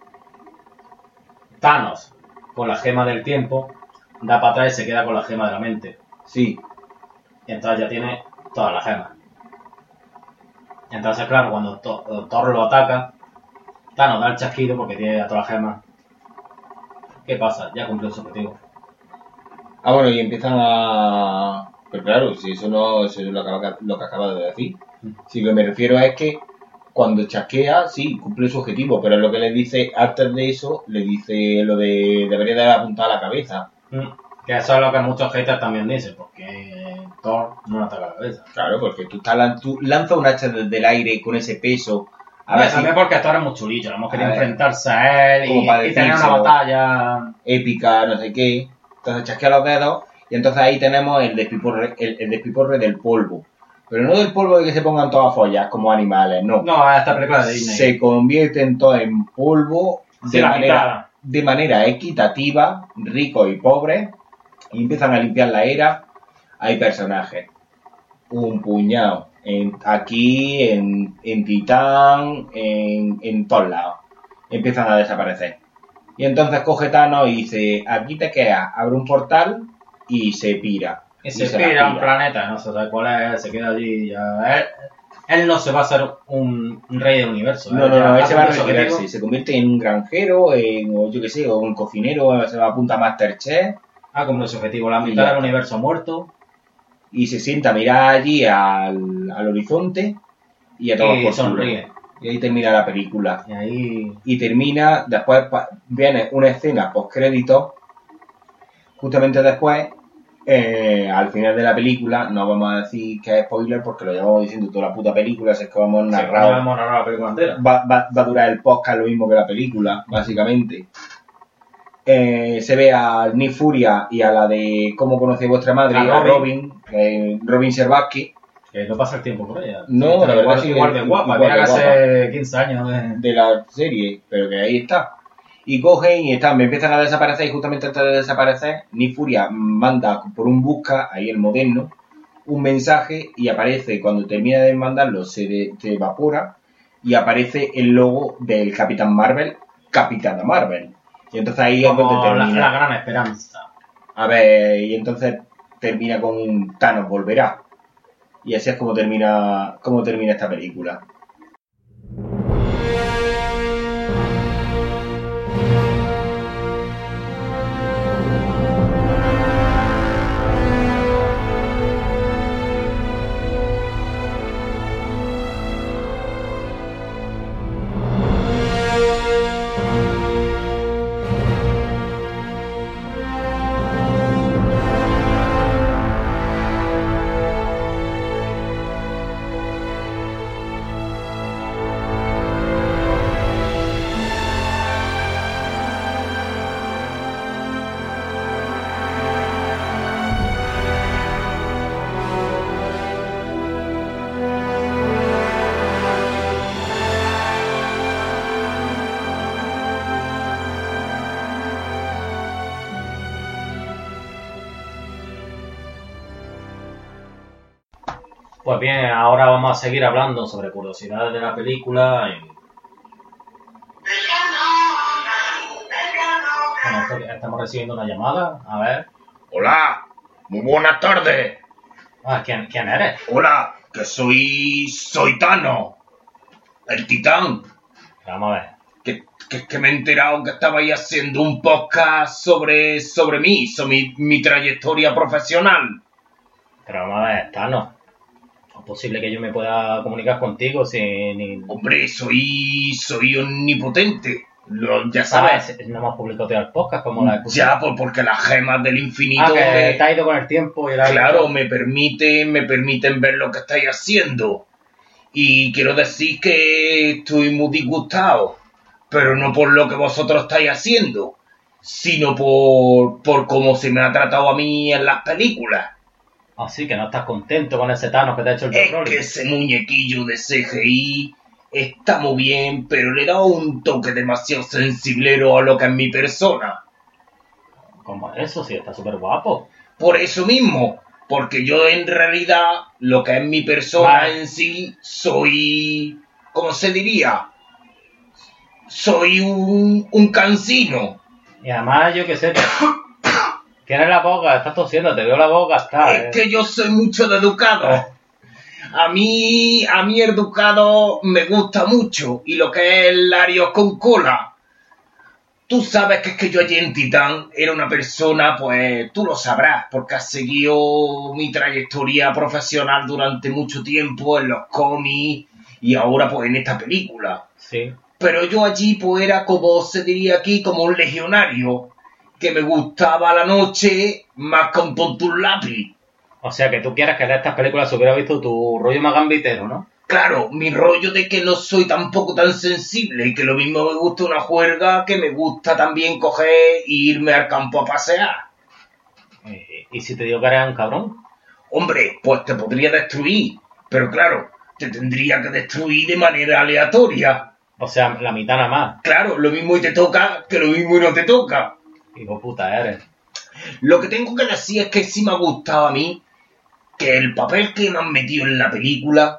C: Thanos, con la gema del tiempo, da para atrás y se queda con la gema de la mente.
B: Sí.
C: Y entonces ya tiene todas las gemas. Entonces, claro, cuando Thor, Thor lo ataca, Thanos da el chasquido porque tiene ya todas las gemas. ¿Qué pasa? Ya cumplió su objetivo.
B: Ah, bueno, y empiezan a... Pero claro, si eso no eso es lo que, acaba- lo que acaba de decir. Si lo que me refiero es que cuando chasquea, sí, cumple su objetivo, pero lo que le dice antes de eso, le dice lo de debería de haber apuntado a la cabeza.
C: Mm, Que eso es lo que muchos haters también dicen, porque Thor no le ataca la cabeza.
B: Claro, porque tú, estás lan- tú lanzas un hacha desde el aire con ese peso A ver,
C: también
B: si
C: porque actor es muy chulillo, hemos querido
B: A ver.
C: enfrentarse a él
B: Como
C: y,
B: para
C: y tener una
B: decírselo.
C: batalla.
B: épica, no sé qué. Entonces chasquea los dedos y entonces ahí tenemos el despiporre, el, el despiporre del polvo. Pero no del polvo de que se pongan todas follas como animales, no.
C: No, esta película de Disney.
B: Se convierten todos en polvo
C: Sí,
B: de,
C: la
B: manera,
C: picada.
B: de manera equitativa, ricos y pobres, y empiezan a limpiar la era. Hay personajes. Un puñado. En, aquí, en, en Titán, en, en todos lados. Empiezan a desaparecer. Y entonces coge Thanos y dice, aquí te quedas, abre un portal y se pira.
C: Y se
B: la
C: pira a un planeta, no se sabe cuál es, se queda allí ya. Él, él no se va a hacer un, un rey del universo.
B: No,
C: él
B: no,
C: ya
B: no, él
C: ha
B: se va a
C: cumplido su
B: retirarse,
C: objetivo.
B: se convierte en un granjero, en, o yo qué sé, o un cocinero, se va a punta a Masterchef
C: Ha cumplido su objetivo, la
B: Y
C: mitad
B: ya
C: del
B: está.
C: universo muerto.
B: y se sienta a mirar allí al, al horizonte y a todos
C: Y
B: por culo.
C: sonríe.
B: Y ahí termina la película.
C: Y ahí.
B: Y termina, después pa- viene una escena post-crédito, justamente después, eh, al final de la película, no vamos a decir que es spoiler porque lo llevamos diciendo toda la puta película, si es que vamos
C: Sí,
B: narrado.
C: no hemos narrado la película entera.
B: va, va, va a durar el podcast lo mismo que la película, básicamente. Eh, se ve a Nick Furia y a la de Cómo conocí a vuestra madre,
C: A
B: a
C: Robin.
B: Robin, eh, Robin Serbatsky,
C: Que no pasa el tiempo por ella.
B: No,
C: Sí,
B: la verdad
C: igual,
B: sí,
C: igual de
B: igual
C: guapa.
B: de
C: Mira que
B: guapa.
C: hace quince años. eh.
B: de la serie, pero que ahí está. Y cogen y están, me empiezan a desaparecer y justamente antes de desaparecer, Nick Furia manda por un busca, ahí el moderno, un mensaje y aparece, cuando termina de mandarlo, se, de- se evapora y aparece el logo del Capitán Marvel, Capitana Marvel. Y entonces ahí es donde
C: Como la,
B: termina.
C: la gran esperanza.
B: A ver, y entonces termina con un Thanos volverá. Y así es como termina, como termina esta película.
C: Pues bien, ahora vamos a seguir hablando sobre curiosidades de la película. Y... Bueno, esto- estamos recibiendo una llamada. A ver.
B: Hola, muy buenas tardes.
C: Ah, ¿quién, quién eres?
B: Hola, que soy soy Thanos, el titán.
C: Vamos a ver.
B: Que, que, que me he enterado que estabais haciendo un podcast sobre, sobre mí, sobre mi, mi trayectoria profesional.
C: Pero vamos a ver, Thanos. ¿Es posible que yo me pueda comunicar contigo sin... ni-
B: Hombre, soy soy omnipotente. Lo, ya sabes.
C: ¿Sabes? No hemos publicado todavía el podcast como la
B: Ya, pues porque las gemas del infinito
C: Ah, que
B: me-
C: te ha ido con el tiempo y la...
B: claro, me permiten, me permiten ver lo que estáis haciendo. Y quiero decir que estoy muy disgustado, pero no por lo que vosotros estáis haciendo, sino por, por cómo se me ha tratado a mí en las películas.
C: Así que no estás contento con ese Thanos que te ha hecho el
B: Es
C: petróleo.
B: que ese muñequillo de C G I está muy bien, pero le da un toque demasiado sensiblero a lo que es mi persona.
C: ¿Cómo eso? Sí, está súper guapo.
B: Por eso mismo, porque yo en realidad, lo que es mi persona
C: Vale.
B: en sí, soy, ¿cómo se diría? Soy un, un cansino.
C: Y además, yo qué sé, te- tienes la boca, estás tosiendo, te veo la boca, está.
B: Es que yo soy mucho de educado. A mí, a mí el educado me gusta mucho, y lo que es el Larios con cola. Tú sabes que es que yo allí en Titán era una persona, pues tú lo sabrás, porque has seguido mi trayectoria profesional durante mucho tiempo en los cómics y ahora pues en esta película.
C: Sí.
B: Pero yo allí pues era como se diría aquí, como un legionario, que me gustaba la noche más con ponte un lápiz.
C: O sea, que tú quieres que de estas películas se hubiera visto tu rollo más gambitero, ¿no?
B: Claro, mi rollo de que no soy tampoco tan sensible y que lo mismo me gusta una juerga que me gusta también coger e irme al campo a pasear.
C: Eh, ¿Y si te digo que eres un cabrón?
B: Hombre, pues te podría destruir, pero claro, te tendría que destruir de manera aleatoria.
C: O sea, la mitad nada más.
B: Claro, lo mismo y te toca que lo mismo y no te toca.
C: Hijo puta eres.
B: Lo que tengo que decir es que sí me ha gustado a mí que el papel que me han metido en la película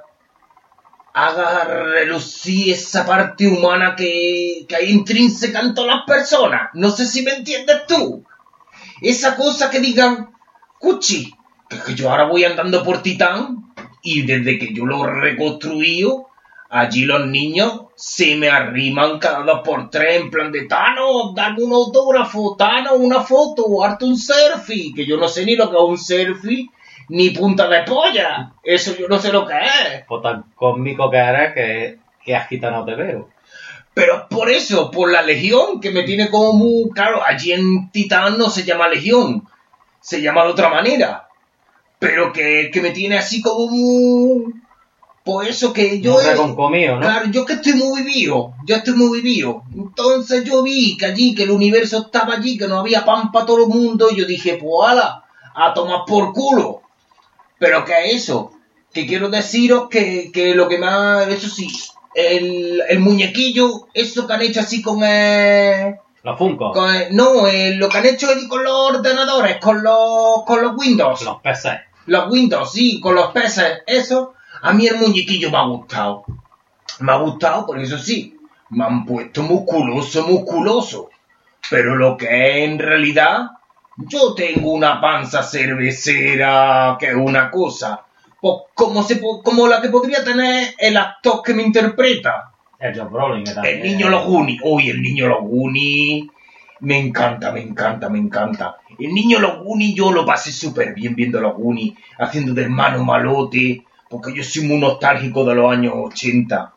B: haga relucir esa parte humana que, que hay intrínseca en todas las personas. No sé si me entiendes tú. Esa cosa que digan, cuchi, que, que yo ahora voy andando por Titán y desde que yo lo he reconstruido, allí los niños se me arriman cada dos por tres en plan de Tano, dame un autógrafo, Tano, una foto, hazte un selfie, que yo no sé ni lo que es un selfie, ni punta de polla. Eso yo no sé lo que es.
C: Pues tan cósmico que eres que, que agitado no te veo.
B: Pero es por eso, por la Legión, que me tiene como muy... Claro, allí en Titán no se llama Legión, se llama de otra manera. Pero que, que me tiene así como muy... Por eso que yo...
C: Un reconcomido, ¿no?
B: Claro, yo que estoy muy vivido, yo estoy muy vivido. Entonces yo vi que allí, que el universo estaba allí, que no había pan para todo el mundo, y yo dije, pues ala, a tomar por culo. Pero que es eso, que quiero deciros que, que lo que más... Eso sí, el, el muñequillo, eso que han hecho así con el...
C: Los Funko.
B: con el- no, el- lo que han hecho allí con los ordenadores, con los, con los Windows.
C: Los P C.
B: Los Windows, sí, con los P C, eso, a mí el muñequillo me ha gustado. Me ha gustado, por eso sí, me han puesto musculoso, musculoso. Pero lo que es en realidad, yo tengo una panza cervecera que es una cosa, pues como, se, po- como la que podría tener el actor que me interpreta.
C: El Josh Brolin, que también.
B: El niño Los Goonies. Uy, el niño Los Goonies. Me encanta, me encanta, me encanta. El niño Los Goonies, yo lo pasé súper bien viendo Los Goonies, haciendo de hermano malote, porque yo soy muy nostálgico de los años ochenta.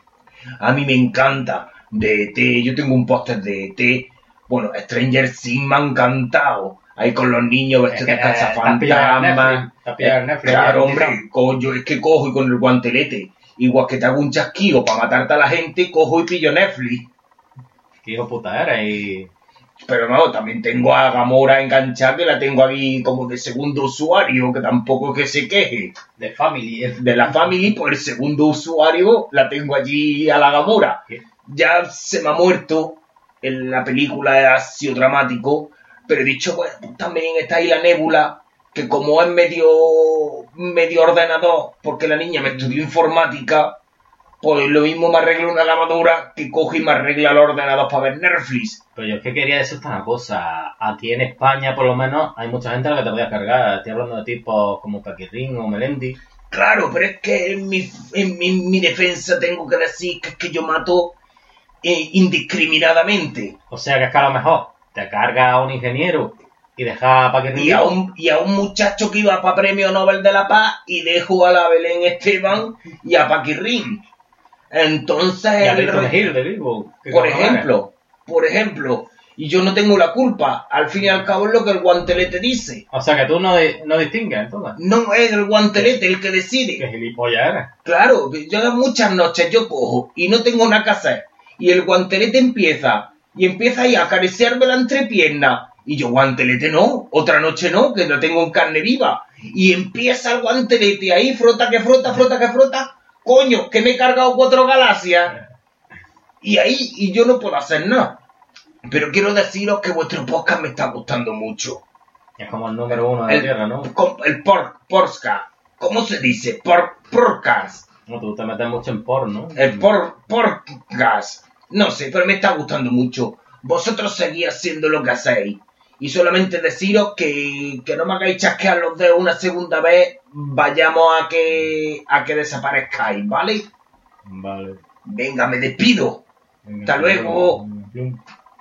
B: A mí me encanta de E T, yo tengo un póster de E T. Bueno, Stranger Things me ha encantado. Ahí con los niños vestidos de
C: Es que, eh,
B: cazafantasmas.
C: te has pillado en Netflix, te has pillado en Netflix,
B: Claro,
C: ya,
B: hombre, coño, es que cojo y con el guantelete, igual que te hago un chasquido para matarte a la gente, cojo y pillo Netflix.
C: Qué hijo puta eres y...
B: Pero no, también tengo a Gamora enganchada, que la tengo aquí como de segundo usuario, que tampoco es que se queje.
C: de Family. eh.
B: De la Family, pues el segundo usuario la tengo allí a la Gamora.
C: ¿Qué?
B: Ya se me ha muerto, en la película ha sido dramático, pero he dicho, bueno, pues también está ahí la Nébula, que como es medio, medio ordenador, porque la niña me estudió informática, pues lo mismo me arregla una lavadora que coge y me arregla el ordenador para ver Netflix.
C: Pero yo es que quería decirte una cosa. Aquí en España, por lo menos, hay mucha gente a la que te voy a cargar. Estoy hablando de tipos como Paquirrín o Melendi.
B: Claro, pero es que en mi, en mi, mi defensa tengo que decir que es que yo mato eh, indiscriminadamente.
C: O sea que es que a lo mejor te carga a un ingeniero y deja a Paquirrín.
B: Y a, un, y a un muchacho que iba para Premio Nobel de la Paz y dejo a la Belén Esteban y a Paquirrín. Entonces,
C: Y a
B: el
C: Milton
B: re-
C: Hill, te digo. que
B: por
C: cojones.
B: ejemplo, por ejemplo, y yo no tengo la culpa, al fin y al cabo es lo que el guantelete dice.
C: O sea que tú no, di- no distingues, entonces.
B: No es el guantelete el que decide.
C: Qué gilipollas eres.
B: Claro, yo muchas noches yo cojo y no tengo nada que hacer. Y el guantelete empieza, y empieza ahí a acariciarme la entrepierna. Y yo, guantelete no, otra noche no, que lo tengo en carne viva. Y empieza el guantelete ahí, frota que frota, frota que frota. Coño, que me he cargado cuatro galaxias. Y ahí, y yo no puedo hacer nada. Pero quiero deciros que vuestro podcast me está gustando mucho.
C: Es como el número uno de la
B: El,
C: Tierra, ¿no?
B: com- el por, porca. ¿Cómo se dice? Por, podcast.
C: No, tú te metes mucho en porno.
B: El por, podcast. No sé, pero me está gustando mucho. Vosotros seguís haciendo lo que hacéis. Y solamente deciros que, que no me hagáis chasquear los dedos una segunda vez. Vayamos a que, a que desaparezcáis, ¿vale?
C: Vale.
B: Venga, me despido.
C: Venga,
B: Hasta luego.
C: Plum.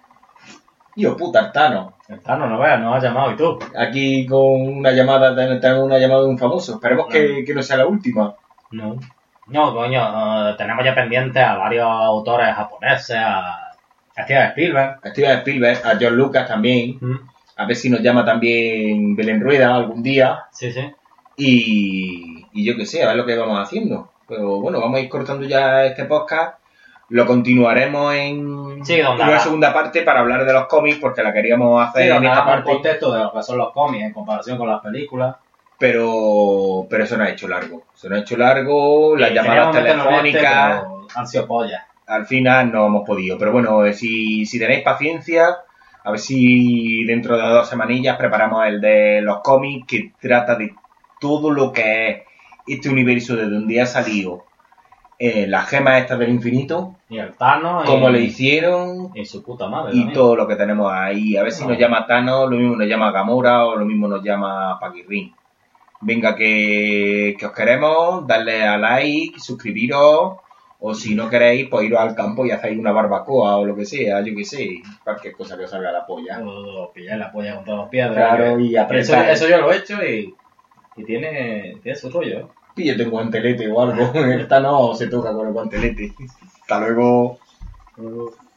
B: Yo, puta, Tano.
C: Está, no, no veas, nos has llamado y tú.
B: Aquí con una llamada, tenemos una llamada de un famoso. Esperemos que, que no sea la última.
C: No. No, coño, eh, tenemos ya pendientes a varios autores japoneses, a a Steven Spielberg.
B: A Steven Spielberg, a George Lucas también.
C: Mm.
B: A ver si nos llama también Belén Rueda algún día.
C: Sí, sí.
B: Y, y yo qué sé, a ver lo que vamos haciendo. Pero bueno, vamos a ir cortando ya este podcast. Lo continuaremos en
C: Sí, donde
B: una
C: haga-
B: segunda parte para hablar de los cómics, porque la queríamos hacer
C: Sí,
B: en
C: donde
B: esta
C: hagamos un
B: parte.
C: contexto de lo que son los cómics en comparación con las películas.
B: Pero, pero eso no ha hecho largo. Se nos ha hecho largo, las
C: Sí,
B: llamadas
C: queríamos meternos en este,
B: telefónicas.
C: pero han sido pollas.
B: Al final no hemos podido. Pero bueno, si, si tenéis paciencia, a ver si dentro de dos semanillas preparamos el de los cómics, que trata de todo lo que es este universo de donde ha salido eh, las gemas estas del infinito,
C: Y el Thanos.
B: cómo
C: y,
B: le hicieron
C: y su puta madre.
B: y
C: también.
B: todo lo que tenemos ahí. A ver si
C: No.
B: nos llama Thanos, lo mismo nos llama Gamora o lo mismo nos llama Paquirrin. Venga, que, que os queremos, darle a like, suscribiros, o si no queréis, pues iros al campo y hacéis una barbacoa o lo que sea, yo que sé, cualquier cosa que os salga a la polla.
C: O pillar la polla contra las piedras.
B: Claro,
C: que-
B: y
C: eso,
B: apretar.
C: eso yo lo he hecho y, y tiene, tiene su rollo. ¿eh?
B: Píllate un guantelete o algo, esta no se toca con el guantelete. Hasta luego.